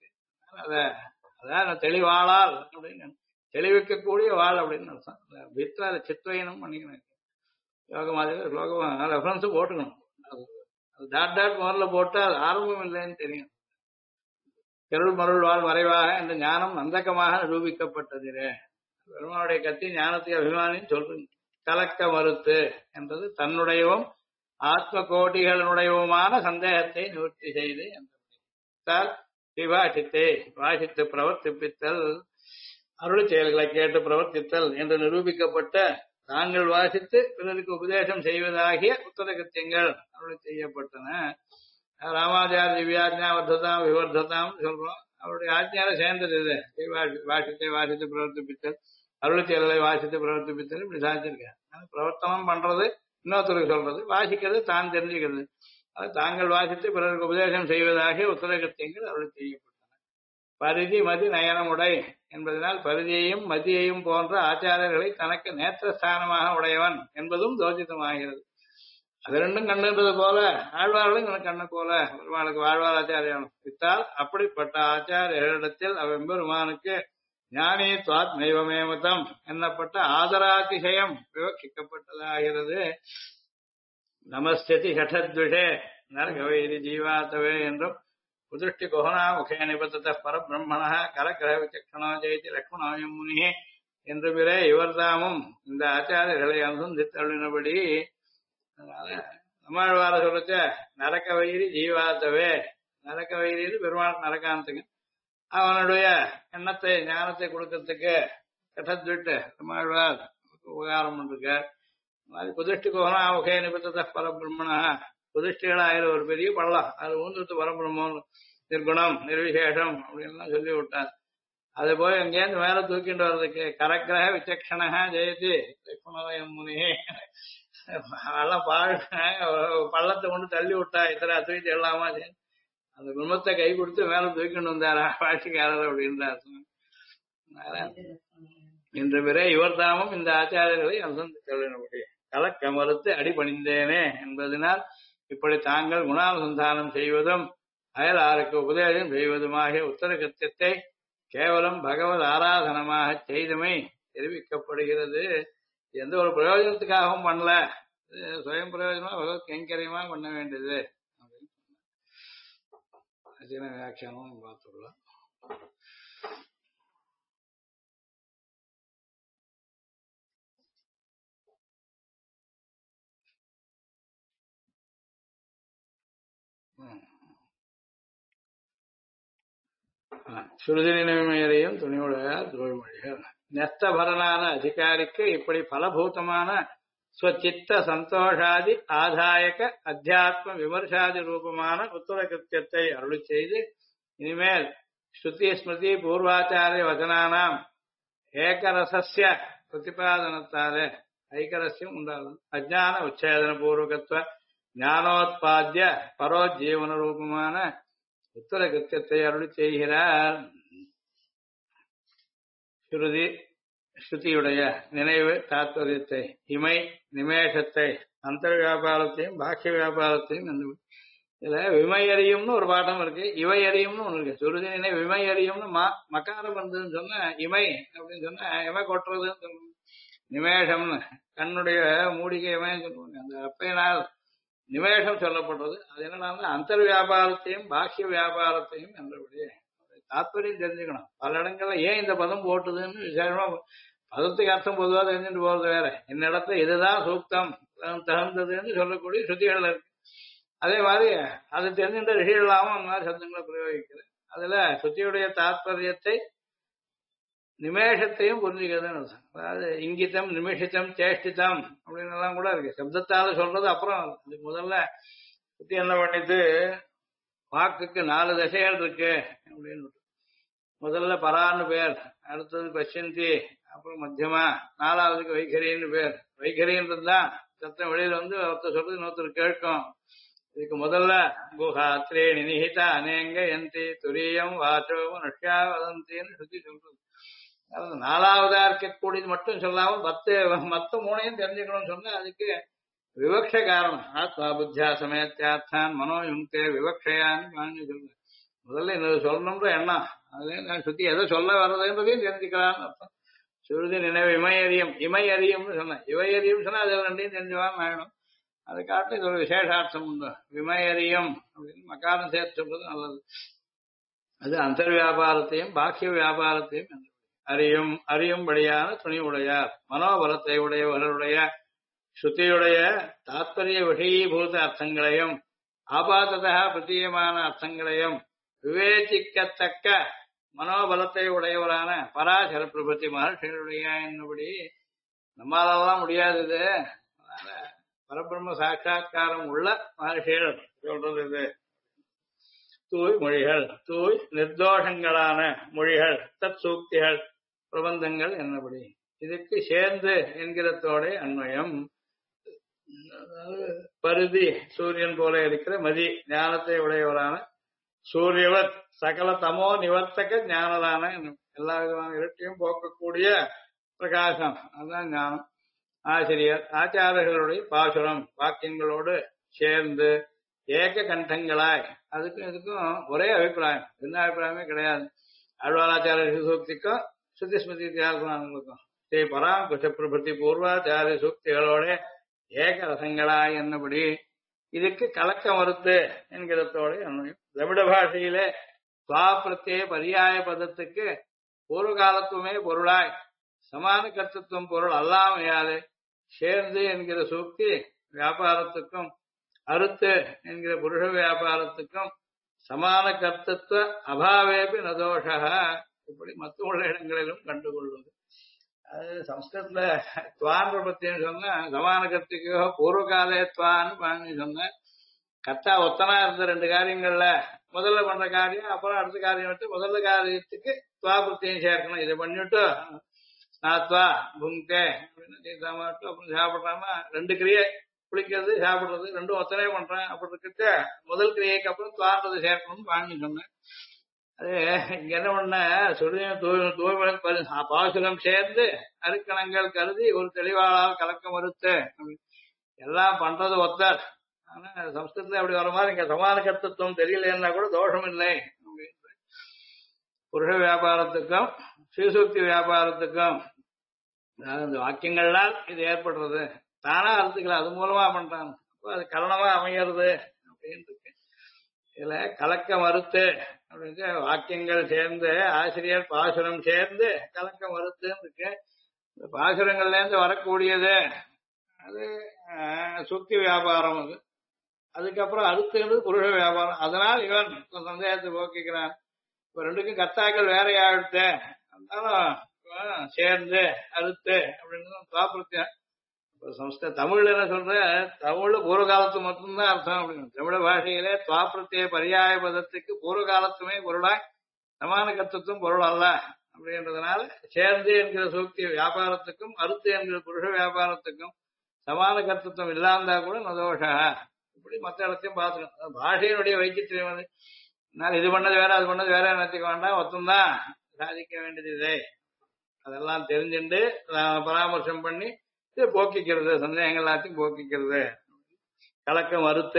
அதான் தெளிவாளால் அப்படின்னு தெளிவிக்கக்கூடிய வாழ் அப்படின்னு அர்த்தம். வித்வா சித்வைனம் பண்ணிக்கணும். யோகம் மாதிரி ஸ்லோகம் ரெஃபரன்ஸும் போட்டுக்கணும். டாட் டாட் முதல்ல போட்டா அது ஆரம்பம் இல்லைன்னு தெரியும். தெருள் மருள் வாழ் மறைவாக இந்த ஞானம் நந்தகமாக நிரூபிக்கப்பட்டதிலே. பெருமானுடைய கத்தி ஞானத்தை அபிமானின்னு சொல்றீங்க. கலக்க மறுத்து என்பது தன்னுடையவும் ஆத்ம கோட்டிகளுடையவுமான சந்தேகத்தை நிவர்த்தி செய்து என்றால் விவாசித்தே வாசித்து பிரவர்த்திப்பித்தல், அருள் செயல்களை கேட்டு பிரவர்த்தித்தல் என்று நிரூபிக்கப்பட்ட தாங்கள் வாசித்து பிறருக்கு உபதேசம் செய்வதாகிய உத்தரகத்தியங்கள் அருள் செய்யப்பட்டன. ராமாச்சார திவ்யாஜ்ஞா வர்த்ததாம் விவர்த்ததாம் சொல்றோம். அவருடைய ஆஜ்ஞால சேர்ந்தது இது. வாசித்தை வாசித்து பிரவர்த்திப்பித்தல், அருள் செயல்களை வாசித்து பிரவர்த்திப்பித்தல் இப்படி சாதிச்சிருக்கேன். பிரவர்த்தனம் பண்றது இன்னொருத்தருக்கு சொல்றது, வாசிக்கிறது தான் தெரிஞ்சுக்கிறது. அது தாங்கள் வாசித்து பிறருக்கு உபதேசம் செய்வதாகிய உத்தரகத்தியங்கள் அருள் செய்யப்பட்டன. பரிதி மதி நயனமுடை என்பதனால் பரிதியையும் மதியையும் போன்ற ஆச்சாரியர்களை தனக்கு நேத்திரஸ்தானமாக உடையவன் என்பதும் தோஷிதமாகிறது. அது ரெண்டும் கண்ணுன்றது போல ஆழ்வார்களும் எனக்கு கண்ணு போல பெருமாளுக்கு வாழ்வார் ஆச்சாரியாலும் வித்தால் அப்படிப்பட்ட ஆச்சாரியர்களிடத்தில் அவ்வெம்பெருமானுக்கு ஞானி துவாத் நைவமேமதம் என்னப்பட்ட ஆதராதிசயம் விவட்சிக்கப்பட்டதாகிறது. நமஸ்தி ஷடத்விஷே நரகவைரி ஜீவாத்தவே என்றும் புதிருஷ்டி குஹனா முகே நிபத்தத பரபிரம்மண கரகிரக விசக்ஷணோ ஜெயதி லக்ஷ்மணாயம் முனி என்று பிற இவர்தாமும் இந்த ஆச்சாரியர்களை அனுசந்தித்தள்ளினபடி. அதனால நம்மாழ்வார சொல்லிச்ச நரக்க வயிறு ஜீவாத்தவே, நரக்க வயிறு பெருமாள் நரகாந்தக்கு அவனுடைய எண்ணத்தை ஞானத்தை கொடுக்கறதுக்கு கட்டத்விட்டு நம்மாழ்வார் உபகாரம் பண்ணிருக்கார். புதிஷ்டி கோகனா முகே நிபத்தத பரபிரம்மணா, புதிஷ்டிகளாயிரம் ஒரு பெரிய பள்ளம், அது ஊந்துட்டு பரபிரம்மம் நிர்குணம் நிர்விசேஷம் அப்படின்லாம் சொல்லி விட்டார். அது போய் அங்கேருந்து மேல தூக்கிட்டு வர்றதுக்கு கரக்கிரக விசக்ஷணா ஜெயதி லக்ஷ்மணாயம் முனி எல்லாம் பள்ளத்தை கொண்டு தள்ளி விட்டா இத்தனை தூக்கிட்டு எல்லாமா அந்த குடும்பத்தை கை கொடுத்து மேல தூக்கிட்டு வந்தாரா பாட்சிக்காரர் அப்படின்றார். இன்று பிற இவர் தாமும் இந்த ஆச்சாரியர்களை அனுசந்தித்தபடி கலக்க மறுத்து அடிபணிந்தேனே என்பதனால் இப்படி தாங்கள் குணானுசந்தானம் செய்வதும் அயலாருக்கு உபதேசம் செய்வதுமாகிய உத்தரகத்தியத்தை கேவலம் பகவத் ஆராதனமாக செய்தமை தெரிவிக்கப்படுகிறது. எந்த ஒரு பிரயோஜனத்துக்காகவும் பண்ணல, சுயம் பிரயோஜனமா பகவத் கைங்கரியமா பண்ண வேண்டியது அப்படின்னு வியாக்கியானம் பார்த்துக்கலாம். சுருதினிமையரையும் துணிவுடையார் தோல்மொழிகள். நெஸ்தபரனான அதிகாரிக்கு இப்படி பலபூதமான ஸ்வச்சித்த சந்தோஷாதி ஆதாயக அத்தியாத்ம விமர்சாதி ரூபமான உத்தர கிருத்தியத்தை அருளி செய்து இனிமேல் ஸ்ருதி ஸ்மிருதி பூர்வாச்சாரிய வச்சனானாம் ஏகரசஸ்ய பிரதிபாதனத்தாலே ஐகரஸ்யம் உண்டாகும் அஜான உச்சேதன பூர்வகத்துவ ஞானோத்பாத்திய பரோஜீவன ரூபமான உத்தர கிருத்தியத்தை அருளி செய்கிறார். ஸ்ருதி ஸ்ருதியுடைய நினைவு தாத்பரியத்தை, இமை நிமேஷத்தை, அந்தர் வியாபாரத்தையும் பாக்கிய வியாபாரத்தையும் இதுல விமை அறியும்னு ஒரு பாடம் இருக்கு, இவை அறியும்னு ஒண்ணு இருக்கு. சுருதினை விமை அறியும்னு மக்காரம் வந்ததுன்னு சொன்னா இமை அப்படின்னு சொன்னா இமை கொட்டுறதுன்னு சொல்லுவாங்க. நிமேஷம்னு கண்ணுடைய மூடிக்கை இமைன்னு சொல்லுவாங்க. அந்த அப்பையினால் நிமேஷம் சொல்லப்படுறது. அது என்னன்னா அந்தர் வியாபாரத்தையும் பாக்கிய வியாபாரத்தையும் என்றபடி தாத்பரியம் தெரிஞ்சுக்கணும். பல இடங்கள்ல ஏன் இந்த பதம் போட்டுதுன்னு விசேஷமா பதத்துக்கு அர்த்தம் பொதுவாக தெரிஞ்சுட்டு போறது வேற. இந்த இடத்துல இதுதான் சூக்தம் தகுந்ததுன்னு சொல்லக்கூடிய ஸ்ருதிகள் இருக்கு. அதே மாதிரி அது தெரிஞ்சுட்ட ரிஷிகளாகவும் அந்த மாதிரி சப்தங்களை பிரயோகிக்கிறது. அதுல ஸ்ருதியுடைய தாத்பரியத்தை நிமேஷத்தையும் புரிஞ்சுக்கிறதுன்னு அர்த்தம். அதாவது இங்கிதம் நிமிஷித்தம் சேஷ்டித்தம் அப்படின்னு எல்லாம் கூட இருக்கு. சப்தத்தால சொல்றது அப்புறம் அதுக்கு முதல்ல சுத்தி என்ன பண்ணிட்டு வாக்குக்கு 4 திசைகள் இருக்கு அப்படின்னு. முதல்ல பரான்னு பேர், அடுத்தது பஷ்யந்தி, அப்புறம் மத்தியமா, 4வதுக்கு வைகரின்னு பேர். வைகரின்றது தான் சத்தம் வெளியில வந்து ஒருத்தர் சொல்றது இன்னொருத்தர் கேட்கும். இதுக்கு முதல்ல குஹாத்ரே நிஹிதா அநேங்க எந்தி துரியம் வாச்சோ மனுஷ்யா வதந்தின்னு சுத்தி சொல்றது. அதாவது 4வதா இருக்கக்கூடியது மட்டும் சொல்லாமல் மத்த 3ஐயும் தெரிஞ்சுக்கணும்னு சொன்னா அதுக்கு விவக்ஷ காரணம். ஆத்மா புத்தியா சமயத்தியார்த்தான் மனோயுக்தே விவக்ஷயான்னு வாங்கி சொல்றேன். முதல்ல இன்னொரு சொல்லணும்ன்ற எண்ணம், அதுல நான் சுத்தி எதை சொல்ல வர்றதுன்றதையும் தெரிஞ்சுக்கலாம்னு அர்த்தம். சுருதி நினைவு இமை அறியும், இமை அறியும்னு சொன்னேன். இவை அறியும் சொன்னா அது ரெண்டையும் தெரிஞ்சுவான்னு ஆகணும். அதுக்காக இது ஒரு விசேஷார்த்தம் உண்டு. விமை அறியும் அப்படின்னு மக்காரம் சேர்த்து சொல்றது நல்லது. அது அந்தர் வியாபாரத்தையும் பாக்கிய வியாபாரத்தையும் அறியும்படியான துணி உடையார். மனோபலத்தை உடையவர்களுடைய ஸ்ருதியுடைய தாத்பரிய விஷயீபூத அர்த்தங்களையும் ஆபாததா பிரதீயமான அர்த்தங்களையும் விவேச்சிக்கத்தக்க மனோபலத்தை உடையவரான பராசர பிரபத்தி மகர்ஷிகளுடைய என்னபடி நம்மளாலதான் முடியாதது. அதனால பரபிரம்ம சாட்சா்காரம் உள்ள மகர்ஷிகள் சொல்றது இது. தூய் மொழிகள், தூய் நிர்தோஷங்களான மொழிகள், தத் சூக்திகள், பிரபந்தங்கள் என்னபடி. இதுக்கு சேர்ந்து என்கிறதோட அன்வயம். பருதி சூரியன் போல இருக்கிற மதி ஞானத்தை உடையவரான சூரியவர் சகல தமோ நிவர்த்தக ஞானதான எல்லா விதமான இருட்டையும் போக்கக்கூடிய பிரகாசம், அதுதான் ஞானம். ஆசிரியர் ஆச்சாரர்களுடைய பாசுரம் வாக்கியங்களோடு சேர்ந்து ஏக கண்டங்களாய், அதுக்கும் இதுக்கும் ஒரே அபிப்பிராயம், என்ன அபிப்பிராயமே கிடையாது. ஆழ்வாராச்சாரிய சூக்திக்கும் ஸ்ருதி ஸ்மிருதி வித்தியாசங்களுக்கும் ஸ்ரீ பராங்குஷ பிரபத்தி பூர்வாச்சாரிய சூக்திகளோட ஏக ரசங்களாய் என்னபடி. இதுக்கு கலக்க மறுத்து என்கிறதோட அன்வயம். திராவிட பாஷையிலே துவா பிரத்யே பரியாய பதத்துக்கு பூர்வகாலத்துவமே பொருளாய் சமான கர்த்தத்துவம் பொருள் அல்லாமையாலே சேர்ந்து என்கிற சூக்தி வியாபாரத்துக்கும் அறுத்து என்கிற புருஷ வியாபாரத்துக்கும் சமான கர்த்தத்துவ அபாவேபி நதோஷா இப்படி மற்ற உள்ள இடங்களிலும் கண்டுகொள்வது. அது சம்ஸ்கிருதத்துல துவான் பிரபத்தின்னு சொன்னா சமான கர்த்திக்கோ பூர்வகாலே துவான்னு பாங்கி சொன்ன கர்த்தா ஒத்தனா இருந்த 2 காரியங்கள்ல முதல்ல பண்ற காரியம் அப்புறம் அடுத்த காரியம் விட்டு முதல்ல காரியத்துக்கு துவா பிரத்தியம் சேர்க்கணும். இதை பண்ணிட்டு ஸ்நாத்வா புங்கே அப்படின்னு தீர்த்தாமாட்டு அப்புறம் சாப்பிட்றாமா 2 கிரியை குளிக்கிறது சாப்பிடுறது 2ம் ஒத்தனை பண்றேன். அப்படி இருக்கிட்ட முதல் கிரியைக்கு அப்புறம் துவான்றதை சேர்க்கணும்னு வாங்கி சொன்னேன். அது இங்க என்ன பண்ண சுடுதீன் தூய்மை பாசுரம் சேர்ந்து அருக்கணங்கள் கருதி ஒரு தெளிவாளால் கலக்க மறுத்து எல்லாம் பண்றது ஒத்தர். ஆனா சம்ஸ்கிருதத்துல அப்படி வர மாதிரி இங்க சமான கர்த்தத்துவம் தெரியலன்னா கூட தோஷம் இல்லை. புருஷ வியாபாரத்துக்கும் ஸ்ரீசூக்தி வியாபாரத்துக்கும் இந்த வாக்கியங்கள்லாம் இது ஏற்படுறது தானா அர்த்தங்கள் அது மூலமா பண்றாங்க. அப்போ அது கரணமா அமைகிறது அப்படின்னு இருக்கு. இதுல கலக்க மறுத்து அப்படின்னு வாக்கியங்கள் சேர்ந்து ஆசிரியர் பாசுரம் சேர்ந்து கலக்க மறுத்துன்னு இருக்கு. இந்த பாசுரங்கள்ல இருந்து வரக்கூடியது அது சுக்தி வியாபாரம். அதுக்கப்புறம் அடுத்தது புருஷ வியாபாரம். அதனால் இவன் சந்தேகத்தை போக்கிக்கிறான். இப்ப 2க்கும் கர்த்தாக்கள் வேறையாகிட்டு அதனாலும் சேர்ந்து அறுத்து அப்படின்னு தாப்பிருத்தேன். சம்ஸ்கிருத தமிழ்ல என்ன சொல்ற, தமிழ்ல பூர்வகாலத்து மட்டும்தான் அர்த்தம் அப்படின்னு. தமிழ பாஷையிலே துவாப்பிரத்திய பரியாய பதத்துக்கு பூர்வகாலத்துமே பொருளாய் சமான கர்த்தத்துவம் பொருள் அல்ல அப்படின்றதுனால சேர்ந்து என்கிற சூக்தி வியாபாரத்துக்கும் அறுத்து என்கிற புருஷ வியாபாரத்துக்கும் சமான கர்த்தத்துவம் இல்லாந்தா கூட நதோஷா. இப்படி மற்ற இடத்தையும் பார்த்துக்கணும். பாஷையினுடைய வைக்கியம் வந்து இது பண்ணது வேற அது பண்ணது வேற நினைச்சுக்க வேண்டாம், ஒத்தம்தான் சாதிக்க வேண்டியது இதே. அதெல்லாம் தெரிஞ்சுட்டு பராமர்சம் பண்ணி போக்கிக்கிறது, சந்தேகங்கள் எல்லாத்தையும் போக்கிக்கிறது. கலக்கம் மறுத்து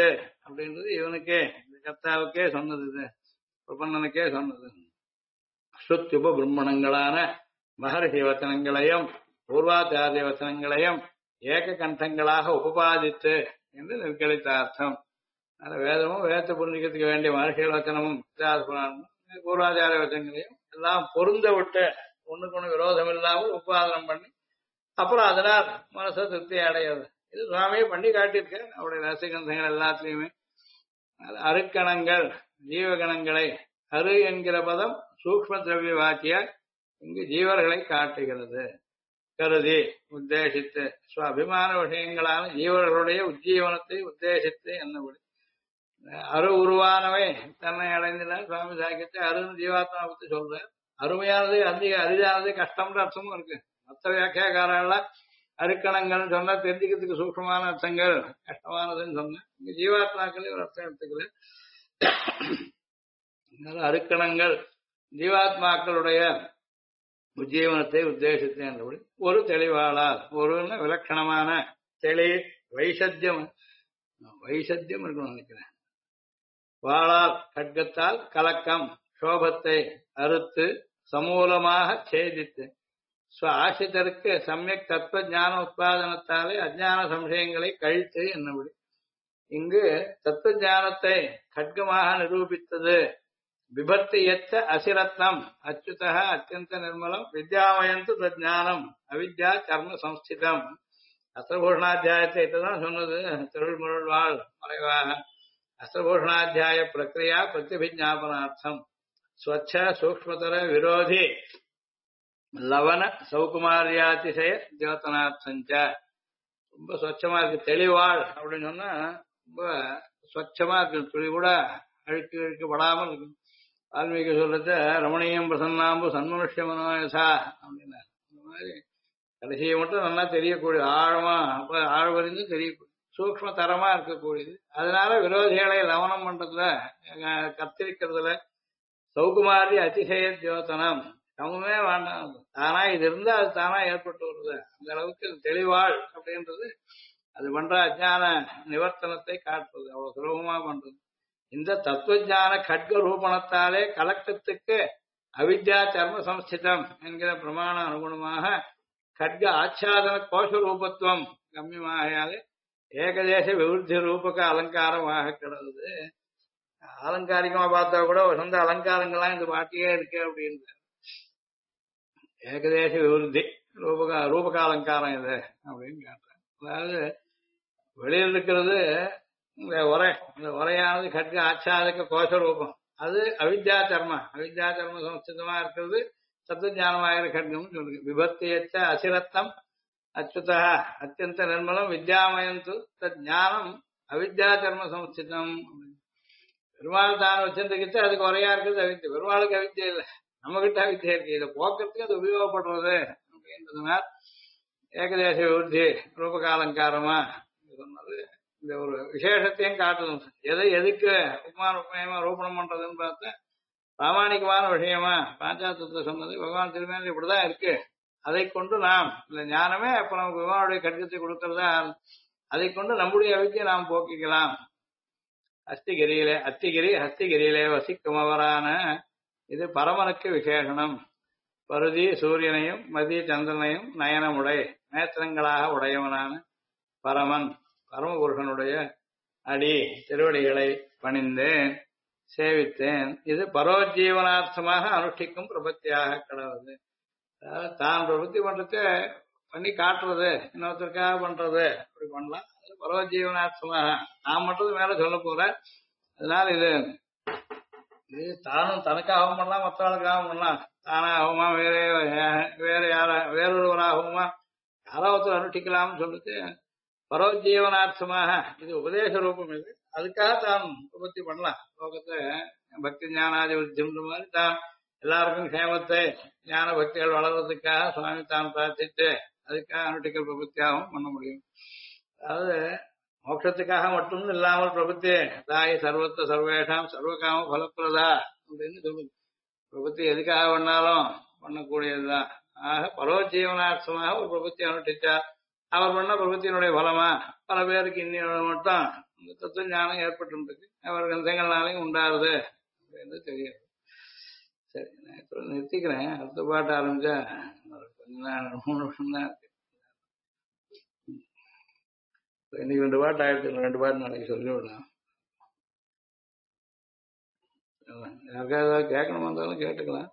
அப்படின்றது இவனுக்கே இந்த கர்த்தாவுக்கே சொன்னது, இது பிரபன்னனுக்கே சொன்னது. ஸ்ருத்யுப பிரம்மணங்களான மகர்ஷி வச்சனங்களையும் பூர்வாச்சாரிய வச்சனங்களையும் ஏக கண்டங்களாக உபபாதித்து என்று நிற்கலித்த அர்த்தம். அந்த வேதமும் வேதத்தை புரிஞ்சுக்கிறதுக்கு வேண்டிய மகர்ஷிகள் வச்சனமும் பூர்வாச்சாரிய வச்சனங்களையும் எல்லாம் பொருந்த விட்டு ஒண்ணுக்கு ஒண்ணு விரோதம் இல்லாமல் உபாதனம் பண்ணி அப்புறம் அதனால் மனசை திருப்தி அடையாது. இது சுவாமியே பண்ணி காட்டியிருக்க அவருடைய ரசகந்தங்கள் எல்லாத்துலயுமே. அருக்கணங்கள் ஜீவகணங்களை, அரு என்கிற பதம் சூக்ம திரவிய வாக்கிய இங்கு ஜீவர்களை காட்டுகிறது. கருதி உத்தேசித்து அபிமான விஷயங்களான ஜீவர்களுடைய உஜ்ஜீவனத்தை உத்தேசித்து என்னபடி அரு உருவானவை தன்னை அடைந்தன சுவாமி சாக்கியத்தை அருண் ஜீவாத்மா பத்தி சொல்ற. அருமையானது அதிக அரிதானது கஷ்டம்ன்ற அர்த்தமும் இருக்கு. மற்ற வியாக்கியாக்காரெல்லாம் அருக்கணங்கள் சொன்னா தெரிஞ்சுக்கிறதுக்கு சூக்ஷமான அர்த்தங்கள் கஷ்டமானதுன்னு சொன்னேன். இங்க ஜீவாத்மாக்களே ஒரு அர்த்தம் எடுத்துக்கல. அருக்கணங்கள் ஜீவாத்மாக்களுடைய உஜ்ஜீவனத்தை உத்தேசித்து என்றபடி ஒரு தெளிவாளார், ஒரு விலட்சணமான தெளி வைசத்தியம் வைசத்தியம் இருக்கணும்னு நினைக்கிறேன். வாளால் கட்கத்தால் கலக்கம் சோபத்தை அறுத்து சமூலமாக சேதித்து ஆசிரியருக்கு சமயக் தத்துவ ஞான உற்பாதனத்தாலே அஜ்ஞான சம்சயங்களை கழித்து என்னபடி இங்கு தத்துவ ஞானத்தை கட்கமாக நிரூபித்தது. விபத்து எச்ச அசிரத்னம் அச்சுதா அத்தியந்த நிர்மலம் வித்யாமயந்து தஜானம் அவித்யா கர்ம சம்ஸ்திதம். அஸ்திரபூஷணாத்தியாயத்தை இதுதான் சொன்னது. திருள்முருள் வாழ் மறைவாக அஸ்திரபூஷணாத்தியாய பிரக்ரியா பிரத்யபிஜாபனார்த்தம் ஸ்வச்ச சூக்மதர விரோதி லவன சௌகுமாரியாதிசய தியோதனார்த்தஞ்ச. ரொம்ப ஸ்வச்சமா இருக்கு. தெளிவாள் அப்படின்னு சொன்னா ரொம்ப ஸ்வச்சமா இருக்கு, துளி கூட அழுக்கு படாமல் இருக்கு. வால்மீகி சொல்றது ரமணீயம் பிரசன்னாம்பு சன்மனுஷ்ய மனோயசா அப்படின்னா இந்த மாதிரி கடைசியை மட்டும் நல்லா தெரியக்கூடிய ஆழமா அப்ப ஆழ்வறிந்து தெரியக்கூடிய சூக்ம தரமா இருக்கக்கூடியது. அதனால விரோதிகளை லவனம் பண்றதுல கத்திரிக்கிறதுல சௌகுமாரி அதிசய தியோதனம் சமமே வேண்டாம். தானா இது இருந்தா அது தானா ஏற்பட்டு வருது. அந்த அளவுக்கு தெளிவாள் அப்படின்றது அது பண்ற அஜான நிவர்த்தனத்தை காட்டுறது, அவ்வளவு சுலபமா பண்றது. இந்த தத்துவஞான கட்க ரூபணத்தாலே கலக்கத்துக்கு அவித்யா கர்ம சம்ஸ்திதம் என்கிற பிரமாண அனுகுணமாக கட்க ஆச்சாதன கோஷ ரூபத்துவம் கம்யமாகையாலே ஏகதேச விவருத்தி ரூபக அலங்காரமாக கிடந்தது. அலங்காரிகமா பார்த்தா கூட சொந்த அலங்காரங்கள்லாம் இந்த பாட்டியே இருக்கு அப்படின்னு. ஏகதேச விவருத்தி ரூபக அலங்காரம் இது அப்படின்னு கேட்டேன். அதாவது வெளியில் இருக்கிறது இந்த உரையானது கட்க ஆச்சாதக கோஷ ரூபம், அது அவித்யா கர்ம சம்ஸ்திதமா இருக்கிறது தத்துவஞானமாகிற கட்கம்னு சொல்லுங்க. விபத்தியச்ச அசிரத்தம் அச்சுதா அத்தியந்த நிர்மலம் வித்யாமயந்து தத் ஞானம் அவித்யா கர்ம சம்ஸ்திதம். பெருமாள் தான் வச்சிருந்துக்கிட்டு அதுக்கு உரையா இருக்கிறது அவித்யா. பெருமாளுக்கு அவித்யா இல்லை, நம்ம கிட்ட அவித்யா இருக்கு. இதை போக்குறதுக்கு அது உபயோகப்படுறது அப்படின்றதுனால ஏகதேச விருத்தி ரூபகாலங்காரமா சொன்னது இந்த ஒரு விசேஷத்தையும் காட்டுது. எதுக்கு உபமானமா ரூபணம் பண்றதுன்னு பார்த்தா பிராமணிகமான விஷயமா பாஞ்சாத்தத்தை சொன்னது பகவான் திருமேனி இப்படிதான் இருக்கு. அதை கொண்டு நாம் இந்த ஞானமே அப்ப நமக்கு பகவானுடைய கட்கத்தை கொடுக்கறதா, அதை கொண்டு நம்முடைய அவித்தியை நாம் போக்கிக்கலாம். ஹஸ்திகிரியிலே வசிக்குமவரான இது பரமனுக்கு விசேஷனம். பருதி சூரியனையும் மதிய சந்திரனையும் நயனமுடை நேத்திரங்களாக உடையவனான பரமன் பரமபுருஷனுடைய அடி திருவடிகளை பணிந்தேன் சேவித்தேன். இது பரோஜீவனார்த்தமாக அனுஷ்டிக்கும் பிரபத்தியாக கிடவது. அதாவது தான் பிரபத்தி பண்றத பண்ணி காட்டுறது, இன்னொருத்தருக்காக பண்றது, அப்படி பண்ணலாம். அது பரோஜீவனார்த்தமாக நான் மட்டும் மேல சொல்ல போறேன். அதனால இது தானும் தனக்காகவும் பண்ணலாம், மற்றவர்களுக்காகவும் பண்ணலாம். தானாகவுமா வேறொருவராகவுமா யாரோ ஒருத்தர் அனுஷ்டிக்கலாம்னு சொல்லிட்டு பரோஜீவனார்த்தமாக இது உபதேச ரூபம். இது அதுக்காக தான் உற்பத்தி பண்ணலாம். லோகத்தை பக்தி ஞானாதி விருத்தின்ற மாதிரி தான் எல்லாருக்கும் சேமத்தை ஞான பக்திகள் வளர்றதுக்காக சுவாமி தான் பிரார்த்தித்து அதுக்காக அனுஷ்டிக்கல் பிரபத்தியாகவும் பண்ண முடியும். அதாவது மோட்சத்துக்காக மட்டும் இல்லாமல் பிரபத்தி தாய் சர்வத்த சர்வேஷாம் சர்வகாம பலப்பிரதா அப்படின்னு சொல்லுது. பிரபத்தி எதுக்காக பண்ணாலும் பண்ணக்கூடியதுதான். ஆக பரோஜீவனார்த்தமாக ஒரு பிரபத்தி அனுஷ்டிச்சா அவர் பண்ண பிரபத்தியினுடைய பலமா பல பேருக்கு இன்னும் மட்டும் இந்த தத்துவ ஞானம் ஏற்பட்டு அவர் கிரந்தங்கள்னாலையும் உண்டாருது அப்படின்னு தெரியும். சரி, நான் இப்ப நிறுத்திக்கிறேன். அடுத்த பாட்டு ஆரம்பிச்சா கொஞ்ச நாள் 3 வருஷம் தான் இருக்கு. இன்னைக்கு 2 பாட்டு ஆயிடுச்சு, 2 பாட்டு நாளைக்கு சொல்லி விடலாம். யாருக்காவது ஏதாவது கேட்கணுமா இருந்தாலும் கேட்டுக்கலாம்.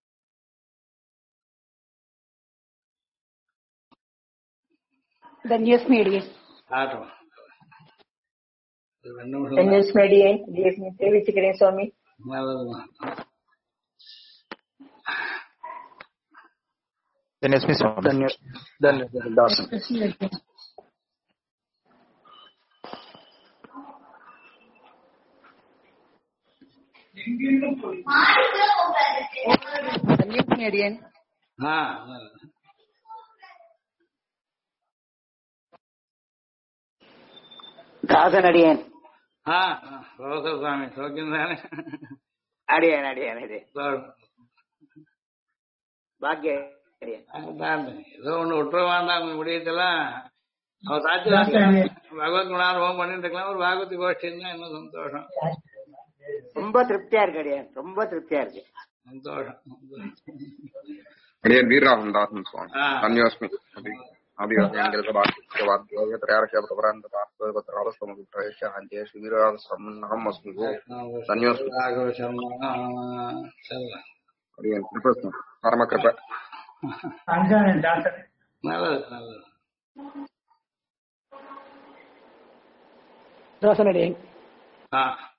The news media. ஆகட்டும். இது 2 The நிமிஷம் news media, சேவிச்சுக்கிறேன் சுவாமி. நல்லதுமா. धन्यस्मि स्वामी धन्यवाद The news media. நல்லது. தாசனடியேன் ரோசர் சுவாமி சௌக்கியம் தானே? அடியேன் அடியேன் இது பாக்கிய ஏதோ ஒண்ணு விட்டுற வேண்டாம். முடியத்தெல்லாம் அவர் சாட்சி பகவத் குணாரூபம் பண்ணிட்டு இருக்கலாம். ஒரு பாகவதி கோஷ்டின்னா இன்னும் சந்தோஷம். ரொம்ப திருப்தியா இருக்கு அடியேன், ரொம்ப திருப்தியா இருக்கு. சந்தோஷம். अडियन वीरराघवन दासन स्वामी धन्योस्मि अभिवादन वीरराघवस्मि धन्योस्मि ராகவ சர்மா சரி. अडियन परम कृप நல்லது நல்லது. Dasanadian.